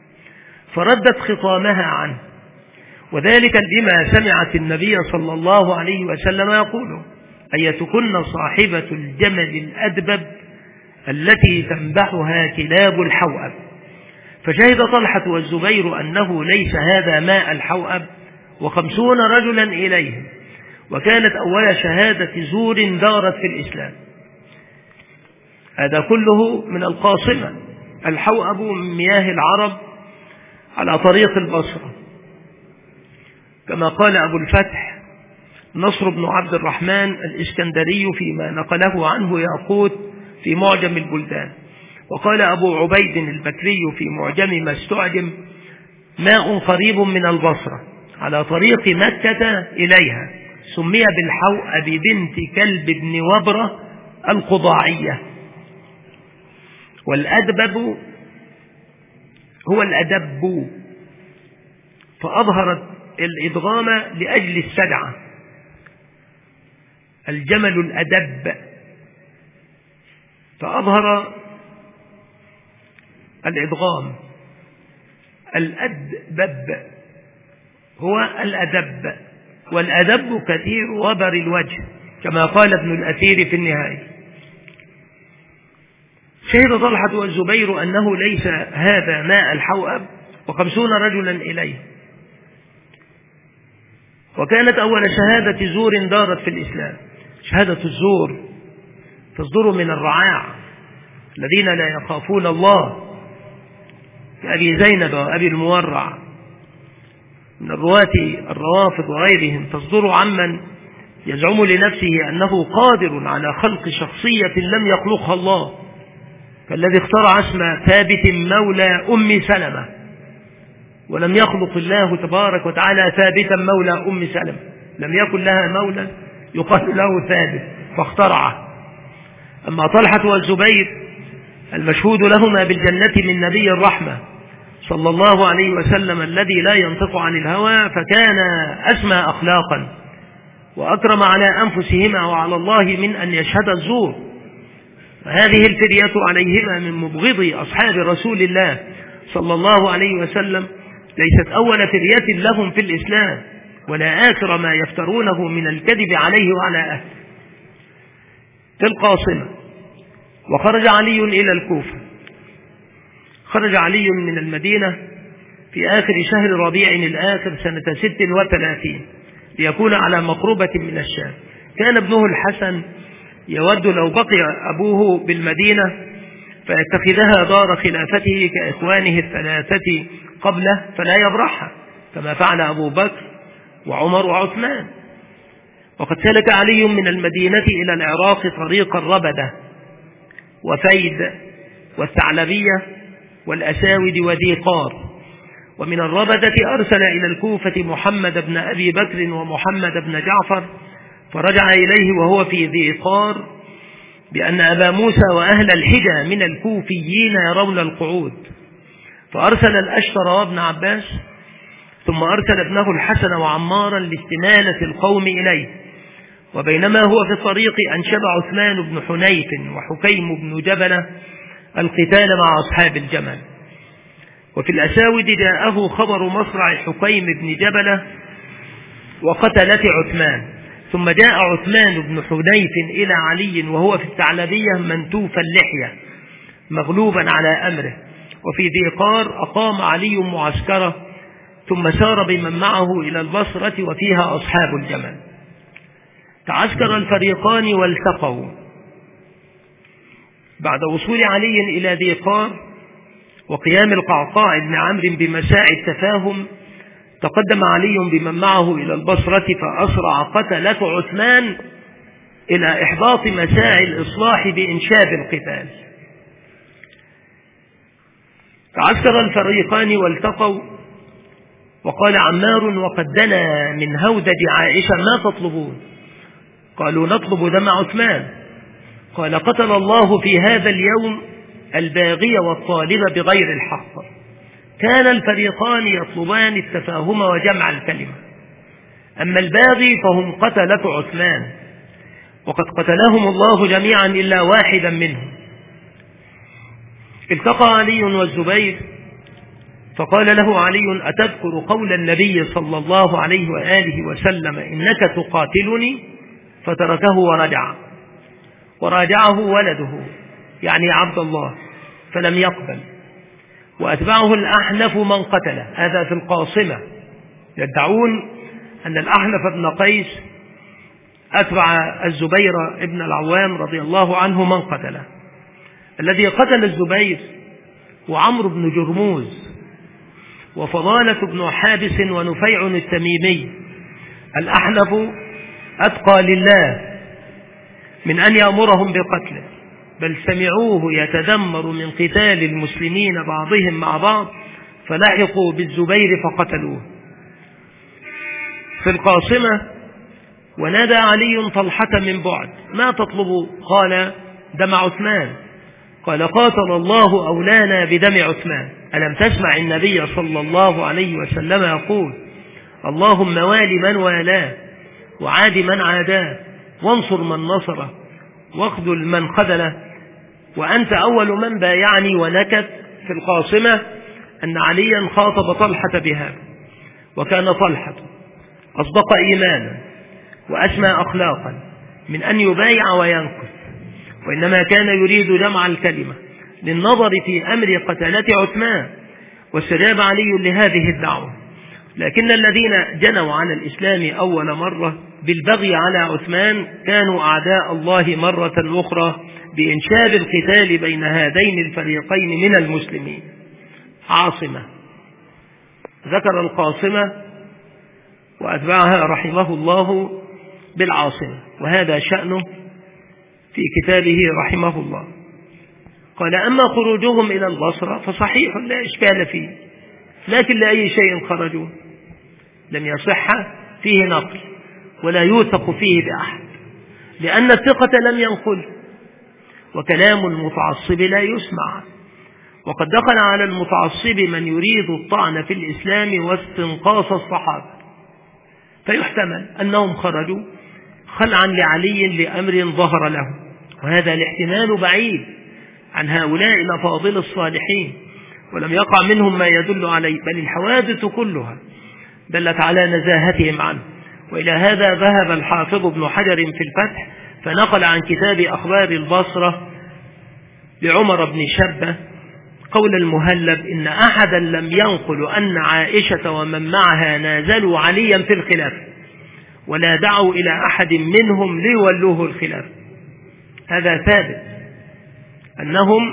فردت خطامها عنه، وذلك بما سمعت النبي صلى الله عليه وسلم يقول: أيتكن صاحبة الجمل الأدبب التي تنبحها كلاب الحوأب. فشهد طلحة والزبير أنه ليس هذا ماء الحوأب وخمسون رجلا إليهم، وكانت أول شهادة زور دارت في الإسلام. هذا كله من القاصمة. الحوأب من مياه العرب على طريق البصرة، كما قال أبو الفتح نصر بن عبد الرحمن الإسكندري فيما نقله عنه ياقوت في معجم البلدان، وقال أبو عبيد البكري في معجم ما استعجم: ماء قريب من البصرة على طريق مكة إليها، سمي بالحوأب بنت كلب بن وبرة القضاعية. والأدبب هو الأدب، فأظهرت الإدغام لأجل السدعة. الجمل الأدب، فأظهر الإدغام. الأدبب هو الأدب، والأدب كثير وبر الوجه كما قال ابن الأثير في النهاية. شهد طلحة والزبير أنه ليس هذا ماء الحوأب وخمسون رجلا إليه. وكانت أول شهادة زور دارت في الإسلام. شهادة الزور تصدر من الرعاع الذين لا يخافون الله، كأبي زينب وأبي المورع من الرواة الروافض وغيرهم، تصدر عمن يزعم لنفسه أنه قادر على خلق شخصية لم يخلقها الله، كالذي اخترع اسم ثابت مولى أم سلمة، ولم يخلق الله تبارك وتعالى ثابتا مولى أم سلمة، لم يكن لها مولى يقال له ثابت فاخترعه. أما طلحة والزبير المشهود لهما بالجنة من نبي الرحمة صلى الله عليه وسلم الذي لا ينطق عن الهوى، فكان أسمى أخلاقا وأكرم على أنفسهما وعلى الله من أن يشهد الزور. وهذه الفرية عليهما من مبغضي أصحاب رسول الله صلى الله عليه وسلم ليست أول فرية لهم في الإسلام، ولا آخر ما يفترونه من الكذب عليه وعلى أهله. في القاصمة. وخرج علي إلى الكوفة. خرج علي من المدينة في آخر شهر ربيع الآخر سنة ست وثلاثين ليكون على مقربة من الشام. كان ابنه الحسن يود لو بقي أبوه بالمدينة فيتخذها دار خلافته كإخوانه الثلاثة قبله فلا يبرحها، كما فعل أبو بكر وعمر وعثمان. وقد سلك علي من المدينة إلى العراق طريق الربدة وفيد والثعلبية والأساود وديقار. ومن الربدة أرسل إلى الكوفة محمد بن أبي بكر ومحمد بن جعفر، فرجع إليه وهو في ديقار بأن أبا موسى وأهل الحجة من الكوفيين يرون القعود، فأرسل الأشتر وابن عباس، ثم أرسل ابنه الحسن وعمارا لاستمالة القوم إليه. وبينما هو في الطريق أنشب عثمان بن حنيف وحكيم بن جبلة القتال مع أصحاب الجمل. وفي الأساود جاءه خبر مصرع حكيم بن جبلة وقتلة عثمان. ثم جاء عثمان بن حنيف إلى علي وهو في الثعلبية منتوف اللحية مغلوبا على أمره. وفي ذيقار أقام علي معسكره، ثم سار بمن معه إلى البصرة وفيها أصحاب الجمل. تعسكر الفريقان والتقوا. بعد وصول علي إلى ذيقار وقيام القعقاع بن عمرو بمساع التفاهم، تقدم علي بمن معه إلى البصرة فأسرع قتلة عثمان إلى إحباط مساعي الإصلاح بإنشاب القتال. تعسكر الفريقان والتقوا. وقال عمار: وقد دنا من هودج عائشة ما تطلبون؟ قالوا: نطلب دم عثمان. قال: قتل الله في هذا اليوم الباغي والطالب بغير الحق. كان الفريقان يطلبان التفاهم وجمع الكلمة، أما الباغي فهم قتلة عثمان، وقد قتلهم الله جميعا إلا واحدا منهم. التقى علي والزبير، فقال له علي: أتذكر قول النبي صلى الله عليه وآله وسلم إنك تقاتلني؟ فتركه ورجع، وراجعه ولده يعني عبد الله فلم يقبل، وأتبعه الأحنف من قتله. هذا في القاصمة، يدعون أن الأحنف بن قيس أتبع الزبير ابن العوام رضي الله عنه من قتله. الذي قتل الزبير وعمرو بن جرموز وفضالة بن حابس ونفيع التميمي. الأحنف أتقى لله من أن يأمرهم بقتله، بل سمعوه يتدمر من قتال المسلمين بعضهم مع بعض، فلحقوا بالزبير فقتلوه. في القاصمة ونادى علي طلحة من بعد: ما تطلب؟ قال: دم عثمان. قال: قاتل الله أولانا بدم عثمان. ألم تسمع النبي صلى الله عليه وسلم يقول: اللهم والي من والاه وعاد من عاداه وانصر من نصره واخذل من خذله، وأنت أول من بايعني ونكت. في القاصمة أن عليا خاطب طلحة بهذا، وكان طلحة أصدق إيمانا وأسمى أخلاقا من أن يبايع وينكث، وإنما كان يريد جمع الكلمة للنظر في أمر قتلة عثمان واستجاب علي لهذه الدعوة. لكن الذين جنوا على الإسلام أول مرة بالبغي على عثمان كانوا أعداء الله مرة أخرى بإنشاب القتال بين هذين الفريقين من المسلمين. عاصمة ذكر القاصمة وأتبعها رحمه الله بالعاصمة، وهذا شأنه في كتابه رحمه الله. قال: أما خروجهم إلى البصرة فصحيح لا إشكال فيه، لكن لأي شيء خرجوا لم يصح فيه نقل ولا يوثق فيه بأحد، لأن الثقة لم ينقل، وكلام المتعصب لا يسمع. وقد دخل على المتعصب من يريد الطعن في الإسلام واستنقاص الصحابة، فيحتمل أنهم خرجوا خلعا لعلي لأمر ظهر له، وهذا الاحتمال بعيد عن هؤلاء الأفاضل الصالحين، ولم يقع منهم ما يدل عليه، بل الحوادث كلها دلت على نزاهتهم عنه. وإلى هذا ذهب الحافظ ابن حجر في الفتح فنقل عن كتاب أخبار البصرة لعمر بن شبة قول المهلب: إن أحدا لم ينقل أن عائشة ومن معها نازلوا عليا في الخلافة ولا دعوا إلى أحد منهم ليولوه الخلافة. هذا ثابت أنهم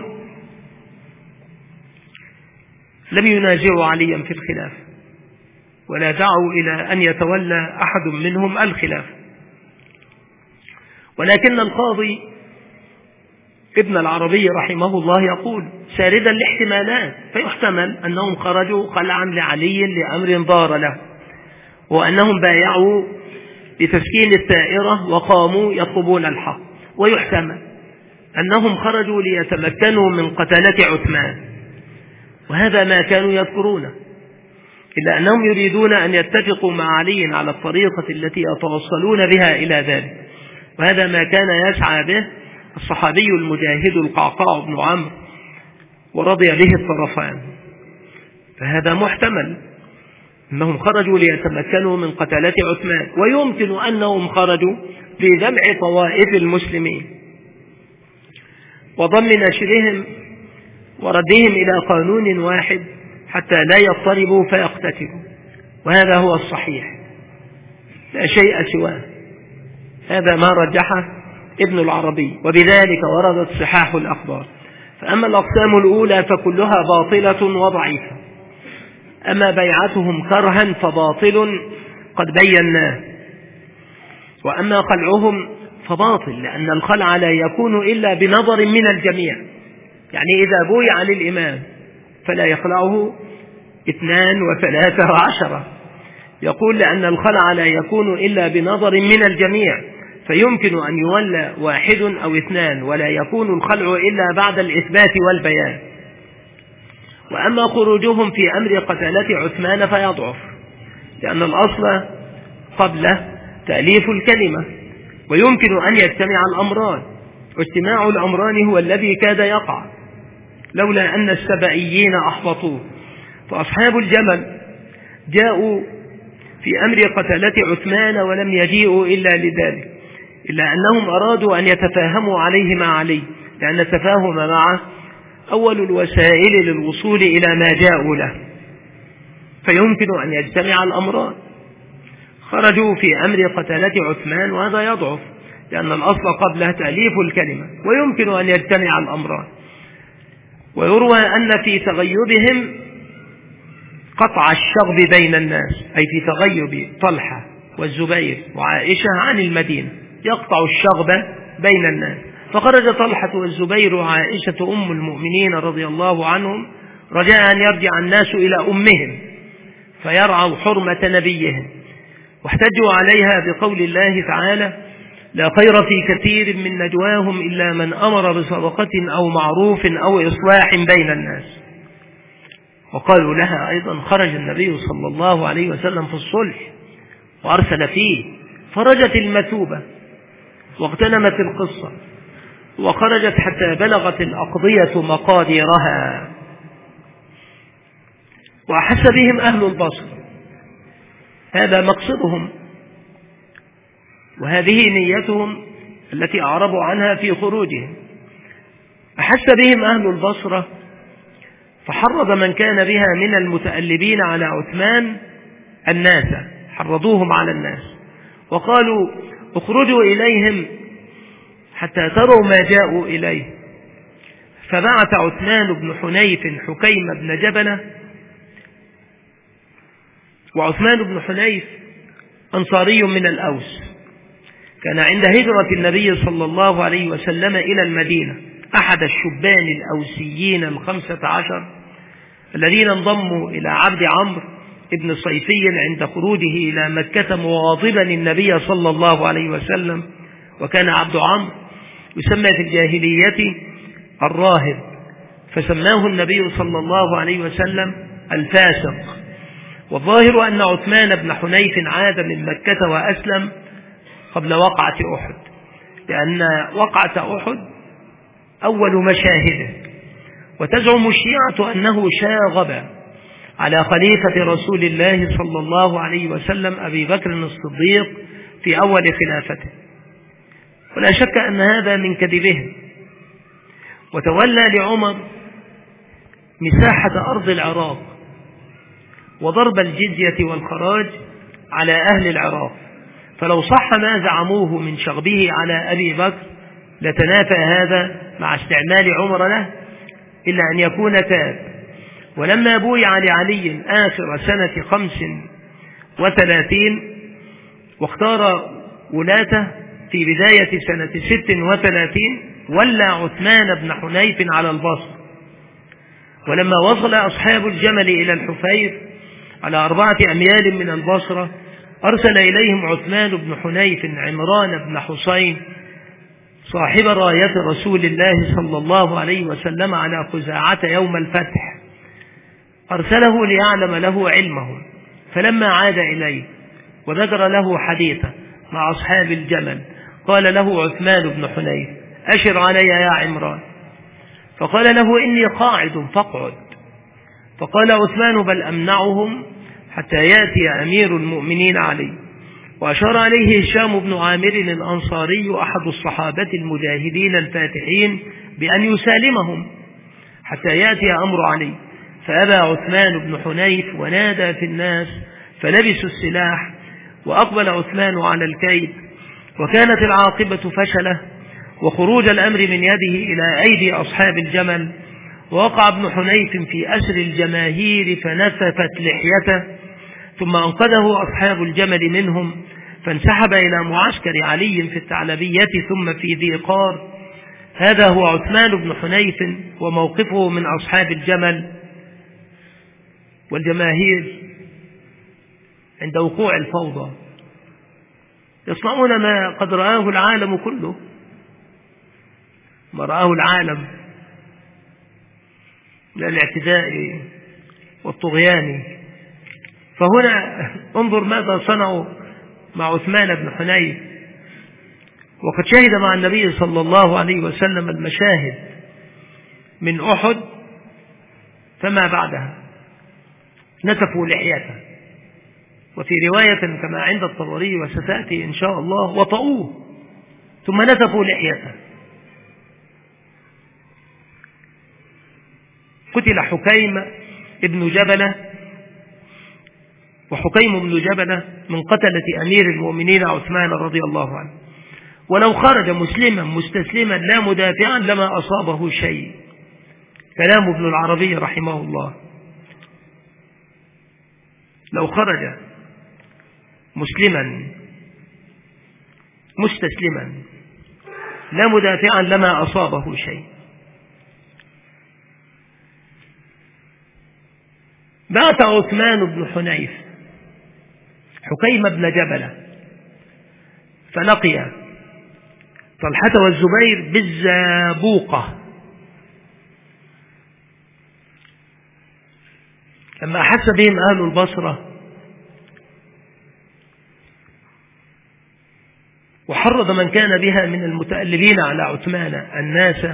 لم ينازعوا عليا في الخلافة ولا دعوا إلى أن يتولى أحد منهم الخلافة. ولكن القاضي ابن العربي رحمه الله يقول ساردا الاحتمالات، فيحتمل أنهم خرجوا خلعا لعلي لأمر ضار له، وأنهم بايعوا لتسكين الثائرة وقاموا يطلبون الحق، ويحتمل أنهم خرجوا ليتمكنوا من قتلة عثمان، وهذا ما كانوا يذكرونه، إلا أنهم يريدون أن يتفقوا مع علي على الطريقة التي يتوصلون بها إلى ذلك، وهذا ما كان يسعى به الصحابي المجاهد القعقاع بن عمرو ورضي به الطرفان. فهذا محتمل أنهم خرجوا ليتمكنوا من قتلة عثمان، ويمكن أنهم خرجوا لجمع طوائف المسلمين وضم نشرهم وردهم إلى قانون واحد حتى لا يضطربوا فيقتتلوا، وهذا هو الصحيح لا شيء سواه. هذا ما رجحه ابن العربي، وبذلك وردت صحاح الأخبار. فأما الأقسام الأولى فكلها باطلة وضعيفة، أما بيعتهم كرها فباطل قد بيناه، وأما خلعهم فباطل، لأن الخلع لا يكون إلا بنظر من الجميع، يعني إذا بويع للإمام فلا يخلعه اثنان وثلاثة وعشرة، يقول لأن الخلع لا يكون إلا بنظر من الجميع، فيمكن أن يولى واحد أو اثنان، ولا يكون الخلع إلا بعد الإثبات والبيان. وأما خروجهم في أمر قتلة عثمان فيضعف، لأن الأصل قبله تأليف الكلمة، ويمكن أن يجتمع الأمران، واجتماع الأمران هو الذي كاد يقع لولا أن السبائيين أحبطوه. فأصحاب الجمل جاءوا في أمر قتلة عثمان ولم يجيئوا إلا لذلك، إلا أنهم أرادوا أن يتفاهموا عليه مع علي، لأن التفاهم معه أول الوسائل للوصول إلى ما جاءوا له، فيمكن أن يجتمع الأمران. خرجوا في أمر قتلة عثمان وهذا يضعف، لأن الأصل قبله تأليف الكلمة، ويمكن أن يجتمع الأمران. ويروى أن في تغيبهم قطع الشغب بين الناس، أي في تغيب طلحة والزبير وعائشة عن المدينة يقطع الشغب بين الناس، فخرج طلحة والزبير وعائشة أم المؤمنين رضي الله عنهم رجاء أن يرجع الناس إلى أمهم فيرعوا حرمة نبيهم، واحتجوا عليها بقول الله تعالى: لا خير في كثير من نجواهم إلا من أمر بصدقة أو معروف أو إصلاح بين الناس. وقالوا لها أيضا: خرج النبي صلى الله عليه وسلم في الصلح وأرسل فيه، فرجت المثوبة واغتنمت القصة وخرجت حتى بلغت الأقضية مقاديرها. وأحس بهم أهل البصر، هذا مقصدهم وهذه نيتهم التي أعربوا عنها في خروجهم. أحس بهم أهل البصرة فحرض من كان بها من المتألبين على عثمان الناس، حرضوهم على الناس وقالوا: اخرجوا إليهم حتى تروا ما جاءوا إليه. فبعث عثمان بن حنيف حكيم بن جبلة. وعثمان بن حنيف أنصاري من الأوس، كان عند هجرة النبي صلى الله عليه وسلم إلى المدينة أحد الشبان الأوسيين الخمسة عشر الذين انضموا إلى عبد عمرو ابن صيفي عند خروجه إلى مكة مواظبا النبي صلى الله عليه وسلم. وكان عبد عمرو يسمى في الجاهلية الراهب، فسماه النبي صلى الله عليه وسلم الفاسق. والظاهر أن عثمان بن حنيف عاد من مكة وأسلم قبل وقعة أحد، لأن وقعة أحد أول مشاهده. وتزعم الشيعة أنه شاغب على خليفة رسول الله صلى الله عليه وسلم أبي بكر الصديق في أول خلافته، ولا شك أن هذا من كذبهم. وتولى لعمر مساحة أرض العراق وضرب الجزية والخراج على أهل العراق، فلو صح ما زعموه من شغبه على أبي بكر لتنافى هذا مع استعمال عمر له، إلا أن يكون تاب. ولما بويع لعلي آخر سنة خمس وثلاثين واختار ولاته في بداية سنة ست وثلاثين، ولى عثمان بن حنيف على البصر. ولما وصل أصحاب الجمل إلى الحفير على أربعة أميال من البصرة، أرسل إليهم عثمان بن حنيف عمران بن حسين صاحب راية رسول الله صلى الله عليه وسلم على خزاعة يوم الفتح، أرسله ليعلم له علمه. فلما عاد إليه وذكر له حديثه مع أصحاب الجمل، قال له عثمان بن حنيف: أشر علي يا عمران. فقال له: إني قاعد فاقعد. فقال عثمان: بل أمنعهم حتى يأتي أمير المؤمنين علي. وأشار عليه هشام بن عامر الأنصاري أحد الصحابة المجاهدين الفاتحين بأن يسالمهم حتى يأتي أمر علي. فأبى عثمان بن حنيف ونادى في الناس فلبسوا السلاح، وأقبل عثمان على الكيد، وكانت العاقبة فشله وخروج الأمر من يده إلى أيدي أصحاب الجمل. ووقع ابن حنيف في أسر الجماهير فنسفت لحيته، ثم أنقذه أصحاب الجمل منهم، فانسحب إلى معسكر علي في الثعلبية ثم في ذي قار. هذا هو عثمان بن حنيف وموقفه من أصحاب الجمل والجماهير عند وقوع الفوضى. يصنعون ما قد رآه العالم كله، ما رآه العالم من الاعتداء والطغيان. فهنا انظر ماذا صنعوا مع عثمان بن حنيف، وقد شهد مع النبي صلى الله عليه وسلم المشاهد من أحد فما بعدها. نتفوا لحيته، وفي رواية كما عند الطبري وستأتي إن شاء الله: وطؤوه ثم نتفوا لحيته. قتل حكيم ابن جبلة، وحكيم بن جبلة من قتلة أمير المؤمنين عثمان رضي الله عنه. ولو خرج مسلما مستسلما لا مدافعا لما أصابه شيء. كلام ابن العربي رحمه الله: لو خرج مسلما مستسلما لا مدافعا لما أصابه شيء. بعث عثمان بن حنيف حكيم بن جبلة فلقي طلحة والزبير بالزابوقة. لما أحس بهم أهل البصرة وحرض من كان بها من المتألبين على عثمان الناس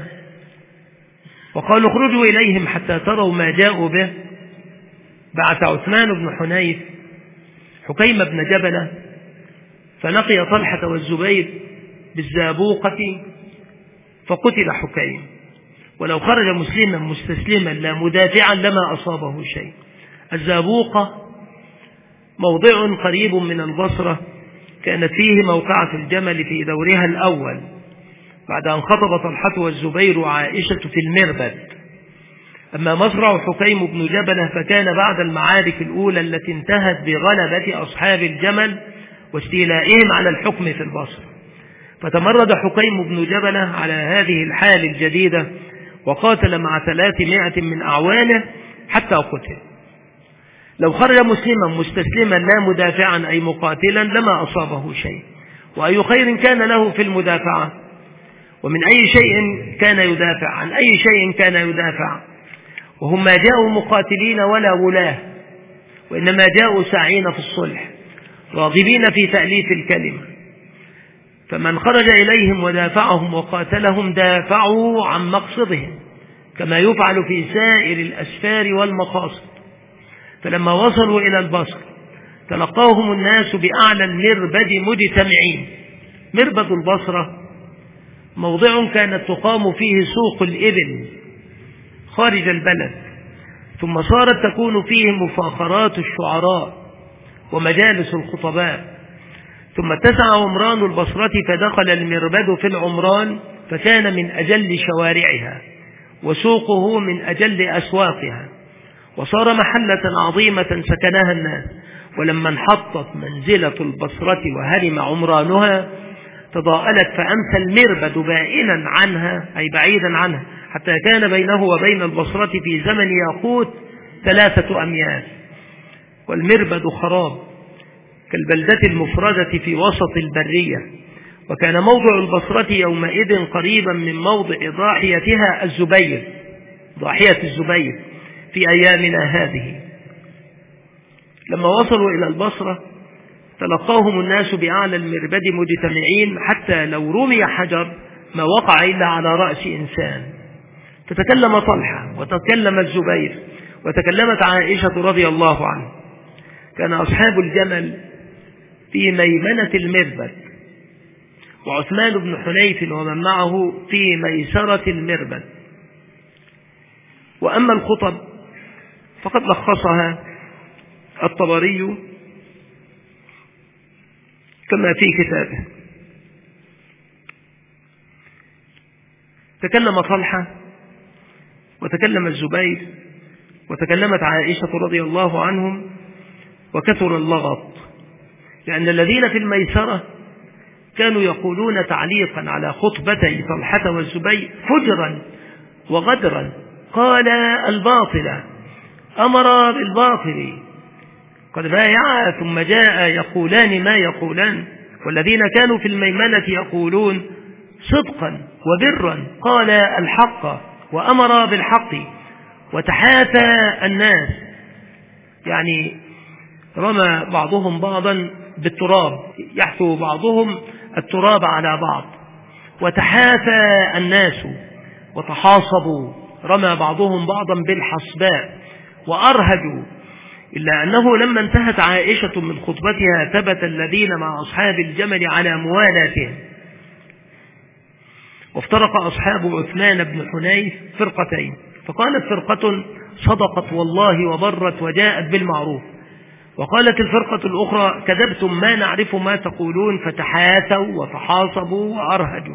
وقالوا اخرجوا إليهم حتى تروا ما جاءوا به، بعث عثمان بن حنيف حكيم بن جبلة فلقي طلحة والزبير بالزابوقة فقتل حكيم، ولو خرج مسلما مستسلما لا مدافعا لما أصابه شيء. الزابوقة موضع قريب من البصرة كانت فيه موقعة الجمل في دورها الأول بعد أن خطب طلحة والزبير عائشة في المربد. أما مصرع حكيم بن جبلة فكان بعد المعارك الأولى التي انتهت بغلبة أصحاب الجمل واستيلائهم على الحكم في البصرة، فتمرد حكيم بن جبلة على هذه الحال الجديدة وقاتل مع ثلاثمائة من أعوانه حتى قتل. لو خرج مسلما مستسلما لا مدافعا أي مقاتلا لما أصابه شيء، وأي خير كان له في المدافعة، ومن أي شيء كان يدافع، عن أي شيء كان يدافع، وهم ما جاءوا مقاتلين ولا ولاة، وإنما جاءوا ساعين في الصلح راغبين في تأليف الكلمة. فمن خرج إليهم ودافعهم وقاتلهم دافعوا عن مقصدهم كما يفعل في سائر الأسفار والمقاصد. فلما وصلوا إلى البصر تلقاهم الناس بأعلى المربد مجتمعين. مربد البصرة موضع كانت تقام فيه سوق الإبل خارج البلد، ثم صارت تكون فيه مفاخرات الشعراء ومجالس الخطباء، ثم اتسع عمران البصرة فدخل المربد في العمران فكان من أجل شوارعها وسوقه من أجل أسواقها، وصار محلة عظيمة سكنها الناس. ولما انحطت منزلة البصرة وهرم عمرانها تضاءلت فأمسى المربد بائنا عنها أي بعيدا عنها، حتى كان بينه وبين البصرة في زمن ياقوت ثلاثة أميال. والمربد خراب كالبلدة المفردة في وسط البرية، وكان موضع البصرة يومئذ قريبا من موضع ضاحيتها الزبير ضاحية الزبير في أيامنا هذه. لما وصلوا إلى البصرة تلقاهم الناس بأعلى المربد مجتمعين، حتى لو رمي حجر ما وقع إلا على رأس إنسان. فتكلم طلحة وتكلم الزبير وتكلمت عائشة رضي الله عنه. كان أصحاب الجمل في ميمنة المربد، وعثمان بن حنيف ومن معه في ميسرة المربد. وأما الخطب فقد لخصها الطبري كما في كتابه. تكلم طلحة وتكلم الزبير وتكلمت عائشة رضي الله عنهم، وكثر اللغط، لأن الذين في الميسرة كانوا يقولون تعليقا على خطبتي طلحة والزبير فجرا وغدرا، قال الباطل أمر بالباطل قد بايع ثم جاء يقولان ما يقولان. والذين كانوا في الميمنة يقولون صدقا وبرا قال الحق وأمر بالحق وتحاثى الناس، يعني رمى بعضهم بعضا بالتراب، يحثو بعضهم التراب على بعض. وتحاثى الناس وتحاصبوا، رمى بعضهم بعضا بالحصباء وأرهجوا. إلا أنه لما انتهت عائشة من خطبتها ثبت الذين مع أصحاب الجمل على موالاتهم، وافترق أصحاب عثمان بن حنيف فرقتين، فقالت فرقة صدقت والله وبرت وجاءت بالمعروف، وقالت الفرقة الأخرى كذبتم ما نعرف ما تقولون، فتحاثوا وتحاصبوا وأرهجوا.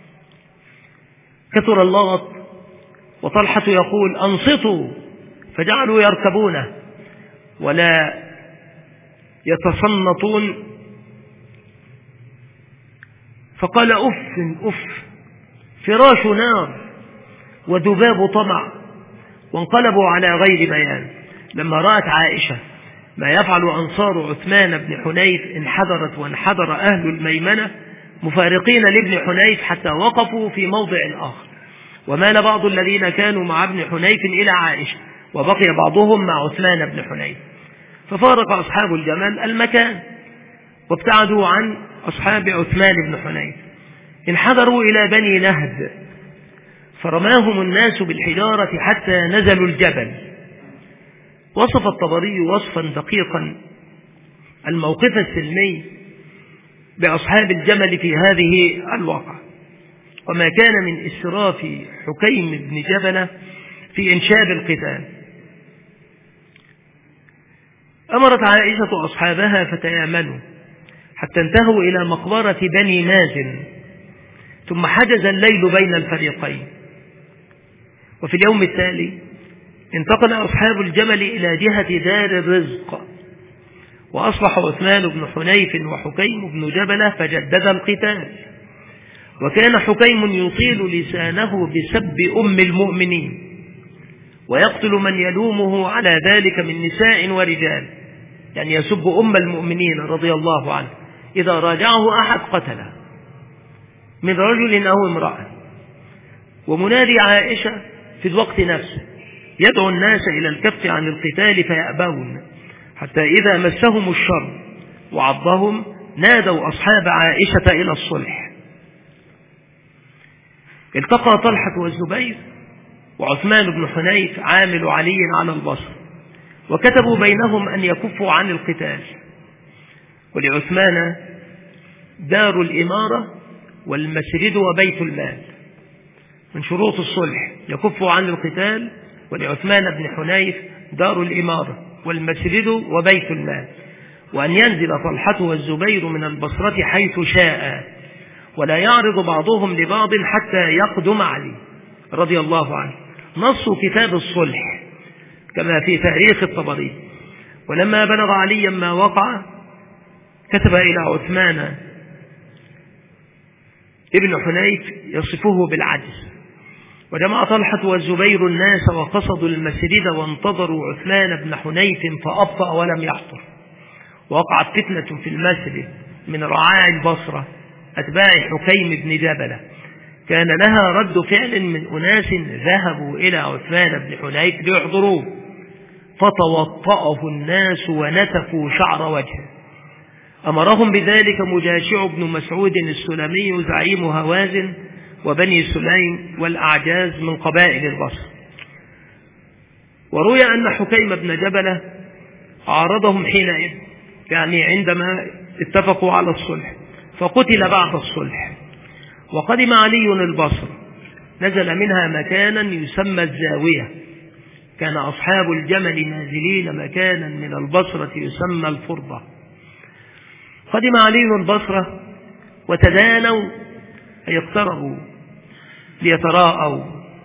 كثر اللغط، وطلحة يقول أنصتوا، فجعلوا يركبونه ولا يتصنطون. فقال أف أف فراش نار وذباب طمع، وانقلبوا على غير بيان. لما رأت عائشة ما يفعل أنصار عثمان بن حنيف انحدرت وانحدر أهل الميمنة مفارقين لابن حنيف حتى وقفوا في موضع آخر، ومال بعض الذين كانوا مع ابن حنيف إلى عائشة وبقي بعضهم مع عثمان بن حنيف، ففارق أصحاب الجمل المكان وابتعدوا عن أصحاب عثمان بن حنيف. انحدروا إلى بني نهد فرماهم الناس بالحجارة حتى نزلوا الجبل. وصف الطبري وصفا دقيقا الموقف السلمي بأصحاب الجمل في هذه الواقعة، وما كان من إسراف حكيم بن جبلة في إنشاب القتال. أمرت عائشة أصحابها فتيامنوا حتى انتهوا إلى مقبرة بني مازن، ثم حجز الليل بين الفريقين. وفي اليوم التالي انتقل أصحاب الجمل إلى جهة دار الرزق، وأصبح عثمان بن حنيف وحكيم بن جبلة فجدد القتال. وكان حكيم يطيل لسانه بسب أم المؤمنين ويقتل من يلومه على ذلك من نساء ورجال، يعني يسب أم المؤمنين رضي الله عنه، إذا راجعه أحد قتله من رجل أو امرأة. ومنادي عائشة في الوقت نفسه يدعو الناس إلى الكف عن القتال فيأبون، حتى إذا مسهم الشر وعضهم نادوا أصحاب عائشة إلى الصلح. التقى طلحة والزبير وعثمان بن حنيف عامل علي على البصر، وكتبوا بينهم أن يكفوا عن القتال. ولعثمان دار الإمارة والمسجد وبيت المال، من شروط الصلح يكفوا عن القتال. ولعثمان بن حنيف دار الإمارة والمسجد وبيت المال، وأن ينزل طلحة والزبير من البصرة حيث شاء، ولا يعرض بعضهم لبعض حتى يقدم علي رضي الله عنه. نص كتاب الصلح كما في تاريخ الطبري. ولما بلغ عليا ما وقع كتب إلى عثمان ابن حنيف يصفه بالعجز. وجمع طلحة والزبير الناس وقصدوا المسجد وانتظروا عثمان بن حنيف فأبطأ ولم يحضر. ووقعت فتنة في المسجد من رعاع البصرة أتباع حكيم بن جبلة، كان لها رد فعل من أناس ذهبوا إلى عثمان بن حنيف ليحضروه، فتوطأه الناس ونتفوا شعر وجهه. أمرهم بذلك مجاشع بن مسعود السلمي زعيم هوازن وبني سليم والأعجاز من قبائل البصر. وروي أن حكيم بن جبلة عارضهم حينئذ، يعني عندما اتفقوا على الصلح، فقتل بعد الصلح. وقدم علي البصر، نزل منها مكانا يسمى الزاوية. كان أصحاب الجمل نازلين مكانا من البصرة يسمى الفرضة. قدم علي البصرة وتدانوا أي اقتربوا ليتراءوا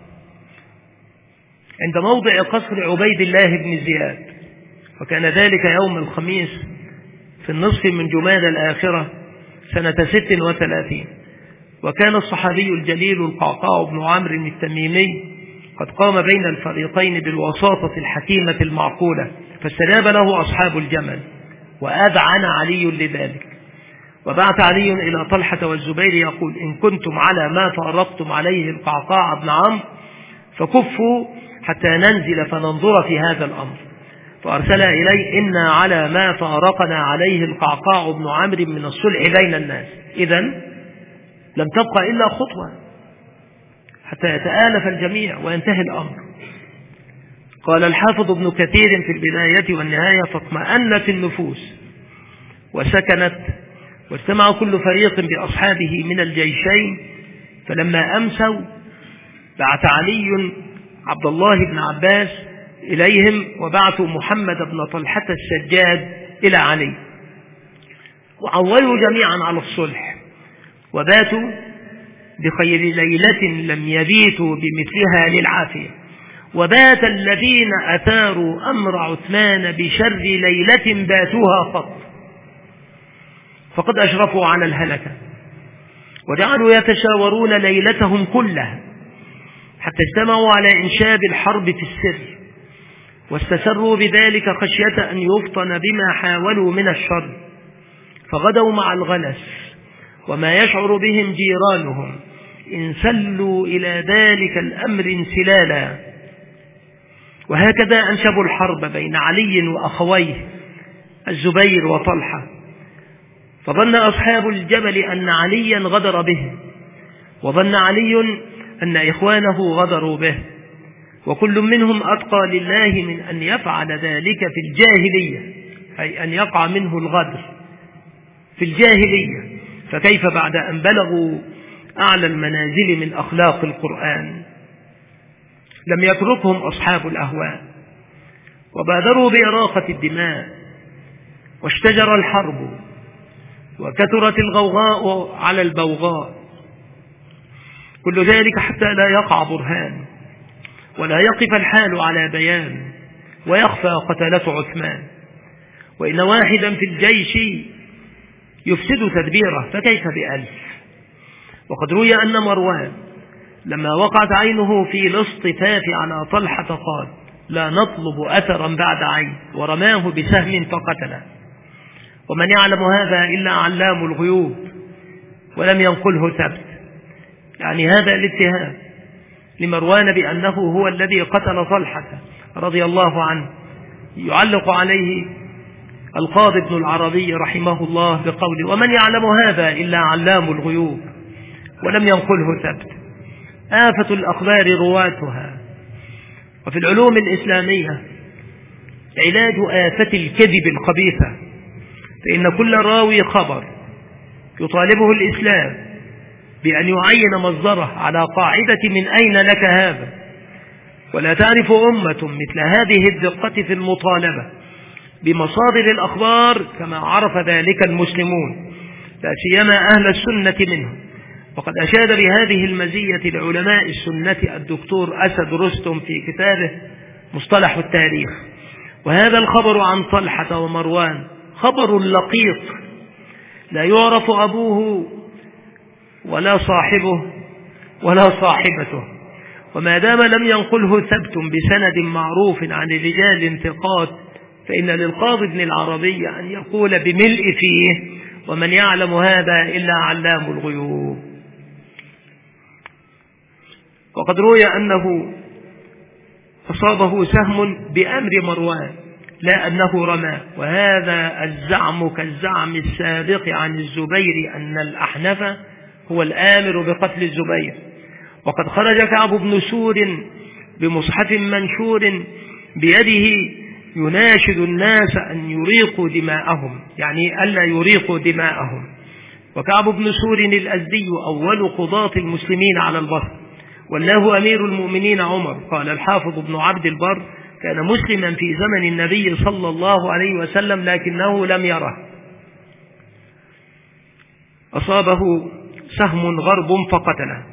عند موضع قصر عبيد الله بن زياد، وكان ذلك يوم الخميس في النصف من جمادى الآخرة سنة ست وثلاثين. وكان الصحابي الجليل القعقاع بن عمرو التميمي قد قام بين الفريقين بالوساطة الحكيمة المعقولة، فاستجاب له أصحاب الجمل وأذعن علي لذلك. وبعث علي إلى طلحة والزبير يقول: إن كنتم على ما فارقتم عليه القعقاع بن عمرو فكفوا حتى ننزل فننظر في هذا الأمر. فأرسل إليه: إنا على ما فارقنا عليه القعقاع بن عمرو من الصلح بين الناس. إذن لم تبقى إلا خطوة حتى يتآلف الجميع وينتهي الأمر. قال الحافظ ابن كثير في البداية والنهاية: فاطمأنت النفوس وسكنت، واجتمع كل فريق بأصحابه من الجيشين. فلما أمسوا بعث علي عبد الله بن عباس إليهم، وبعثوا محمد بن طلحة السجاد إلى علي، وعولوا جميعا على الصلح، وباتوا بخير ليلة لم يبيتوا بمثلها للعافية. وبات الذين أثاروا أمر عثمان بشر ليلة باتوها قط، فقد أشرفوا على الهلكة، وجعلوا يتشاورون ليلتهم كلها حتى اجتمعوا على إنشاب الحرب في السر. واستسروا بذلك خشية أن يفطن بما حاولوا من الشر، فغدوا مع الغلس وما يشعر بهم جيرانهم انسلوا إلى ذلك الأمر انسلالا. وهكذا أنشبوا الحرب بين علي وأخويه الزبير وطلحة، فظن أصحاب الجبل أن عليا غدر به، وظن علي أن إخوانه غدروا به، وكل منهم أتقى لله من أن يفعل ذلك في الجاهلية، أي أن يقع منه الغدر في الجاهلية، فكيف بعد أن بلغوا أعلى المنازل من أخلاق القرآن؟ لم يتركهم أصحاب الأهواء، وبادروا بإراقة الدماء، واشتجر الحرب، وكثرت الغوغاء على البوغاء، كل ذلك حتى لا يقع برهان ولا يقف الحال على بيان ويخفى قتلة عثمان، وإن واحدا في الجيش يفسد تدبيره فكيف بألف. وقد روي أن مروان لما وقعت عينه في الاصطفاف على طلحة قال: لا نطلب أثرا بعد عين، ورماه بسهم فقتله. ومن يعلم هذا إلا علام الغيوب، ولم ينقله ثبت. يعني هذا الاتهام لمروان بأنه هو الذي قتل طلحة رضي الله عنه يعلق عليه القاضي ابن العربي رحمه الله بقوله: ومن يعلم هذا إلا علام الغيوب، ولم ينقله ثبت. آفة الأخبار رواتها. وفي العلوم الإسلامية علاج آفة الكذب الخبيثة، فإن كل راوي خبر يطالبه الإسلام بأن يعين مصدره على قاعدة من أين لك هذا، ولا تعرف أمة مثل هذه الدقة في المطالبة بمصادر الأخبار كما عرف ذلك المسلمون، لا سيما أهل السنة منهم. وقد أشاد بهذه المزية لعلماء السنة الدكتور أسد رستم في كتابه مصطلح التاريخ. وهذا الخبر عن طلحة ومروان خبر لقيط لا يعرف أبوه ولا صاحبه ولا صاحبته، وما دام لم ينقله ثبت بسند معروف عن رجال انتقاد، فإن للقاضي ابن العربي أن يقول بملء فيه: ومن يعلم هذا إلا علام الغيوب. وقد روي أنه أصابه سهم بأمر مروان لا أنه رمى، وهذا الزعم كالزعم السابق عن الزبير أن الأحنف هو الآمر بقتل الزبير. وقد خرج كعب بن سور بمصحف منشور بيده يناشد الناس أن يريقوا دماءهم، يعني ألا يريقوا دماءهم. وكعب بن سور الأزدي أول قضاة المسلمين على البصر، والله أمير المؤمنين عمر. قال الحافظ ابن عبد البر: كان مسلما في زمن النبي صلى الله عليه وسلم لكنه لم يره. أصابه سهم غرب فقتله،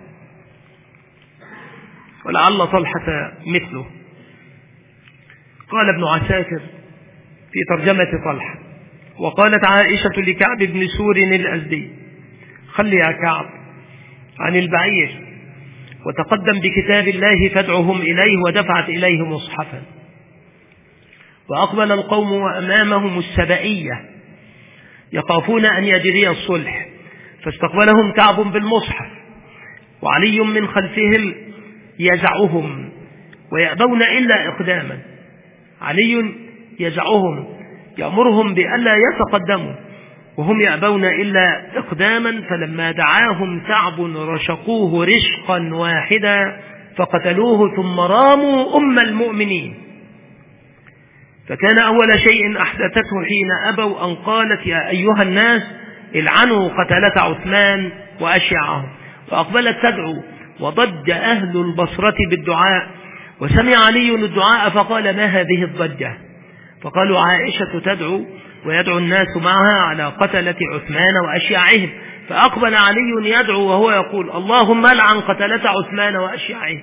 ولعل طلحة مثله. قال ابن عساكر في ترجمة طلحة: وقالت عائشة لكعب بن سور الأزدي: خلي يا كعب عن البعير وتقدم بكتاب الله فادعهم إليه، ودفعت إليه مصحفا. وأقبل القوم وأمامهم السبائية يخافون أن يجري الصلح، فاستقبلهم كعب بالمصحف، وعلي من خلفهم يزعهم ويأبون إلا إقداما. علي يزعهم يأمرهم بألا يتقدموا، وهم يأبون إلا إقداما. فلما دعاهم كعب رشقوه رشقا واحدا فقتلوه، ثم راموا أم المؤمنين. فكان أول شيء أحدثته حين أبوا أن قالت: يا أيها الناس العنوا قتلة عثمان وأشيعهم. فأقبلت تدعو، وضج أهل البصرة بالدعاء، وسمع علي الدعاء فقال: ما هذه الضجة؟ فقالوا: عائشة تدعو ويدعو الناس معها على قتلة عثمان وأشياعهم. فأقبل علي يدعو وهو يقول: اللهم لعن قتلة عثمان وأشياعهم.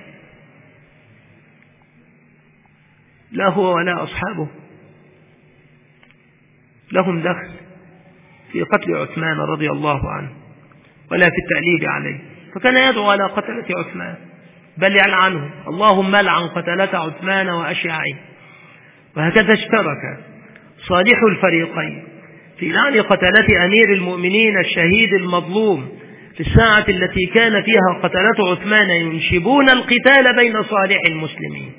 لا هو ولا أصحابه لهم دخل في قتل عثمان رضي الله عنه ولا في التأليب عليه، فكان يدعو على قتلة عثمان بل يلعنه: اللهم لعن قتلة عثمان وأشياعهم. وهكذا اشترك صالح الفريقين في لعن قتلة أمير المؤمنين الشهيد المظلوم في الساعة التي كان فيها قتلة عثمان ينشبون القتال بين صالح المسلمين.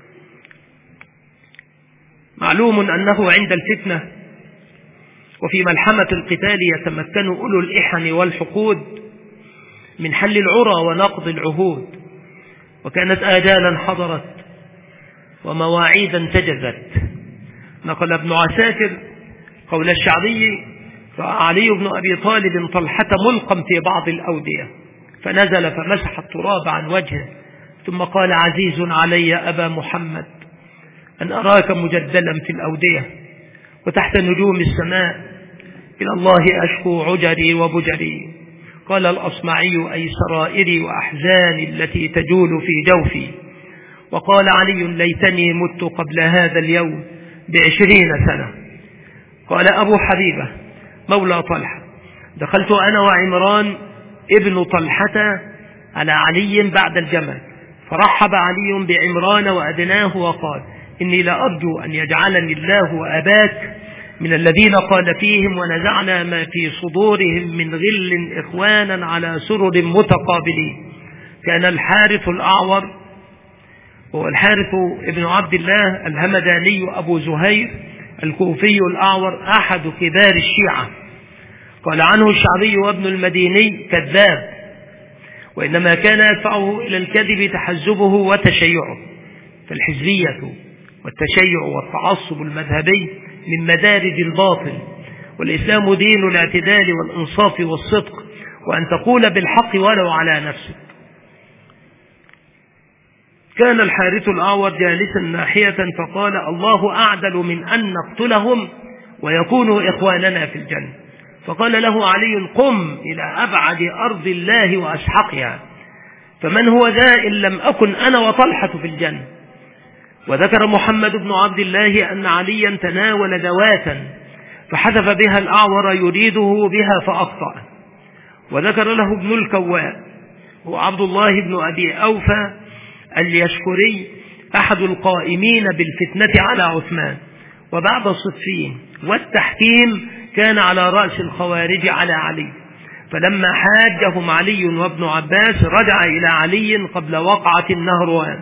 معلوم أنه عند الفتنة وفي ملحمة القتال يتمكن أولو الإحن والحقود من حل العرى ونقض العهود، وكانت آجالا حضرت ومواعيدا انتجزت. نقل ابن عساكر قول الشعبي: رأى علي بن أبي طالب طلحة ملقا في بعض الأودية فنزل فمسح التراب عن وجهه ثم قال: عزيز علي أبا محمد أن أراك مجدلا في الأودية وتحت نجوم السماء، إلى الله أشكو عجري وبجري. قال الأصمعي: أي سرائري وأحزاني التي تجول في جوفي. وقال علي: ليتني مت قبل هذا اليوم بعشرين سنة. قال أبو حبيبة مولى طلحة: دخلت أنا وعمران ابن طلحة على علي بعد الجمل، فرحب علي بعمران وأدناه وقال: إني لأرجو أن يجعلني الله وأباك من الذين قال فيهم: ونزعنا ما في صدورهم من غل إخوانا على سرر متقابلين. كان الحارث الأعور هو الحارث ابن عبد الله الهمداني أبو زهير الكوفي الأعور أحد كبار الشيعة. قال عنه الشعبي وابن المديني: كذاب، وإنما كان يدفعه إلى الكذب تحزبه وتشيعه. فالحزبية والتشيع والتعصب المذهبي من مدارج الباطل، والإسلام دين الاعتدال والإنصاف والصدق، وأن تقول بالحق ولو على نفسك. كان الحارث الأعور جالسا ناحية فقال: الله أعدل من أن نقتلهم ويكونوا إخواننا في الجنة. فقال له علي: قم إلى أبعد أرض الله وأسحقها، فمن هو ذا إن لم أكن أنا وطلحة في الجنة. وذكر محمد بن عبد الله أن عليا تناول دواتا فحذف بها الأعور يريده بها فأخطأ. وذكر له ابن الكواء هو عبد الله بن أبي أوفى اليشكري أحد القائمين بالفتنة على عثمان، وبعد الصفين والتحكيم كان على رأس الخوارج على علي، فلما حاجهم علي وابن عباس رجع إلى علي قبل وقعة النهروان.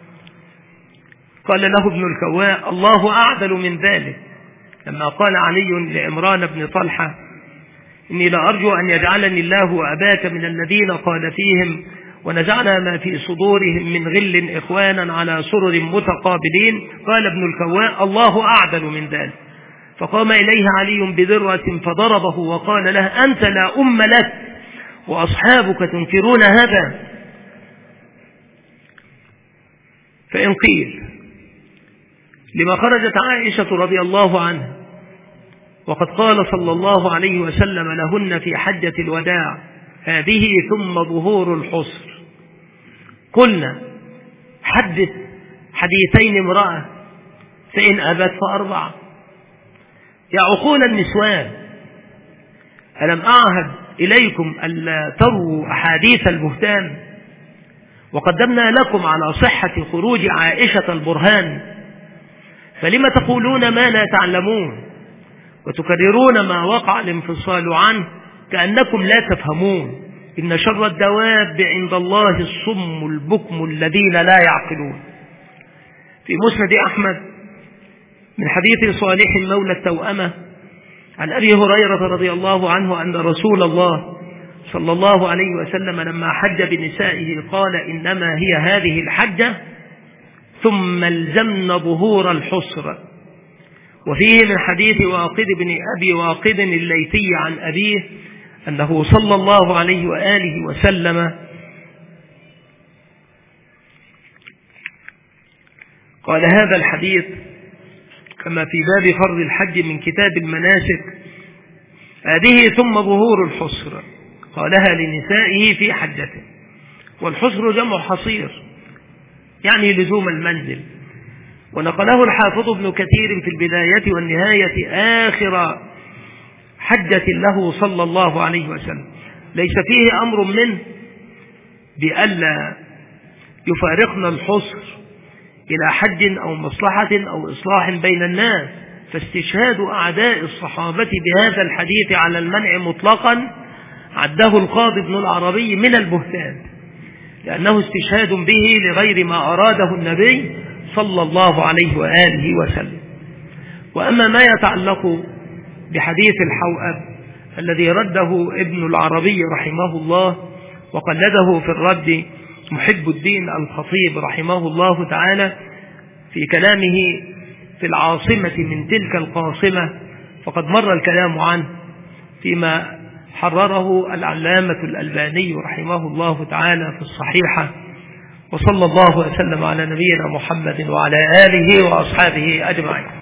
قال له ابن الكواء: الله أعدل من ذلك، لما قال علي لعمران بن طلحة: إني لأرجو أن يجعلني الله وأباك من الذين قال فيهم: ونزعنا ما في صدورهم من غل إخوانا على سرر متقابلين. قال ابن الكواء: الله أعدل من ذلك. فقام إليه علي بذرة فضربه وقال له: أنت لا أم لك وأصحابك تنكرون هذا. فإن قيل: لما خرجت عائشة رضي الله عنها وقد قال صلى الله عليه وسلم لهن في حجة الوداع: هذه ثم ظهور الحصر. قلنا: حدث حديثين امرأة، فإن أبت فأربعة. يا عقول النسوان، ألم أعهد إليكم ألا تروا أحاديث البهتان؟ وقدمنا لكم على صحة خروج عائشة البرهان، فلما تقولون ما لا تعلمون وتكررون ما وقع الانفصال عنه كأنكم لا تفهمون. إن شر الدواب عند الله الصم البكم الذين لا يعقلون. في مسند أحمد من حديث صالح مولى التوأمة عن أبي هريرة رضي الله عنه أن رسول الله صلى الله عليه وسلم لما حج بنسائه قال: إنما هي هذه الحجة ثم الزمن ظهور الحصر. وفيه من حديث واقد بن أبي واقد الليثي عن أبيه أنه صلى الله عليه وآله وسلم قال هذا الحديث كما في باب فرض الحج من كتاب المناسك: هذه ثم ظهور الحصر، قالها لنسائه في حجته. والحصر جمع حصير، يعني لزوم المنزل. ونقله الحافظ ابن كثير في البداية والنهاية آخر حجة له صلى الله عليه وسلم، ليس فيه أمر منه بألا يفارقنا الحصر إلى حج أو مصلحة أو إصلاح بين الناس، فاستشهاد أعداء الصحابة بهذا الحديث على المنع مطلقا عده القاضي ابن العربي من البهتان، لأنه استشهاد به لغير ما أراده النبي صلى الله عليه وآله وسلم. وأما ما يتعلق بحديث الحوأب الذي رده ابن العربي رحمه الله وقلده في الرد محب الدين الخطيب رحمه الله تعالى في كلامه في العاصمة من تلك القاصمة، فقد مر الكلام عنه فيما حرره العلامة الألباني رحمه الله تعالى في الصحيحة. وصلى الله وسلم على نبينا محمد وعلى آله وأصحابه أجمعين.